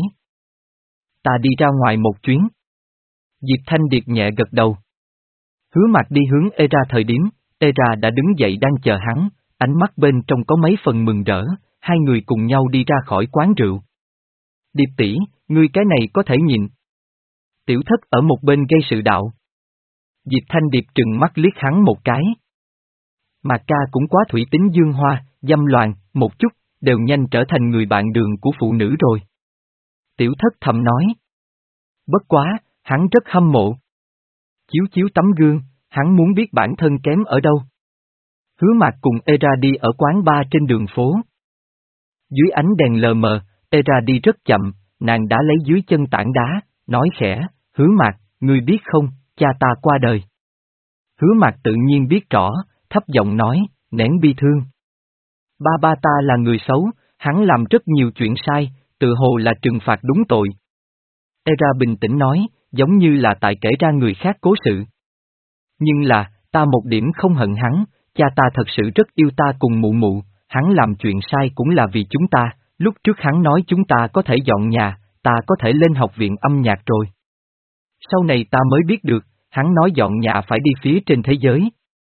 ta đi ra ngoài một chuyến. Diệp Thanh Điệp nhẹ gật đầu. Hứa Mạc đi hướng Era thời điểm, Era đã đứng dậy đang chờ hắn, ánh mắt bên trong có mấy phần mừng rỡ, hai người cùng nhau đi ra khỏi quán rượu. Điệp tỷ, ngươi cái này có thể nhìn. Tiểu thất ở một bên gây sự đạo. Diệp Thanh Điệp trừng mắt liếc hắn một cái. Mạc ca cũng quá thủy tính dương hoa, dâm loạn, một chút, đều nhanh trở thành người bạn đường của phụ nữ rồi. Tiểu thất thầm nói. Bất quá, hắn rất hâm mộ. Chiếu chiếu tấm gương, hắn muốn biết bản thân kém ở đâu. Hứa Mạc cùng Era đi ở quán bar trên đường phố. Dưới ánh đèn lờ mờ, Era đi rất chậm, nàng đã lấy dưới chân tảng đá, nói khẽ, Hứa Mạc, ngươi biết không, cha ta qua đời. Hứa Mạc tự nhiên biết rõ, thấp giọng nói, nén bi thương. Ba ba ta là người xấu, hắn làm rất nhiều chuyện sai, tự hồ là trừng phạt đúng tội. Era bình tĩnh nói, giống như là tại kể ra người khác cố sự. Nhưng là, ta một điểm không hận hắn, cha ta thật sự rất yêu ta cùng mụ mụ, hắn làm chuyện sai cũng là vì chúng ta, lúc trước hắn nói chúng ta có thể dọn nhà, ta có thể lên học viện âm nhạc rồi. Sau này ta mới biết được, hắn nói dọn nhà phải đi phía trên thế giới.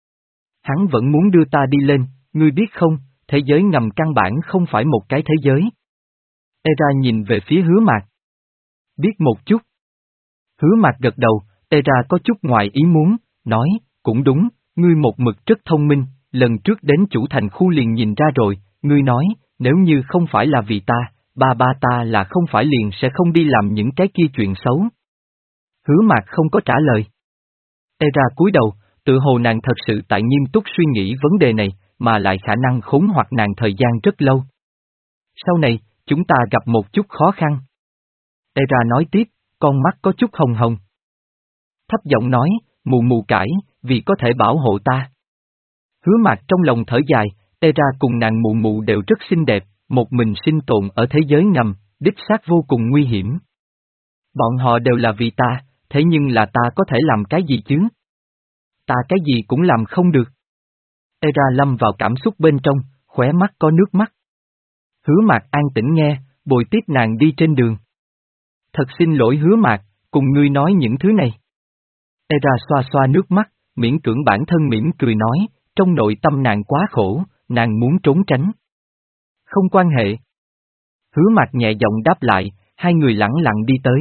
Hắn vẫn muốn đưa ta đi lên, ngươi biết không, thế giới ngầm căn bản không phải một cái thế giới. Era nhìn về phía Hứa Mạc. Biết một chút. Hứa Mạc gật đầu, Era có chút ngoài ý muốn, nói, cũng đúng, ngươi một mực rất thông minh, lần trước đến chủ thành khu liền nhìn ra rồi, ngươi nói, nếu như không phải là vì ta, ba ba ta là không phải liền sẽ không đi làm những cái kia chuyện xấu. Hứa Mạc không có trả lời. Era cúi đầu, tự hồ nàng thật sự tại nghiêm túc suy nghĩ vấn đề này, mà lại khả năng khốn hoặc nàng thời gian rất lâu. Sau này, chúng ta gặp một chút khó khăn. Era nói tiếp, con mắt có chút hồng hồng. Thấp giọng nói, mù mù cãi, vì có thể bảo hộ ta. Hứa Mạc trong lòng thở dài, Era cùng nàng mụ mụ đều rất xinh đẹp, một mình sinh tồn ở thế giới ngầm, đích xác vô cùng nguy hiểm. Bọn họ đều là vì ta, thế nhưng là ta có thể làm cái gì chứ? Ta cái gì cũng làm không được. Era lâm vào cảm xúc bên trong, khóe mắt có nước mắt. Hứa Mạc an tĩnh nghe, bồi tiếp nàng đi trên đường. Thật xin lỗi Hứa Mạc, cùng ngươi nói những thứ này. Era xoa xoa nước mắt, miễn cưỡng bản thân mỉm cười nói, trong nội tâm nàng quá khổ, nàng muốn trốn tránh. Không quan hệ. Hứa Mạc nhẹ giọng đáp lại, hai người lẳng lặng đi tới.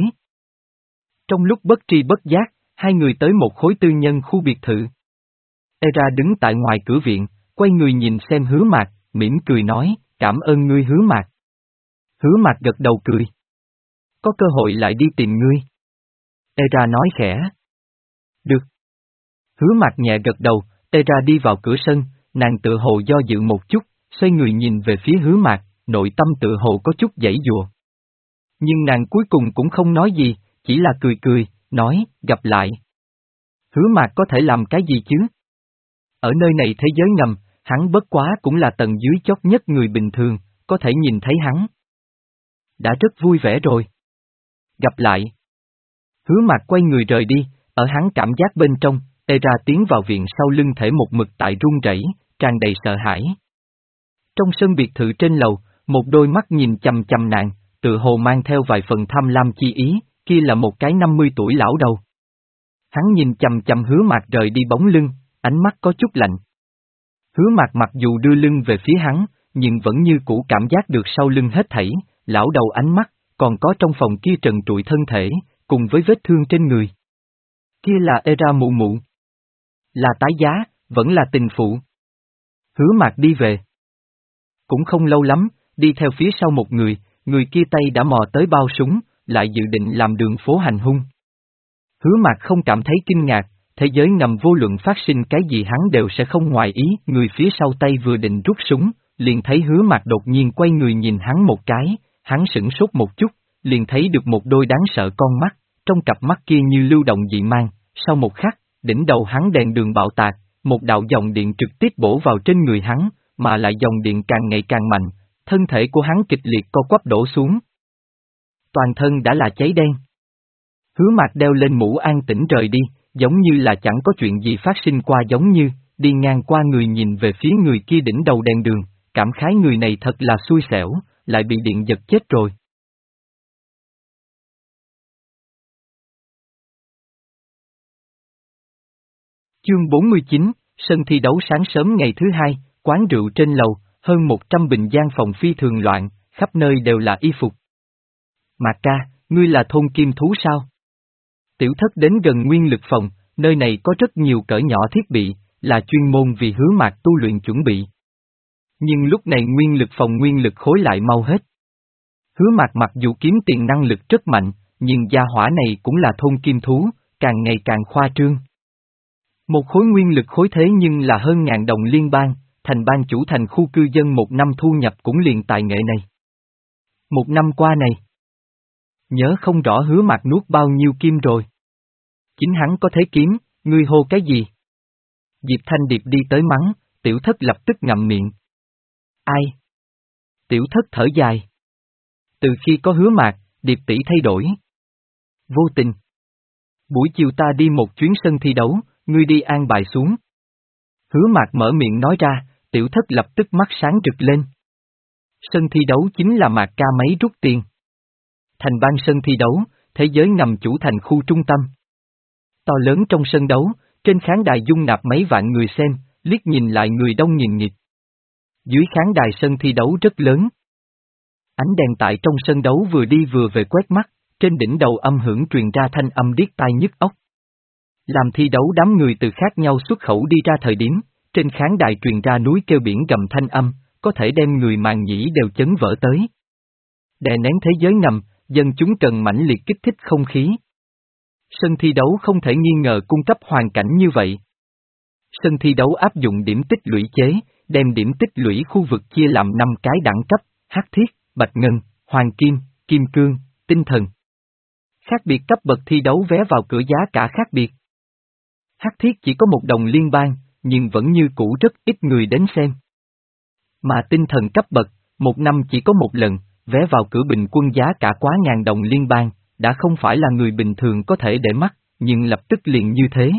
Trong lúc bất tri bất giác, hai người tới một khối tư nhân khu biệt thự. Era đứng tại ngoài cửa viện, quay người nhìn xem Hứa Mạc, mỉm cười nói, cảm ơn ngươi Hứa Mạc. Hứa Mạc gật đầu cười. Có cơ hội lại đi tìm ngươi. Era nói khẽ. Được. Hứa Mạc nhẹ gật đầu, Era đi vào cửa sân, nàng tự hồ do dự một chút, xoay người nhìn về phía Hứa Mạc, nội tâm tự hồ có chút giãy giụa. Nhưng nàng cuối cùng cũng không nói gì, chỉ là cười cười, nói, gặp lại. Hứa Mạc có thể làm cái gì chứ? Ở nơi này thế giới ngầm, hắn bất quá cũng là tầng dưới chót nhất người bình thường, có thể nhìn thấy hắn. Đã rất vui vẻ rồi. Gặp lại. Hứa Mạc quay người rời đi, ở hắn cảm giác bên trong, Era tiến vào viện sau lưng thể một mực tại run rẩy, tràn đầy sợ hãi. Trong sân biệt thự trên lầu, một đôi mắt nhìn chằm chằm nàng, tự hồ mang theo vài phần tham lam chi ý, kia là một cái năm mươi tuổi lão đầu. Hắn nhìn chằm chằm Hứa Mạc rời đi bóng lưng, ánh mắt có chút lạnh. Hứa Mạc mặc dù đưa lưng về phía hắn, nhưng vẫn như cũ cảm giác được sau lưng hết thảy, lão đầu ánh mắt, còn có trong phòng kia trần trụi thân thể, cùng với vết thương trên người. Kia là Era mụ mụ. Là tái giá, vẫn là tình phụ. Hứa Mạc đi về. Cũng không lâu lắm, đi theo phía sau một người, người kia tay đã mò tới bao súng, lại dự định làm đường phố hành hung. Hứa Mạc không cảm thấy kinh ngạc, thế giới ngầm vô luận phát sinh cái gì hắn đều sẽ không ngoài ý, người phía sau tay vừa định rút súng, liền thấy Hứa Mạc đột nhiên quay người nhìn hắn một cái, hắn sửng sốt một chút, liền thấy được một đôi đáng sợ con mắt, trong cặp mắt kia như lưu động dị mang, sau một khắc, đỉnh đầu hắn đèn đường bạo tạc, một đạo dòng điện trực tiếp bổ vào trên người hắn, mà lại dòng điện càng ngày càng mạnh, thân thể của hắn kịch liệt co quắp đổ xuống. Toàn thân đã là cháy đen. Hứa Mạc đeo lên mũ an tĩnh rời đi, giống như là chẳng có chuyện gì phát sinh qua, giống như, đi ngang qua người nhìn về phía người kia đỉnh đầu đèn đường, cảm khái người này thật là xui xẻo, lại bị điện giật chết rồi. Chương bốn mươi chín, sân thi đấu sáng sớm ngày thứ hai, quán rượu trên lầu, hơn một trăm bình gian phòng phi thường loạn, khắp nơi đều là y phục. Mạc ca, ngươi là thôn kim thú sao? Tiểu Thất đến gần nguyên lực phòng, nơi này có rất nhiều cỡ nhỏ thiết bị, là chuyên môn vì Hứa Mạc tu luyện chuẩn bị. Nhưng lúc này nguyên lực phòng nguyên lực khối lại mau hết. Hứa Mạc mặc dù kiếm tiền năng lực rất mạnh, nhưng gia hỏa này cũng là thôn kim thú, càng ngày càng khoa trương. Một khối nguyên lực khối thế nhưng là hơn ngàn đồng liên bang, thành ban chủ thành khu cư dân một năm thu nhập cũng liền tài nghệ này. Một năm qua này, nhớ không rõ Hứa Mạc nuốt bao nhiêu kim rồi. Chính hắn có thế kiếm, ngươi hô cái gì? Diệp Thanh Điệp đi tới mắng, Tiểu Thất lập tức ngậm miệng. Ai? Tiểu Thất thở dài. Từ khi có Hứa Mạc, Điệp tỷ thay đổi. Vô tình. Buổi chiều ta đi một chuyến sân thi đấu, ngươi đi an bài xuống. Hứa Mạc mở miệng nói ra, Tiểu Thất lập tức mắt sáng rực lên. Sân thi đấu chính là Mạc ca máy rút tiền. Thành ban sân thi đấu, thế giới ngầm chủ thành khu trung tâm. To lớn trong sân đấu, trên khán đài dung nạp mấy vạn người xem, liếc nhìn lại người đông nghìn nghịt. Dưới khán đài sân thi đấu rất lớn. Ánh đèn tại trong sân đấu vừa đi vừa về quét mắt, trên đỉnh đầu âm hưởng truyền ra thanh âm điếc tai nhức óc. Làm thi đấu đám người từ khác nhau xuất khẩu đi ra thời điểm, trên khán đài truyền ra núi kêu biển gầm thanh âm, có thể đem người màng nhĩ đều chấn vỡ tới. Đè nén thế giới ngầm, dân chúng cần mãnh liệt kích thích không khí. Sân thi đấu không thể nghi ngờ cung cấp hoàn cảnh như vậy. Sân thi đấu áp dụng điểm tích lũy chế, đem điểm tích lũy khu vực chia làm năm cái đẳng cấp, hắc thiết, bạch ngân, hoàng kim, kim cương, tinh thần. Khác biệt cấp bậc thi đấu vé vào cửa giá cả khác biệt. Hắc thiết chỉ có một đồng liên bang, nhưng vẫn như cũ rất ít người đến xem. Mà tinh thần cấp bậc, một năm chỉ có một lần, vé vào cửa bình quân giá cả quá ngàn đồng liên bang, đã không phải là người bình thường có thể để mắt, nhưng lập tức liền như thế.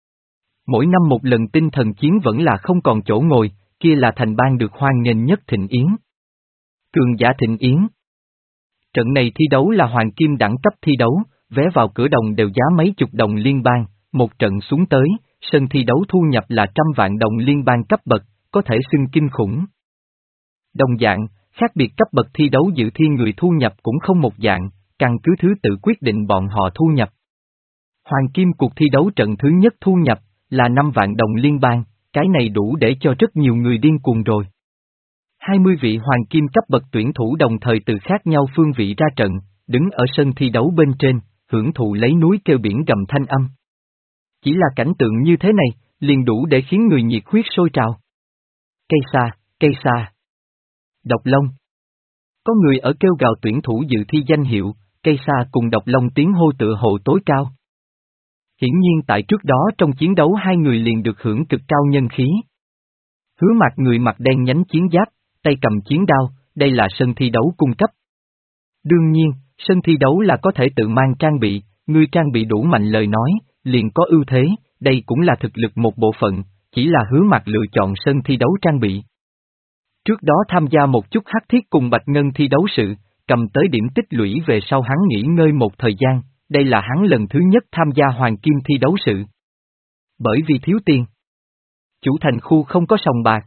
Mỗi năm một lần tinh thần chiến vẫn là không còn chỗ ngồi, kia là thành bang được hoan nghênh nhất thịnh yến. Cường giả thịnh yến. Trận này thi đấu là hoàng kim đẳng cấp thi đấu, vé vào cửa đồng đều giá mấy chục đồng liên bang, một trận xuống tới, sân thi đấu thu nhập là trăm vạn đồng liên bang cấp bậc, có thể xưng kinh khủng. Đồng dạng, Khác biệt cấp bậc thi đấu dự thi người thu nhập cũng không một dạng, căn cứ thứ tự quyết định bọn họ thu nhập. Hoàng kim cuộc thi đấu trận thứ nhất thu nhập là năm vạn đồng liên bang, cái này đủ để cho rất nhiều người điên cuồng rồi. hai mươi vị hoàng kim cấp bậc tuyển thủ đồng thời từ khác nhau phương vị ra trận, đứng ở sân thi đấu bên trên, hưởng thụ lấy núi kêu biển gầm thanh âm. Chỉ là cảnh tượng như thế này, liền đủ để khiến người nhiệt huyết sôi trào. Cây sa, cây sa. Độc Long. Có người ở kêu gào tuyển thủ dự thi danh hiệu, cây sa cùng Độc Long tiếng hô tựa hồ tối cao. Hiển nhiên tại trước đó trong chiến đấu hai người liền được hưởng cực cao nhân khí. Hứa Mạc người mặc đen nhánh chiến giáp, tay cầm chiến đao, đây là sân thi đấu cung cấp. Đương nhiên, sân thi đấu là có thể tự mang trang bị, người trang bị đủ mạnh lời nói, liền có ưu thế, đây cũng là thực lực một bộ phận, chỉ là Hứa Mạc lựa chọn sân thi đấu trang bị. Trước đó tham gia một chút hắc thiết cùng Bạch Ngân thi đấu sự, cầm tới điểm tích lũy về sau hắn nghỉ ngơi một thời gian, đây là hắn lần thứ nhất tham gia hoàng kim thi đấu sự. Bởi vì thiếu tiền. Chủ thành khu không có sòng bạc.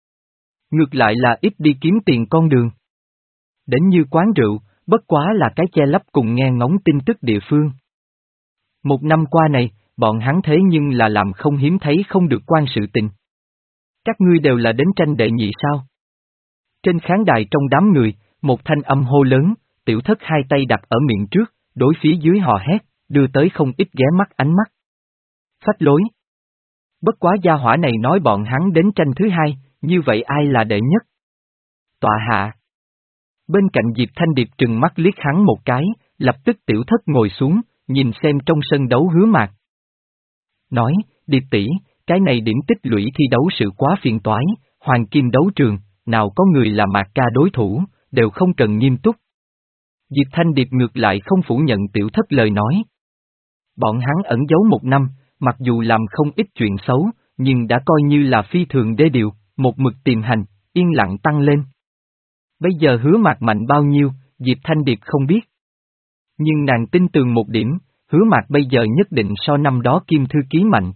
Ngược lại là ít đi kiếm tiền con đường. Đến như quán rượu, bất quá là cái che lấp cùng nghe ngóng tin tức địa phương. Một năm qua này, bọn hắn thế nhưng là làm không hiếm thấy không được quan sự tình. Các ngươi đều là đến tranh đệ nhị sao? Trên khán đài trong đám người, một thanh âm hô lớn, Tiểu Thất hai tay đặt ở miệng trước, đối phía dưới hò hét, đưa tới không ít ghé mắt ánh mắt. Phách lối. Bất quá gia hỏa này nói bọn hắn đến tranh thứ hai, như vậy ai là đệ nhất? Tọa hạ. Bên cạnh Diệp Thanh Điệp trừng mắt liếc hắn một cái, lập tức Tiểu Thất ngồi xuống, nhìn xem trong sân đấu Hứa Mạc. Nói, Điệp tỷ, cái này điểm tích lũy thi đấu sự quá phiền toái, hoàng kim đấu trường, nào có người là Mạc ca đối thủ, đều không cần nghiêm túc. Diệp Thanh Điệp ngược lại không phủ nhận Tiểu Thất lời nói. Bọn hắn ẩn giấu một năm, mặc dù làm không ít chuyện xấu, nhưng đã coi như là phi thường đê điều, một mực tìm hành, yên lặng tăng lên. Bây giờ Hứa Mạc mạnh bao nhiêu, Diệp Thanh Điệp không biết. Nhưng nàng tin tường một điểm, Hứa Mạc bây giờ nhất định so năm đó Kim Thư Ký mạnh.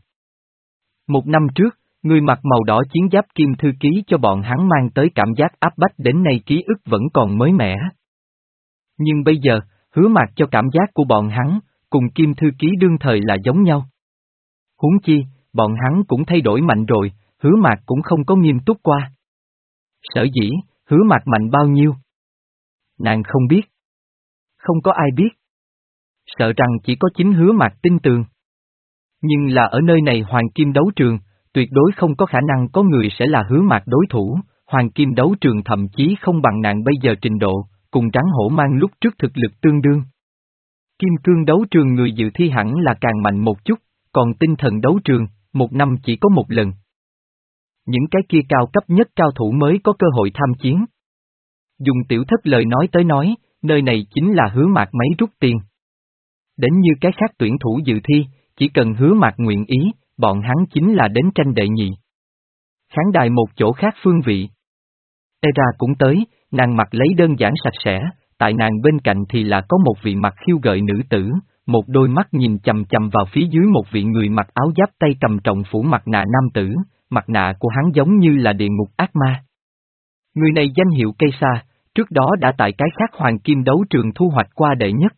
Một năm trước, người mặc màu đỏ chiến giáp Kim Thư Ký cho bọn hắn mang tới cảm giác áp bách đến nay ký ức vẫn còn mới mẻ. Nhưng bây giờ, Hứa Mạc cho cảm giác của bọn hắn, cùng Kim Thư Ký đương thời là giống nhau. Huống chi, bọn hắn cũng thay đổi mạnh rồi, Hứa Mạc cũng không có nghiêm túc qua. Sở dĩ, Hứa Mạc mạnh bao nhiêu? Nàng không biết. Không có ai biết. Sợ rằng chỉ có chính Hứa Mạc tin tường. Nhưng là ở nơi này hoàng kim đấu trường, tuyệt đối không có khả năng có người sẽ là Hứa Mạc đối thủ, hoàng kim đấu trường thậm chí không bằng nàng bây giờ trình độ, cùng trắng hổ mang lúc trước thực lực tương đương. Kim cương đấu trường người dự thi hẳn là càng mạnh một chút, còn tinh thần đấu trường, một năm chỉ có một lần. Những cái kia cao cấp nhất cao thủ mới có cơ hội tham chiến. Dùng Tiểu Thất lời nói tới nói, nơi này chính là Hứa Mạc máy rút tiền. Đến như cái khác tuyển thủ dự thi, chỉ cần Hứa Mạc nguyện ý, bọn hắn chính là đến tranh đệ nhị. Khán đài một chỗ khác phương vị. Era cũng tới, nàng mặc lấy đơn giản sạch sẽ, tại nàng bên cạnh thì là có một vị mặt khiêu gợi nữ tử, một đôi mắt nhìn chầm chầm vào phía dưới một vị người mặc áo giáp tay cầm trọng phủ mặt nạ nam tử, mặt nạ của hắn giống như là địa ngục ác ma. Người này danh hiệu Cây Sa, trước đó đã tại cái khác hoàng kim đấu trường thu hoạch qua đệ nhất.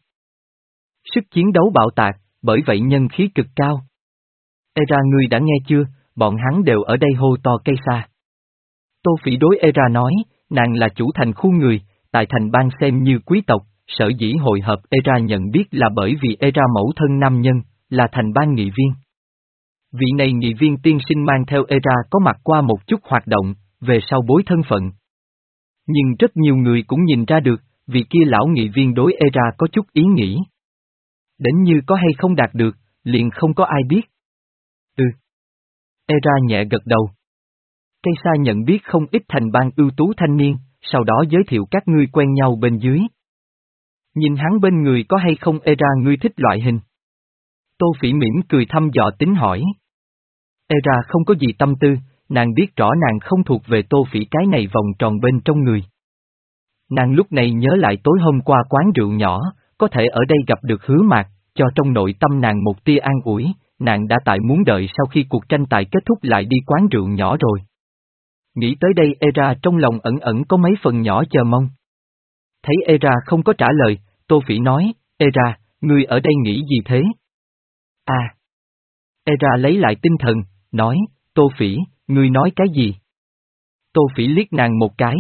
Sức chiến đấu bạo tạc, bởi vậy nhân khí cực cao. Era ngươi đã nghe chưa, bọn hắn đều ở đây hô to Cây Sa. Tô Phỉ đối Era nói, nàng là chủ thành khu người, tại thành bang xem như quý tộc, sở dĩ hội hợp Era nhận biết là bởi vì Era mẫu thân nam nhân, là thành bang nghị viên. Vị này nghị viên tiên sinh mang theo Era có mặt qua một chút hoạt động, về sau bối thân phận. Nhưng rất nhiều người cũng nhìn ra được, vị kia lão nghị viên đối Era có chút ý nghĩ. Đến như có hay không đạt được, liền không có ai biết. Ừ. Era nhẹ gật đầu. Cây Sa nhận biết không ít thành bang ưu tú thanh niên, sau đó giới thiệu các ngươi quen nhau bên dưới. Nhìn hắn bên người có hay không Era ngươi thích loại hình. Tô Phỉ mỉm cười thăm dò tính hỏi. Era không có gì tâm tư, nàng biết rõ nàng không thuộc về Tô Phỉ cái này vòng tròn bên trong người. Nàng lúc này nhớ lại tối hôm qua quán rượu nhỏ, có thể ở đây gặp được Hứa Mạc, cho trong nội tâm nàng một tia an ủi, nàng đã tại muốn đợi sau khi cuộc tranh tài kết thúc lại đi quán rượu nhỏ rồi. Nghĩ tới đây Era trong lòng ẩn ẩn có mấy phần nhỏ chờ mong. Thấy Era không có trả lời, Tô Phỉ nói, Era, ngươi ở đây nghĩ gì thế? À! Era lấy lại tinh thần, nói, Tô Phỉ, ngươi nói cái gì? Tô Phỉ liếc nàng một cái.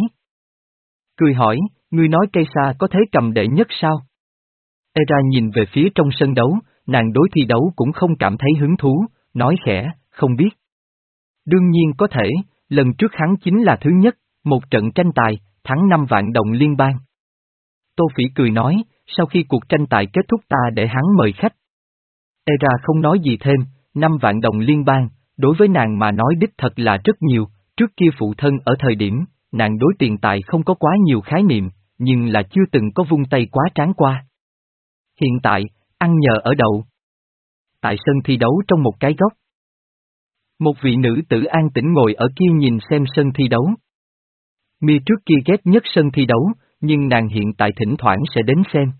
Cười hỏi, ngươi nói cây sa có thế cầm đệ nhất sao? Era nhìn về phía trong sân đấu, nàng đối thi đấu cũng không cảm thấy hứng thú, nói khẽ, không biết. Đương nhiên có thể, lần trước hắn chính là thứ nhất, một trận tranh tài, thắng năm vạn đồng liên bang. Tô Phỉ cười nói, sau khi cuộc tranh tài kết thúc ta để hắn mời khách. Era không nói gì thêm, năm vạn đồng liên bang, đối với nàng mà nói đích thật là rất nhiều, trước kia phụ thân ở thời điểm, nàng đối tiền tài không có quá nhiều khái niệm, nhưng là chưa từng có vung tay quá tráng qua. Hiện tại, ăn nhờ ở đậu. Tại sân thi đấu trong một cái góc. Một vị nữ tử an tĩnh ngồi ở kia nhìn xem sân thi đấu. Mia trước kia ghét nhất sân thi đấu, nhưng nàng hiện tại thỉnh thoảng sẽ đến xem.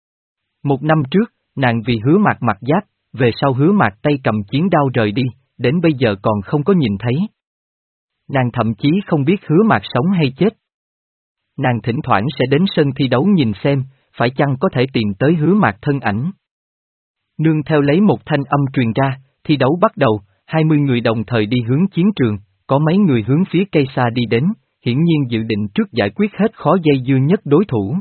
Một năm trước, nàng vì Hứa Mạc mặc giáp, về sau Hứa Mạc tay cầm chiến đao rời đi, đến bây giờ còn không có nhìn thấy. Nàng thậm chí không biết Hứa Mạc sống hay chết. Nàng thỉnh thoảng sẽ đến sân thi đấu nhìn xem, phải chăng có thể tìm tới Hứa Mạc thân ảnh. Nương theo lấy một thanh âm truyền ra, thi đấu bắt đầu, hai mươi người đồng thời đi hướng chiến trường, có mấy người hướng phía cây xa đi đến, hiển nhiên dự định trước giải quyết hết khó dây dưa nhất đối thủ.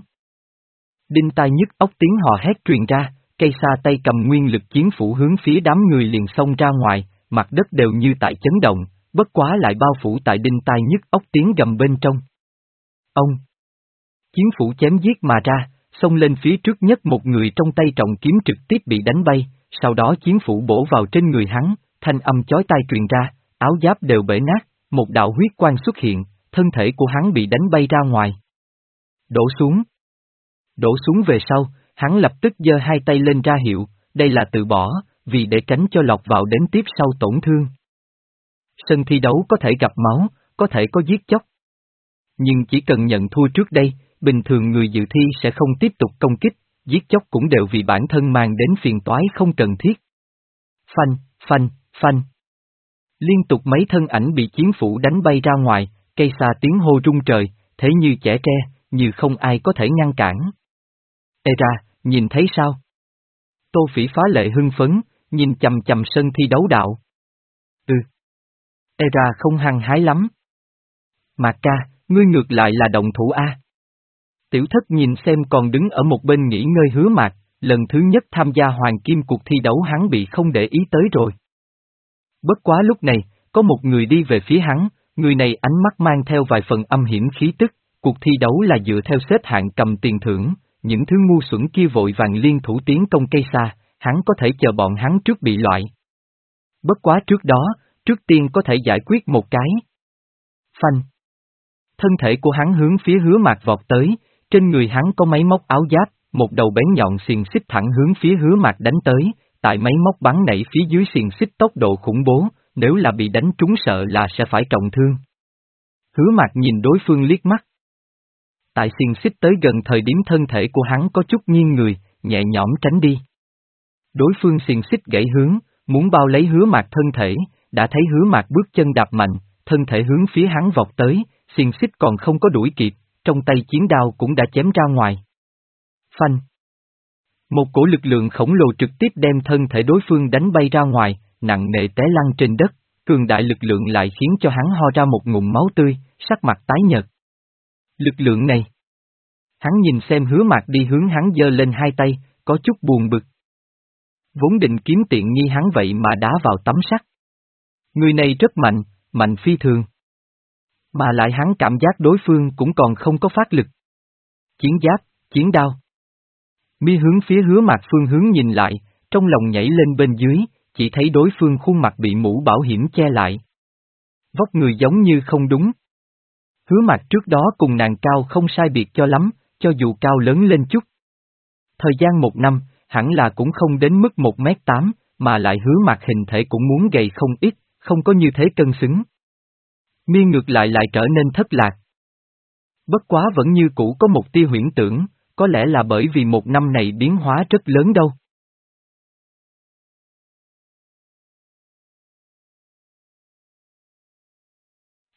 Đinh tai nhức óc tiếng hò hét truyền ra, cây xa tay cầm nguyên lực chiến phủ hướng phía đám người liền xông ra ngoài, mặt đất đều như tại chấn động, bất quá lại bao phủ tại đinh tai nhức óc tiếng gầm bên trong. Ông! Chiến phủ chém giết mà ra, xông lên phía trước nhất một người trong tay trọng kiếm trực tiếp bị đánh bay, sau đó chiến phủ bổ vào trên người hắn, thanh âm chói tai truyền ra, áo giáp đều bể nát, một đạo huyết quang xuất hiện, thân thể của hắn bị đánh bay ra ngoài. Đổ xuống. Đổ xuống về sau, hắn lập tức giơ hai tay lên ra hiệu, đây là từ bỏ, vì để tránh cho lọt vào đến tiếp sau tổn thương. Sân thi đấu có thể gặp máu, có thể có giết chóc. Nhưng chỉ cần nhận thua trước đây, bình thường người dự thi sẽ không tiếp tục công kích, giết chóc cũng đều vì bản thân mang đến phiền toái không cần thiết. Phanh, phanh, phanh. Liên tục mấy thân ảnh bị chiến phủ đánh bay ra ngoài, cây xa tiếng hô rung trời, thế như chẻ tre, như không ai có thể ngăn cản. Ê ra, nhìn thấy sao? Tô Phỉ phá lệ hưng phấn, nhìn chầm chầm sân thi đấu đạo. Ừ. Ê ra không hăng hái lắm. Mạc ca, ngươi ngược lại là động thủ A. Tiểu thất nhìn xem còn đứng ở một bên nghỉ ngơi Hứa Mạc, lần thứ nhất tham gia hoàng kim cuộc thi đấu hắn bị không để ý tới rồi. Bất quá lúc này, có một người đi về phía hắn, người này ánh mắt mang theo vài phần âm hiểm khí tức, cuộc thi đấu là dựa theo xếp hạng cầm tiền thưởng, những thứ ngu xuẩn kia vội vàng liên thủ tiến công cây xa, hắn có thể chờ bọn hắn trước bị loại. Bất quá trước đó, trước tiên có thể giải quyết một cái. Phanh. Thân thể của hắn hướng phía Hứa Mạc vọt tới, trên người hắn có máy móc áo giáp, một đầu bén nhọn xiềng xích thẳng hướng phía Hứa Mạc đánh tới, tại máy móc bắn nảy phía dưới xiềng xích tốc độ khủng bố, nếu là bị đánh trúng sợ là sẽ phải trọng thương. Hứa Mạc nhìn đối phương liếc mắt. Tại xiềng xích tới gần thời điểm thân thể của hắn có chút nghiêng người, nhẹ nhõm tránh đi. Đối phương xiềng xích gãy hướng, muốn bao lấy Hứa Mạc thân thể, đã thấy Hứa Mạc bước chân đạp mạnh, thân thể hướng phía hắn vọt tới, xiềng xích còn không có đuổi kịp, trong tay chiến đao cũng đã chém ra ngoài. Phanh. Một cổ lực lượng khổng lồ trực tiếp đem thân thể đối phương đánh bay ra ngoài, nặng nề té lăn trên đất, cường đại lực lượng lại khiến cho hắn ho ra một ngụm máu tươi, sắc mặt tái nhợt. Lực lượng này. Hắn nhìn xem Hứa Mạc đi hướng hắn giơ lên hai tay, có chút buồn bực. Vốn định kiếm tiện nghi hắn vậy mà đá vào tấm sắt. Người này rất mạnh, mạnh phi thường. Mà lại hắn cảm giác đối phương cũng còn không có phát lực. Chiến giáp, chiến đao. Mi hướng phía Hứa Mạc phương hướng nhìn lại, trong lòng nhảy lên bên dưới, chỉ thấy đối phương khuôn mặt bị mũ bảo hiểm che lại. Vóc người giống như không đúng. Hứa Mạc trước đó cùng nàng cao không sai biệt cho lắm, cho dù cao lớn lên chút. Thời gian một năm, hẳn là cũng không đến mức một mét tám, mà lại Hứa Mạc hình thể cũng muốn gầy không ít, không có như thế cân xứng. Mi ngược lại lại trở nên thất lạc. Bất quá vẫn như cũ có một tia huyễn tưởng, có lẽ là bởi vì một năm này biến hóa rất lớn đâu.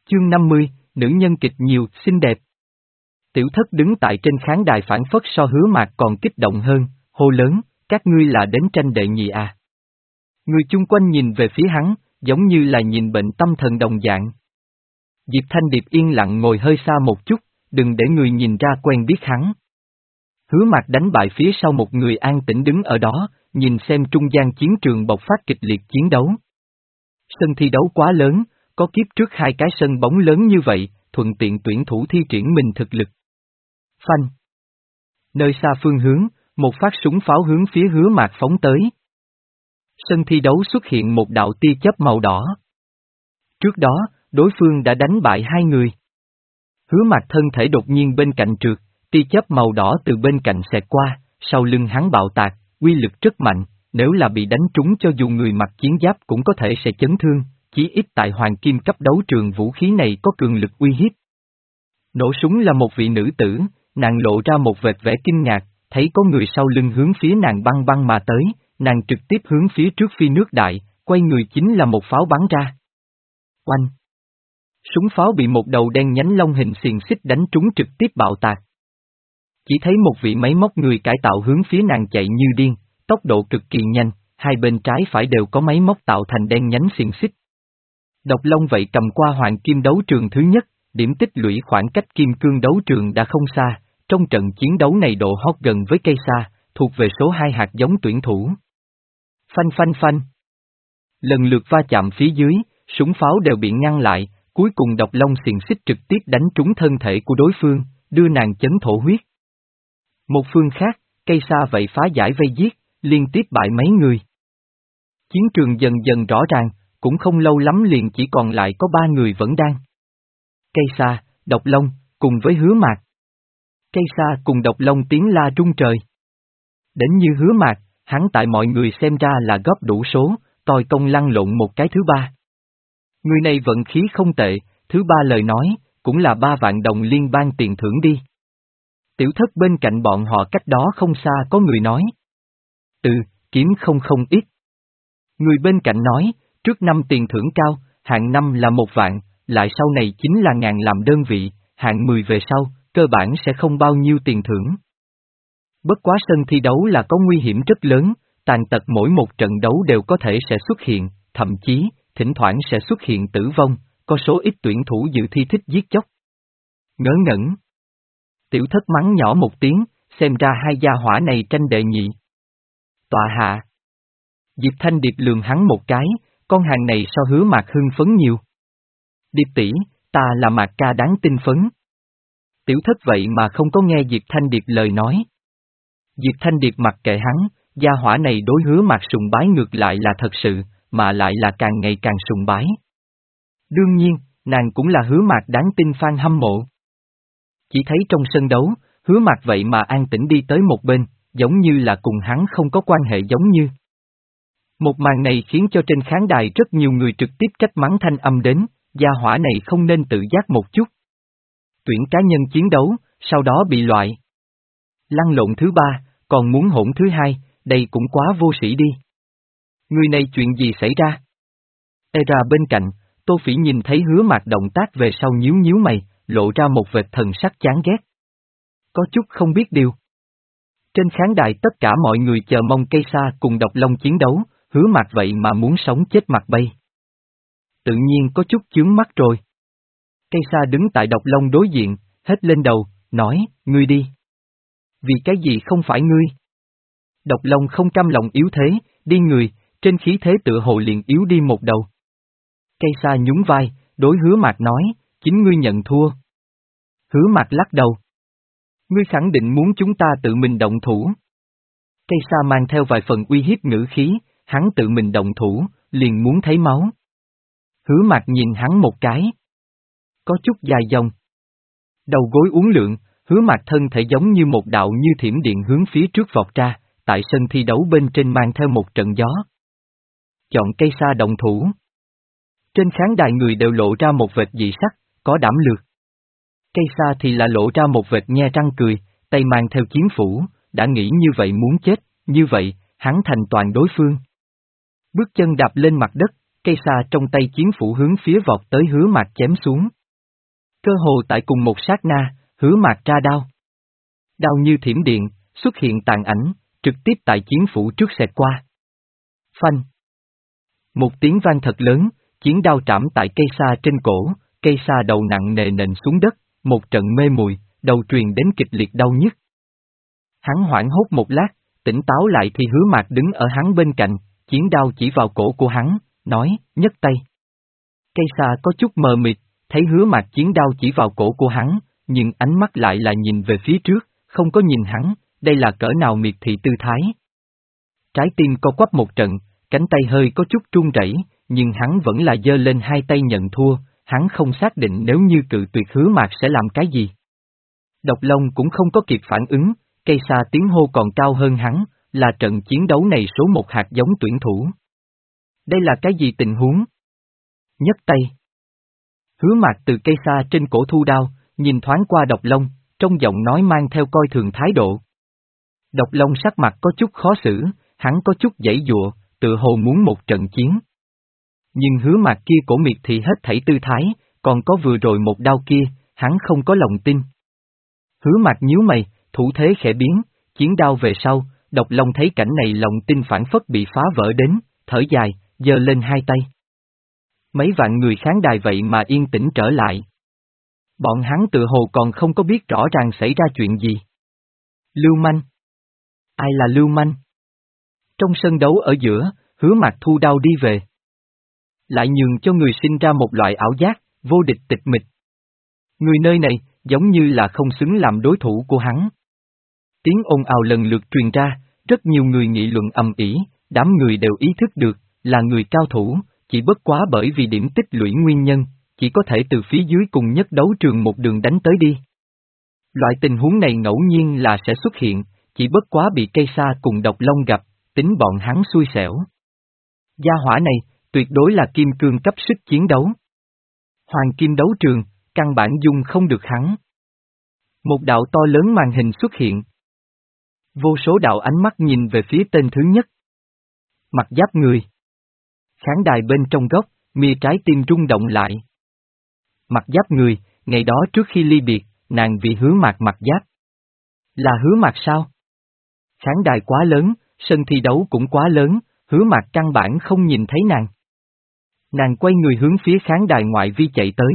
Chương năm mươi, nữ nhân kịch nhiều, xinh đẹp. Tiểu thất đứng tại trên khán đài phản phất so Hứa Mạc còn kích động hơn, hô lớn, các ngươi là đến tranh đệ nhị à. Người chung quanh nhìn về phía hắn, giống như là nhìn bệnh tâm thần đồng dạng. Diệp Thanh Điệp yên lặng ngồi hơi xa một chút, đừng để người nhìn ra quen biết hắn. Hứa Mạc đánh bại phía sau một người an tĩnh đứng ở đó, nhìn xem trung gian chiến trường bộc phát kịch liệt chiến đấu. Sân thi đấu quá lớn, có kiếp trước hai cái sân bóng lớn như vậy, thuận tiện tuyển thủ thi triển mình thực lực. Phanh. Nơi xa phương hướng, một phát súng pháo hướng phía Hứa Mạc phóng tới. Sân thi đấu xuất hiện một đạo tia chớp màu đỏ. Trước đó, đối phương đã đánh bại hai người. Hứa Mạc thân thể đột nhiên bên cạnh trượt, tia chớp màu đỏ từ bên cạnh xẹt qua, sau lưng hắn bạo tạc, uy lực rất mạnh, nếu là bị đánh trúng cho dù người mặc chiến giáp cũng có thể sẽ chấn thương, chí ít tại hoàng kim cấp đấu trường vũ khí này có cường lực uy hiếp. Nổ súng là một vị nữ tử, nàng lộ ra một vệt vẻ kinh ngạc, thấy có người sau lưng hướng phía nàng băng băng mà tới, nàng trực tiếp hướng phía trước phi nước đại, quay người chính là một pháo bắn ra. Oanh! Súng pháo bị một đầu đen nhánh lông hình xiềng xích đánh trúng trực tiếp bạo tạc. Chỉ thấy một vị máy móc người cải tạo hướng phía nàng chạy như điên, tốc độ cực kỳ nhanh, hai bên trái phải đều có máy móc tạo thành đen nhánh xiềng xích. Độc Long vậy cầm qua hoàng kim đấu trường thứ nhất, điểm tích lũy khoảng cách kim cương đấu trường đã không xa, trong trận chiến đấu này độ hot gần với cây sa, thuộc về số hai hạt giống tuyển thủ. Phanh phanh phanh. Lần lượt va chạm phía dưới, súng pháo đều bị ngăn lại, cuối cùng Độc Long xiềng xích trực tiếp đánh trúng thân thể của đối phương, đưa nàng chấn thổ huyết. Một phương khác, cây sa vậy phá giải vây giết, liên tiếp bại mấy người. Chiến trường dần dần rõ ràng, cũng không lâu lắm liền chỉ còn lại có ba người vẫn đang. Cây sa, Độc Long, cùng với Hứa Mạc. Cây sa cùng Độc Long tiếng la rung trời. Đến như Hứa Mạc, hắn tại mọi người xem ra là góp đủ số, tòi công lăn lộn một cái thứ ba. Người này vận khí không tệ, thứ ba lời nói, cũng là ba vạn đồng liên bang tiền thưởng đi. Tiểu thất bên cạnh bọn họ cách đó không xa có người nói. Ừ, kiếm không không ít. Người bên cạnh nói, trước năm tiền thưởng cao, hạng năm là một vạn, lại sau này chính là ngàn làm đơn vị, hạng mười về sau, cơ bản sẽ không bao nhiêu tiền thưởng. Bất quá sân thi đấu là có nguy hiểm rất lớn, tàn tật mỗi một trận đấu đều có thể sẽ xuất hiện, thậm chí, thỉnh thoảng sẽ xuất hiện tử vong, có số ít tuyển thủ dự thi thích giết chóc. Ngớ ngẩn. Tiểu thất mắng nhỏ một tiếng, xem ra hai gia hỏa này tranh đệ nhị. Tọa hạ. Diệp Thanh Điệp lườm hắn một cái, con hàng này so Hứa Mạc hưng phấn nhiều. Điệp tỷ, ta là Mạc ca đáng tin phấn. Tiểu thất vậy mà không có nghe Diệp Thanh Điệp lời nói. Diệp Thanh Điệp mặc kệ hắn, gia hỏa này đối Hứa Mạc sùng bái ngược lại là thật sự, mà lại là càng ngày càng sùng bái. Đương nhiên, nàng cũng là Hứa Mạc đáng tin fan hâm mộ. Chỉ thấy trong sân đấu, Hứa Mạc vậy mà an tĩnh đi tới một bên, giống như là cùng hắn không có quan hệ giống như. Một màn này khiến cho trên khán đài rất nhiều người trực tiếp trách mắng thanh âm đến, gia hỏa này không nên tự giác một chút. Tuyển cá nhân chiến đấu, sau đó bị loại. Lăn lộn thứ ba, còn muốn hỗn thứ hai, đây cũng quá vô sĩ đi. Người này chuyện gì xảy ra? Ê ra bên cạnh, Tô Phỉ nhìn thấy Hứa Mạc động tác về sau nhíu nhíu mày, lộ ra một vệt thần sắc chán ghét. Có chút không biết điều. Trên khán đài tất cả mọi người chờ mong cây sa cùng Độc Long chiến đấu, Hứa Mạc vậy mà muốn sống chết mặt bay. Tự nhiên có chút chướng mắt rồi. Cây sa đứng tại Độc Long đối diện, hết lên đầu, nói, ngươi đi. Vì cái gì không phải ngươi? Độc Long không cam lòng yếu thế, đi người, trên khí thế tựa hồ liền yếu đi một đầu. Cây sa nhún vai, đối Hứa Mạc nói, chính ngươi nhận thua. Hứa Mạc lắc đầu. Ngươi khẳng định muốn chúng ta tự mình động thủ. Cây sa mang theo vài phần uy hiếp ngữ khí, hắn tự mình động thủ, liền muốn thấy máu. Hứa Mạc nhìn hắn một cái. Có chút dài dòng. Đầu gối uốn lượn, Hứa Mạc thân thể giống như một đạo như thiểm điện hướng phía trước vọt ra, tại sân thi đấu bên trên mang theo một trận gió. Chọn cây sa động thủ. Trên khán đài người đều lộ ra một vệt dị sắc, có đảm lược. Cây sa thì là lộ ra một vệt nhe răng cười, tay mang theo chiến phủ, đã nghĩ như vậy muốn chết, như vậy, hắn thành toàn đối phương. Bước chân đạp lên mặt đất, cây sa trong tay chiến phủ hướng phía vọt tới Hứa Mạc chém xuống. Cơ hồ tại cùng một sát na, Hứa Mạc ra đao. Đao như thiểm điện, xuất hiện tàn ảnh, trực tiếp tại chiến phủ trước xẹt qua. Phanh. Một tiếng vang thật lớn, chiến đao trảm tại cây sa trên cổ, cây sa đầu nặng nề nện xuống đất, một trận mê muội, đầu truyền đến kịch liệt đau nhức. Hắn hoảng hốt một lát, tỉnh táo lại thì Hứa Mạc đứng ở hắn bên cạnh, chiến đao chỉ vào cổ của hắn, nói, nhấc tay. Cây sa có chút mờ mịt, thấy Hứa Mạc chiến đao chỉ vào cổ của hắn, nhưng ánh mắt lại là nhìn về phía trước, không có nhìn hắn, đây là cỡ nào miệt thị tư thái. Trái tim co quắp một trận, cánh tay hơi có chút run rẩy, nhưng hắn vẫn là giơ lên hai tay nhận thua, hắn không xác định nếu như cự tuyệt Hứa Mạc sẽ làm cái gì. Độc Long cũng không có kịp phản ứng, cây sa tiếng hô còn cao hơn hắn, là trận chiến đấu này số một hạt giống tuyển thủ. Đây là cái gì tình huống? Nhấc tay. Hứa Mạc từ cây sa trên cổ thu đao, nhìn thoáng qua Độc Long, trong giọng nói mang theo coi thường thái độ. Độc Long sắc mặt có chút khó xử, hắn có chút giãy giụa, tự hồ muốn một trận chiến. Nhưng Hứa Mạc kia cổ miệt thì hết thảy tư thái, còn có vừa rồi một đao kia, hắn không có lòng tin. Hứa Mạc nhíu mày, thủ thế khẽ biến, chiến đao về sau, Độc Long thấy cảnh này lòng tin phản phất bị phá vỡ đến, thở dài, giơ lên hai tay. Mấy vạn người khán đài vậy mà yên tĩnh trở lại. Bọn hắn tự hồ còn không có biết rõ ràng xảy ra chuyện gì. Lưu manh. Ai là lưu manh? Trong sân đấu ở giữa, Hứa Mạc thu đao đi về. Lại nhường cho người sinh ra một loại ảo giác, vô địch tịch mịch. Người nơi này, giống như là không xứng làm đối thủ của hắn. Tiếng ồn ào lần lượt truyền ra, rất nhiều người nghị luận ầm ĩ, đám người đều ý thức được, là người cao thủ, chỉ bất quá bởi vì điểm tích lũy nguyên nhân, chỉ có thể từ phía dưới cùng nhất đấu trường một đường đánh tới đi. Loại tình huống này ngẫu nhiên là sẽ xuất hiện, chỉ bất quá bị cây sa cùng Độc Long gặp, tính bọn hắn xui xẻo. Gia hỏa này, tuyệt đối là kim cương cấp sức chiến đấu. Hoàng kim đấu trường, căn bản dung không được hắn. Một đạo to lớn màn hình xuất hiện. Vô số đạo ánh mắt nhìn về phía tên thứ nhất. Mặt giáp người. Khán đài bên trong góc, mi trái tim rung động lại. Mặt giáp người, ngày đó trước khi ly biệt, nàng vì Hứa Mạc mặt giáp. Là Hứa Mạc sao? Khán đài quá lớn, sân thi đấu cũng quá lớn, Hứa Mạc căn bản không nhìn thấy nàng. Nàng quay người hướng phía khán đài ngoại vi chạy tới.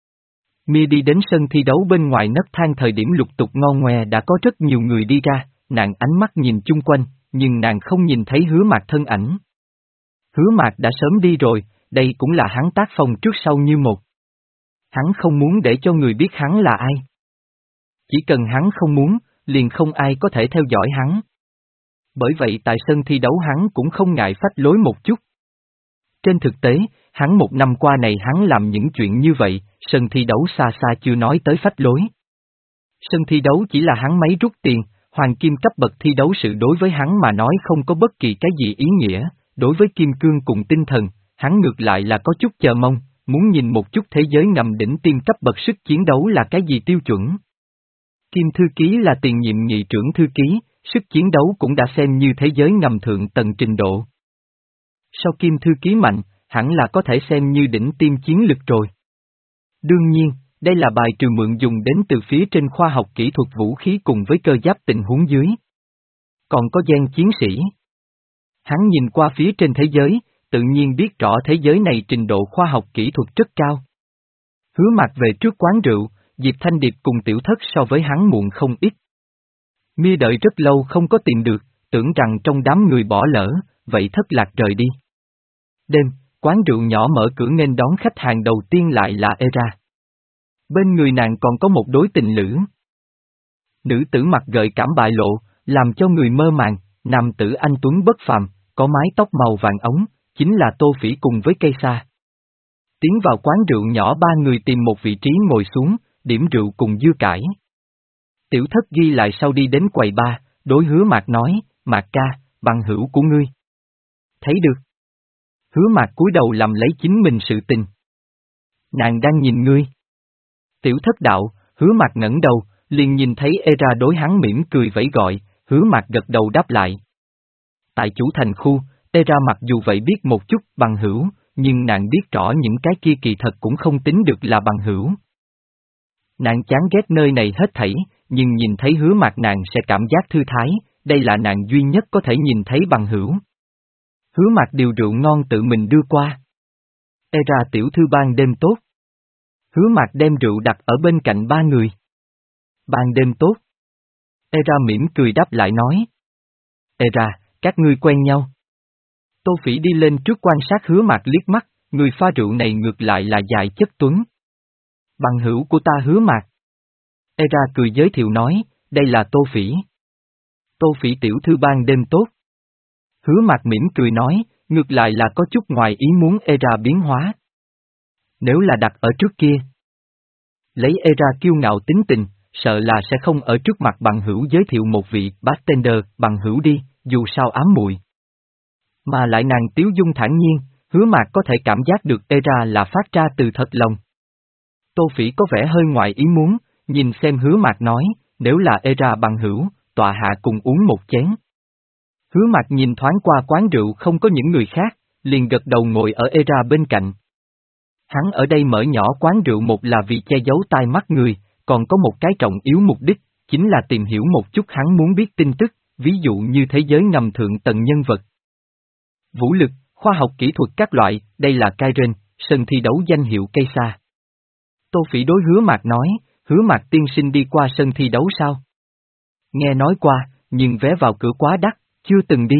Mia đi đến sân thi đấu bên ngoài nấc thang thời điểm lục tục ngon ngoe đã có rất nhiều người đi ra, nàng ánh mắt nhìn chung quanh, nhưng nàng không nhìn thấy Hứa Mạc thân ảnh. Hứa Mạc đã sớm đi rồi, đây cũng là hắn tác phong trước sau như một. Hắn không muốn để cho người biết hắn là ai. Chỉ cần hắn không muốn, liền không ai có thể theo dõi hắn. Bởi vậy tại sân thi đấu hắn cũng không ngại phách lối một chút. Trên thực tế, hắn một năm qua này hắn làm những chuyện như vậy, sân thi đấu xa xa chưa nói tới phách lối. Sân thi đấu chỉ là hắn máy rút tiền, hoàng kim cấp bậc thi đấu sự đối với hắn mà nói không có bất kỳ cái gì ý nghĩa, đối với kim cương cùng tinh thần, hắn ngược lại là có chút chờ mong, muốn nhìn một chút thế giới ngầm đỉnh tiêm cấp bậc sức chiến đấu là cái gì tiêu chuẩn. Kim thư ký là tiền nhiệm nghị trưởng thư ký, sức chiến đấu cũng đã xem như thế giới ngầm thượng tầng trình độ. Sau kim thư ký mạnh, hẳn là có thể xem như đỉnh tiêm chiến lực rồi. Đương nhiên, đây là bài trừ mượn dùng đến từ phía trên khoa học kỹ thuật vũ khí cùng với cơ giáp tình huống dưới. Còn có gen chiến sĩ. Hắn nhìn qua phía trên thế giới, tự nhiên biết rõ thế giới này trình độ khoa học kỹ thuật rất cao. Hứa Mạc về trước quán rượu, Diệp Thanh Điệp cùng Tiểu Thất so với hắn muộn không ít. Mia đợi rất lâu không có tìm được, tưởng rằng trong đám người bỏ lỡ, vậy thất lạc rời đi. Đêm, quán rượu nhỏ mở cửa nghênh đón khách hàng đầu tiên lại là Era. Bên người nàng còn có một đối tình lữ. Nữ tử mặt gợi cảm bại lộ, làm cho người mơ màng, nam tử anh tuấn bất phàm, có mái tóc màu vàng ống, chính là Tô Phỉ cùng với cây sa. Tiến vào quán rượu nhỏ ba người tìm một vị trí ngồi xuống, điểm rượu cùng dưa cải. Tiểu Thất ghi lại sau đi đến quầy ba, đối Hứa Mạc nói, Mạc ca, bằng hữu của ngươi. Thấy được. Hứa Mạc cúi đầu làm lấy chính mình sự tình. Nàng đang nhìn ngươi. Tiểu Thất đạo, Hứa Mạc ngẩng đầu, liền nhìn thấy Era đối hắn mỉm cười vẫy gọi, Hứa Mạc gật đầu đáp lại. Tại chủ thành khu, Era mặc dù vậy biết một chút bằng hữu, nhưng nàng biết rõ những cái kia kỳ thật cũng không tính được là bằng hữu. Nàng chán ghét nơi này hết thảy, nhưng nhìn thấy Hứa Mạc nàng sẽ cảm giác thư thái, đây là nàng duy nhất có thể nhìn thấy bằng hữu. Hứa Mạc điều rượu ngon tự mình đưa qua. Ê ra tiểu thư ban đêm tốt. Hứa Mạc đem rượu đặt ở bên cạnh ba người. Ban đêm tốt. Ê ra mỉm cười đáp lại nói. Ê ra, các ngươi quen nhau. Tô Phỉ đi lên trước quan sát Hứa Mạc liếc mắt, người pha rượu này ngược lại là dài chất tuấn. Bằng hữu của ta Hứa Mạc. Ê ra cười giới thiệu nói, đây là Tô Phỉ. Tô Phỉ tiểu thư ban đêm tốt. Hứa Mạc mỉm cười nói, ngược lại là có chút ngoài ý muốn Ê ra biến hóa. Nếu là đặt ở trước kia. Lấy Ê ra kiêu ngạo tính tình, sợ là sẽ không ở trước mặt bằng hữu giới thiệu một vị bartender bằng hữu đi, dù sao ám muội. Mà lại nàng tiếu dung thản nhiên, Hứa Mạc có thể cảm giác được Ê ra là phát ra từ thật lòng. Tô Phỉ có vẻ hơi ngoài ý muốn, nhìn xem Hứa Mạc nói, nếu là Ê ra bằng hữu, tọa hạ cùng uống một chén. Hứa Mạc nhìn thoáng qua quán rượu không có những người khác, liền gật đầu ngồi ở Ê ra bên cạnh. Hắn ở đây mở nhỏ quán rượu một là vì che giấu tai mắt người, còn có một cái trọng yếu mục đích, chính là tìm hiểu một chút hắn muốn biết tin tức, ví dụ như thế giới ngầm thượng tầng nhân vật. Vũ lực, khoa học kỹ thuật các loại, đây là Kairen, sân thi đấu danh hiệu cây sa. Tô Phỉ đối Hứa Mạc nói, Hứa Mạc tiên sinh đi qua sân thi đấu sao? Nghe nói qua, nhưng vé vào cửa quá đắt, chưa từng đi.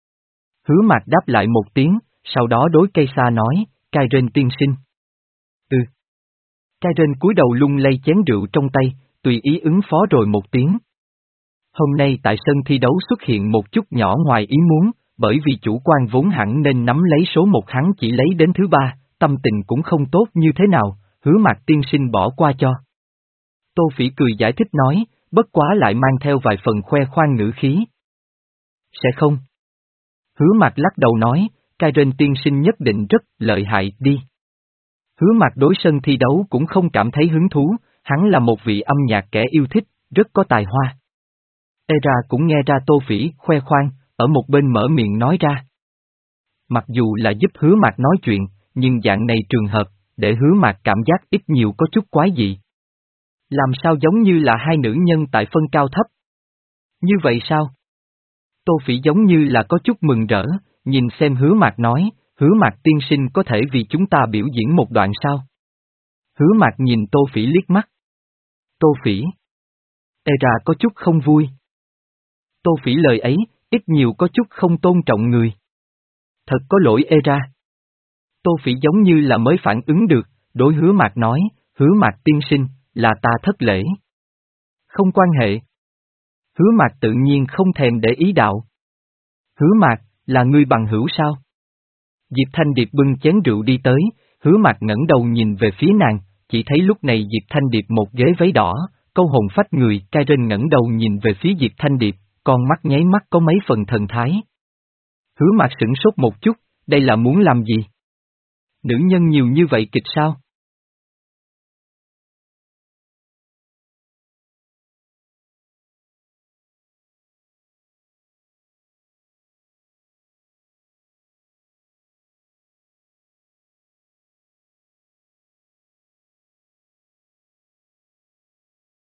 Hứa Mạc đáp lại một tiếng, sau đó đối cây sa nói, Kairen tiên sinh. Ừ. Kairen cúi đầu lung lay chén rượu trong tay, tùy ý ứng phó rồi một tiếng. Hôm nay tại sân thi đấu xuất hiện một chút nhỏ ngoài ý muốn, bởi vì chủ quan vốn hẳn nên nắm lấy số một hắn chỉ lấy đến thứ ba, tâm tình cũng không tốt như thế nào, Hứa Mạc tiên sinh bỏ qua cho. Tô Phỉ cười giải thích nói, bất quá lại mang theo vài phần khoe khoang ngữ khí. Sẽ không. Hứa Mạc lắc đầu nói, Kairen tiên sinh nhất định rất lợi hại đi. Hứa Mạc đối sân thi đấu cũng không cảm thấy hứng thú, hắn là một vị âm nhạc kẻ yêu thích, rất có tài hoa. Ê ra cũng nghe ra Tô Phỉ khoe khoang, ở một bên mở miệng nói ra. Mặc dù là giúp Hứa Mạc nói chuyện, nhưng dạng này trường hợp, để Hứa Mạc cảm giác ít nhiều có chút quái dị. Làm sao giống như là hai nữ nhân tại phân cao thấp? Như vậy sao? Tô Phỉ giống như là có chút mừng rỡ, nhìn xem Hứa Mạc nói, Hứa Mạc tiên sinh có thể vì chúng ta biểu diễn một đoạn sao? Hứa Mạc nhìn Tô Phỉ liếc mắt. Tô Phỉ. Ê ra có chút không vui. Tô Phỉ lời ấy, ít nhiều có chút không tôn trọng người. Thật có lỗi Ê ra. Tô Phỉ giống như là mới phản ứng được, đối Hứa Mạc nói, Hứa Mạc tiên sinh, là ta thất lễ. Không quan hệ. Hứa Mạc tự nhiên không thèm để ý đạo. Hứa Mạc, là ngươi bằng hữu sao? Diệp Thanh Điệp bưng chén rượu đi tới, Hứa Mạc ngẩng đầu nhìn về phía nàng, chỉ thấy lúc này Diệp Thanh Điệp một ghế váy đỏ, câu hồn phách người, Kairen ngẩng đầu nhìn về phía Diệp Thanh Điệp, con mắt nháy mắt có mấy phần thần thái. Hứa Mạc sửng sốt một chút, đây là muốn làm gì? Nữ nhân nhiều như vậy kịch sao?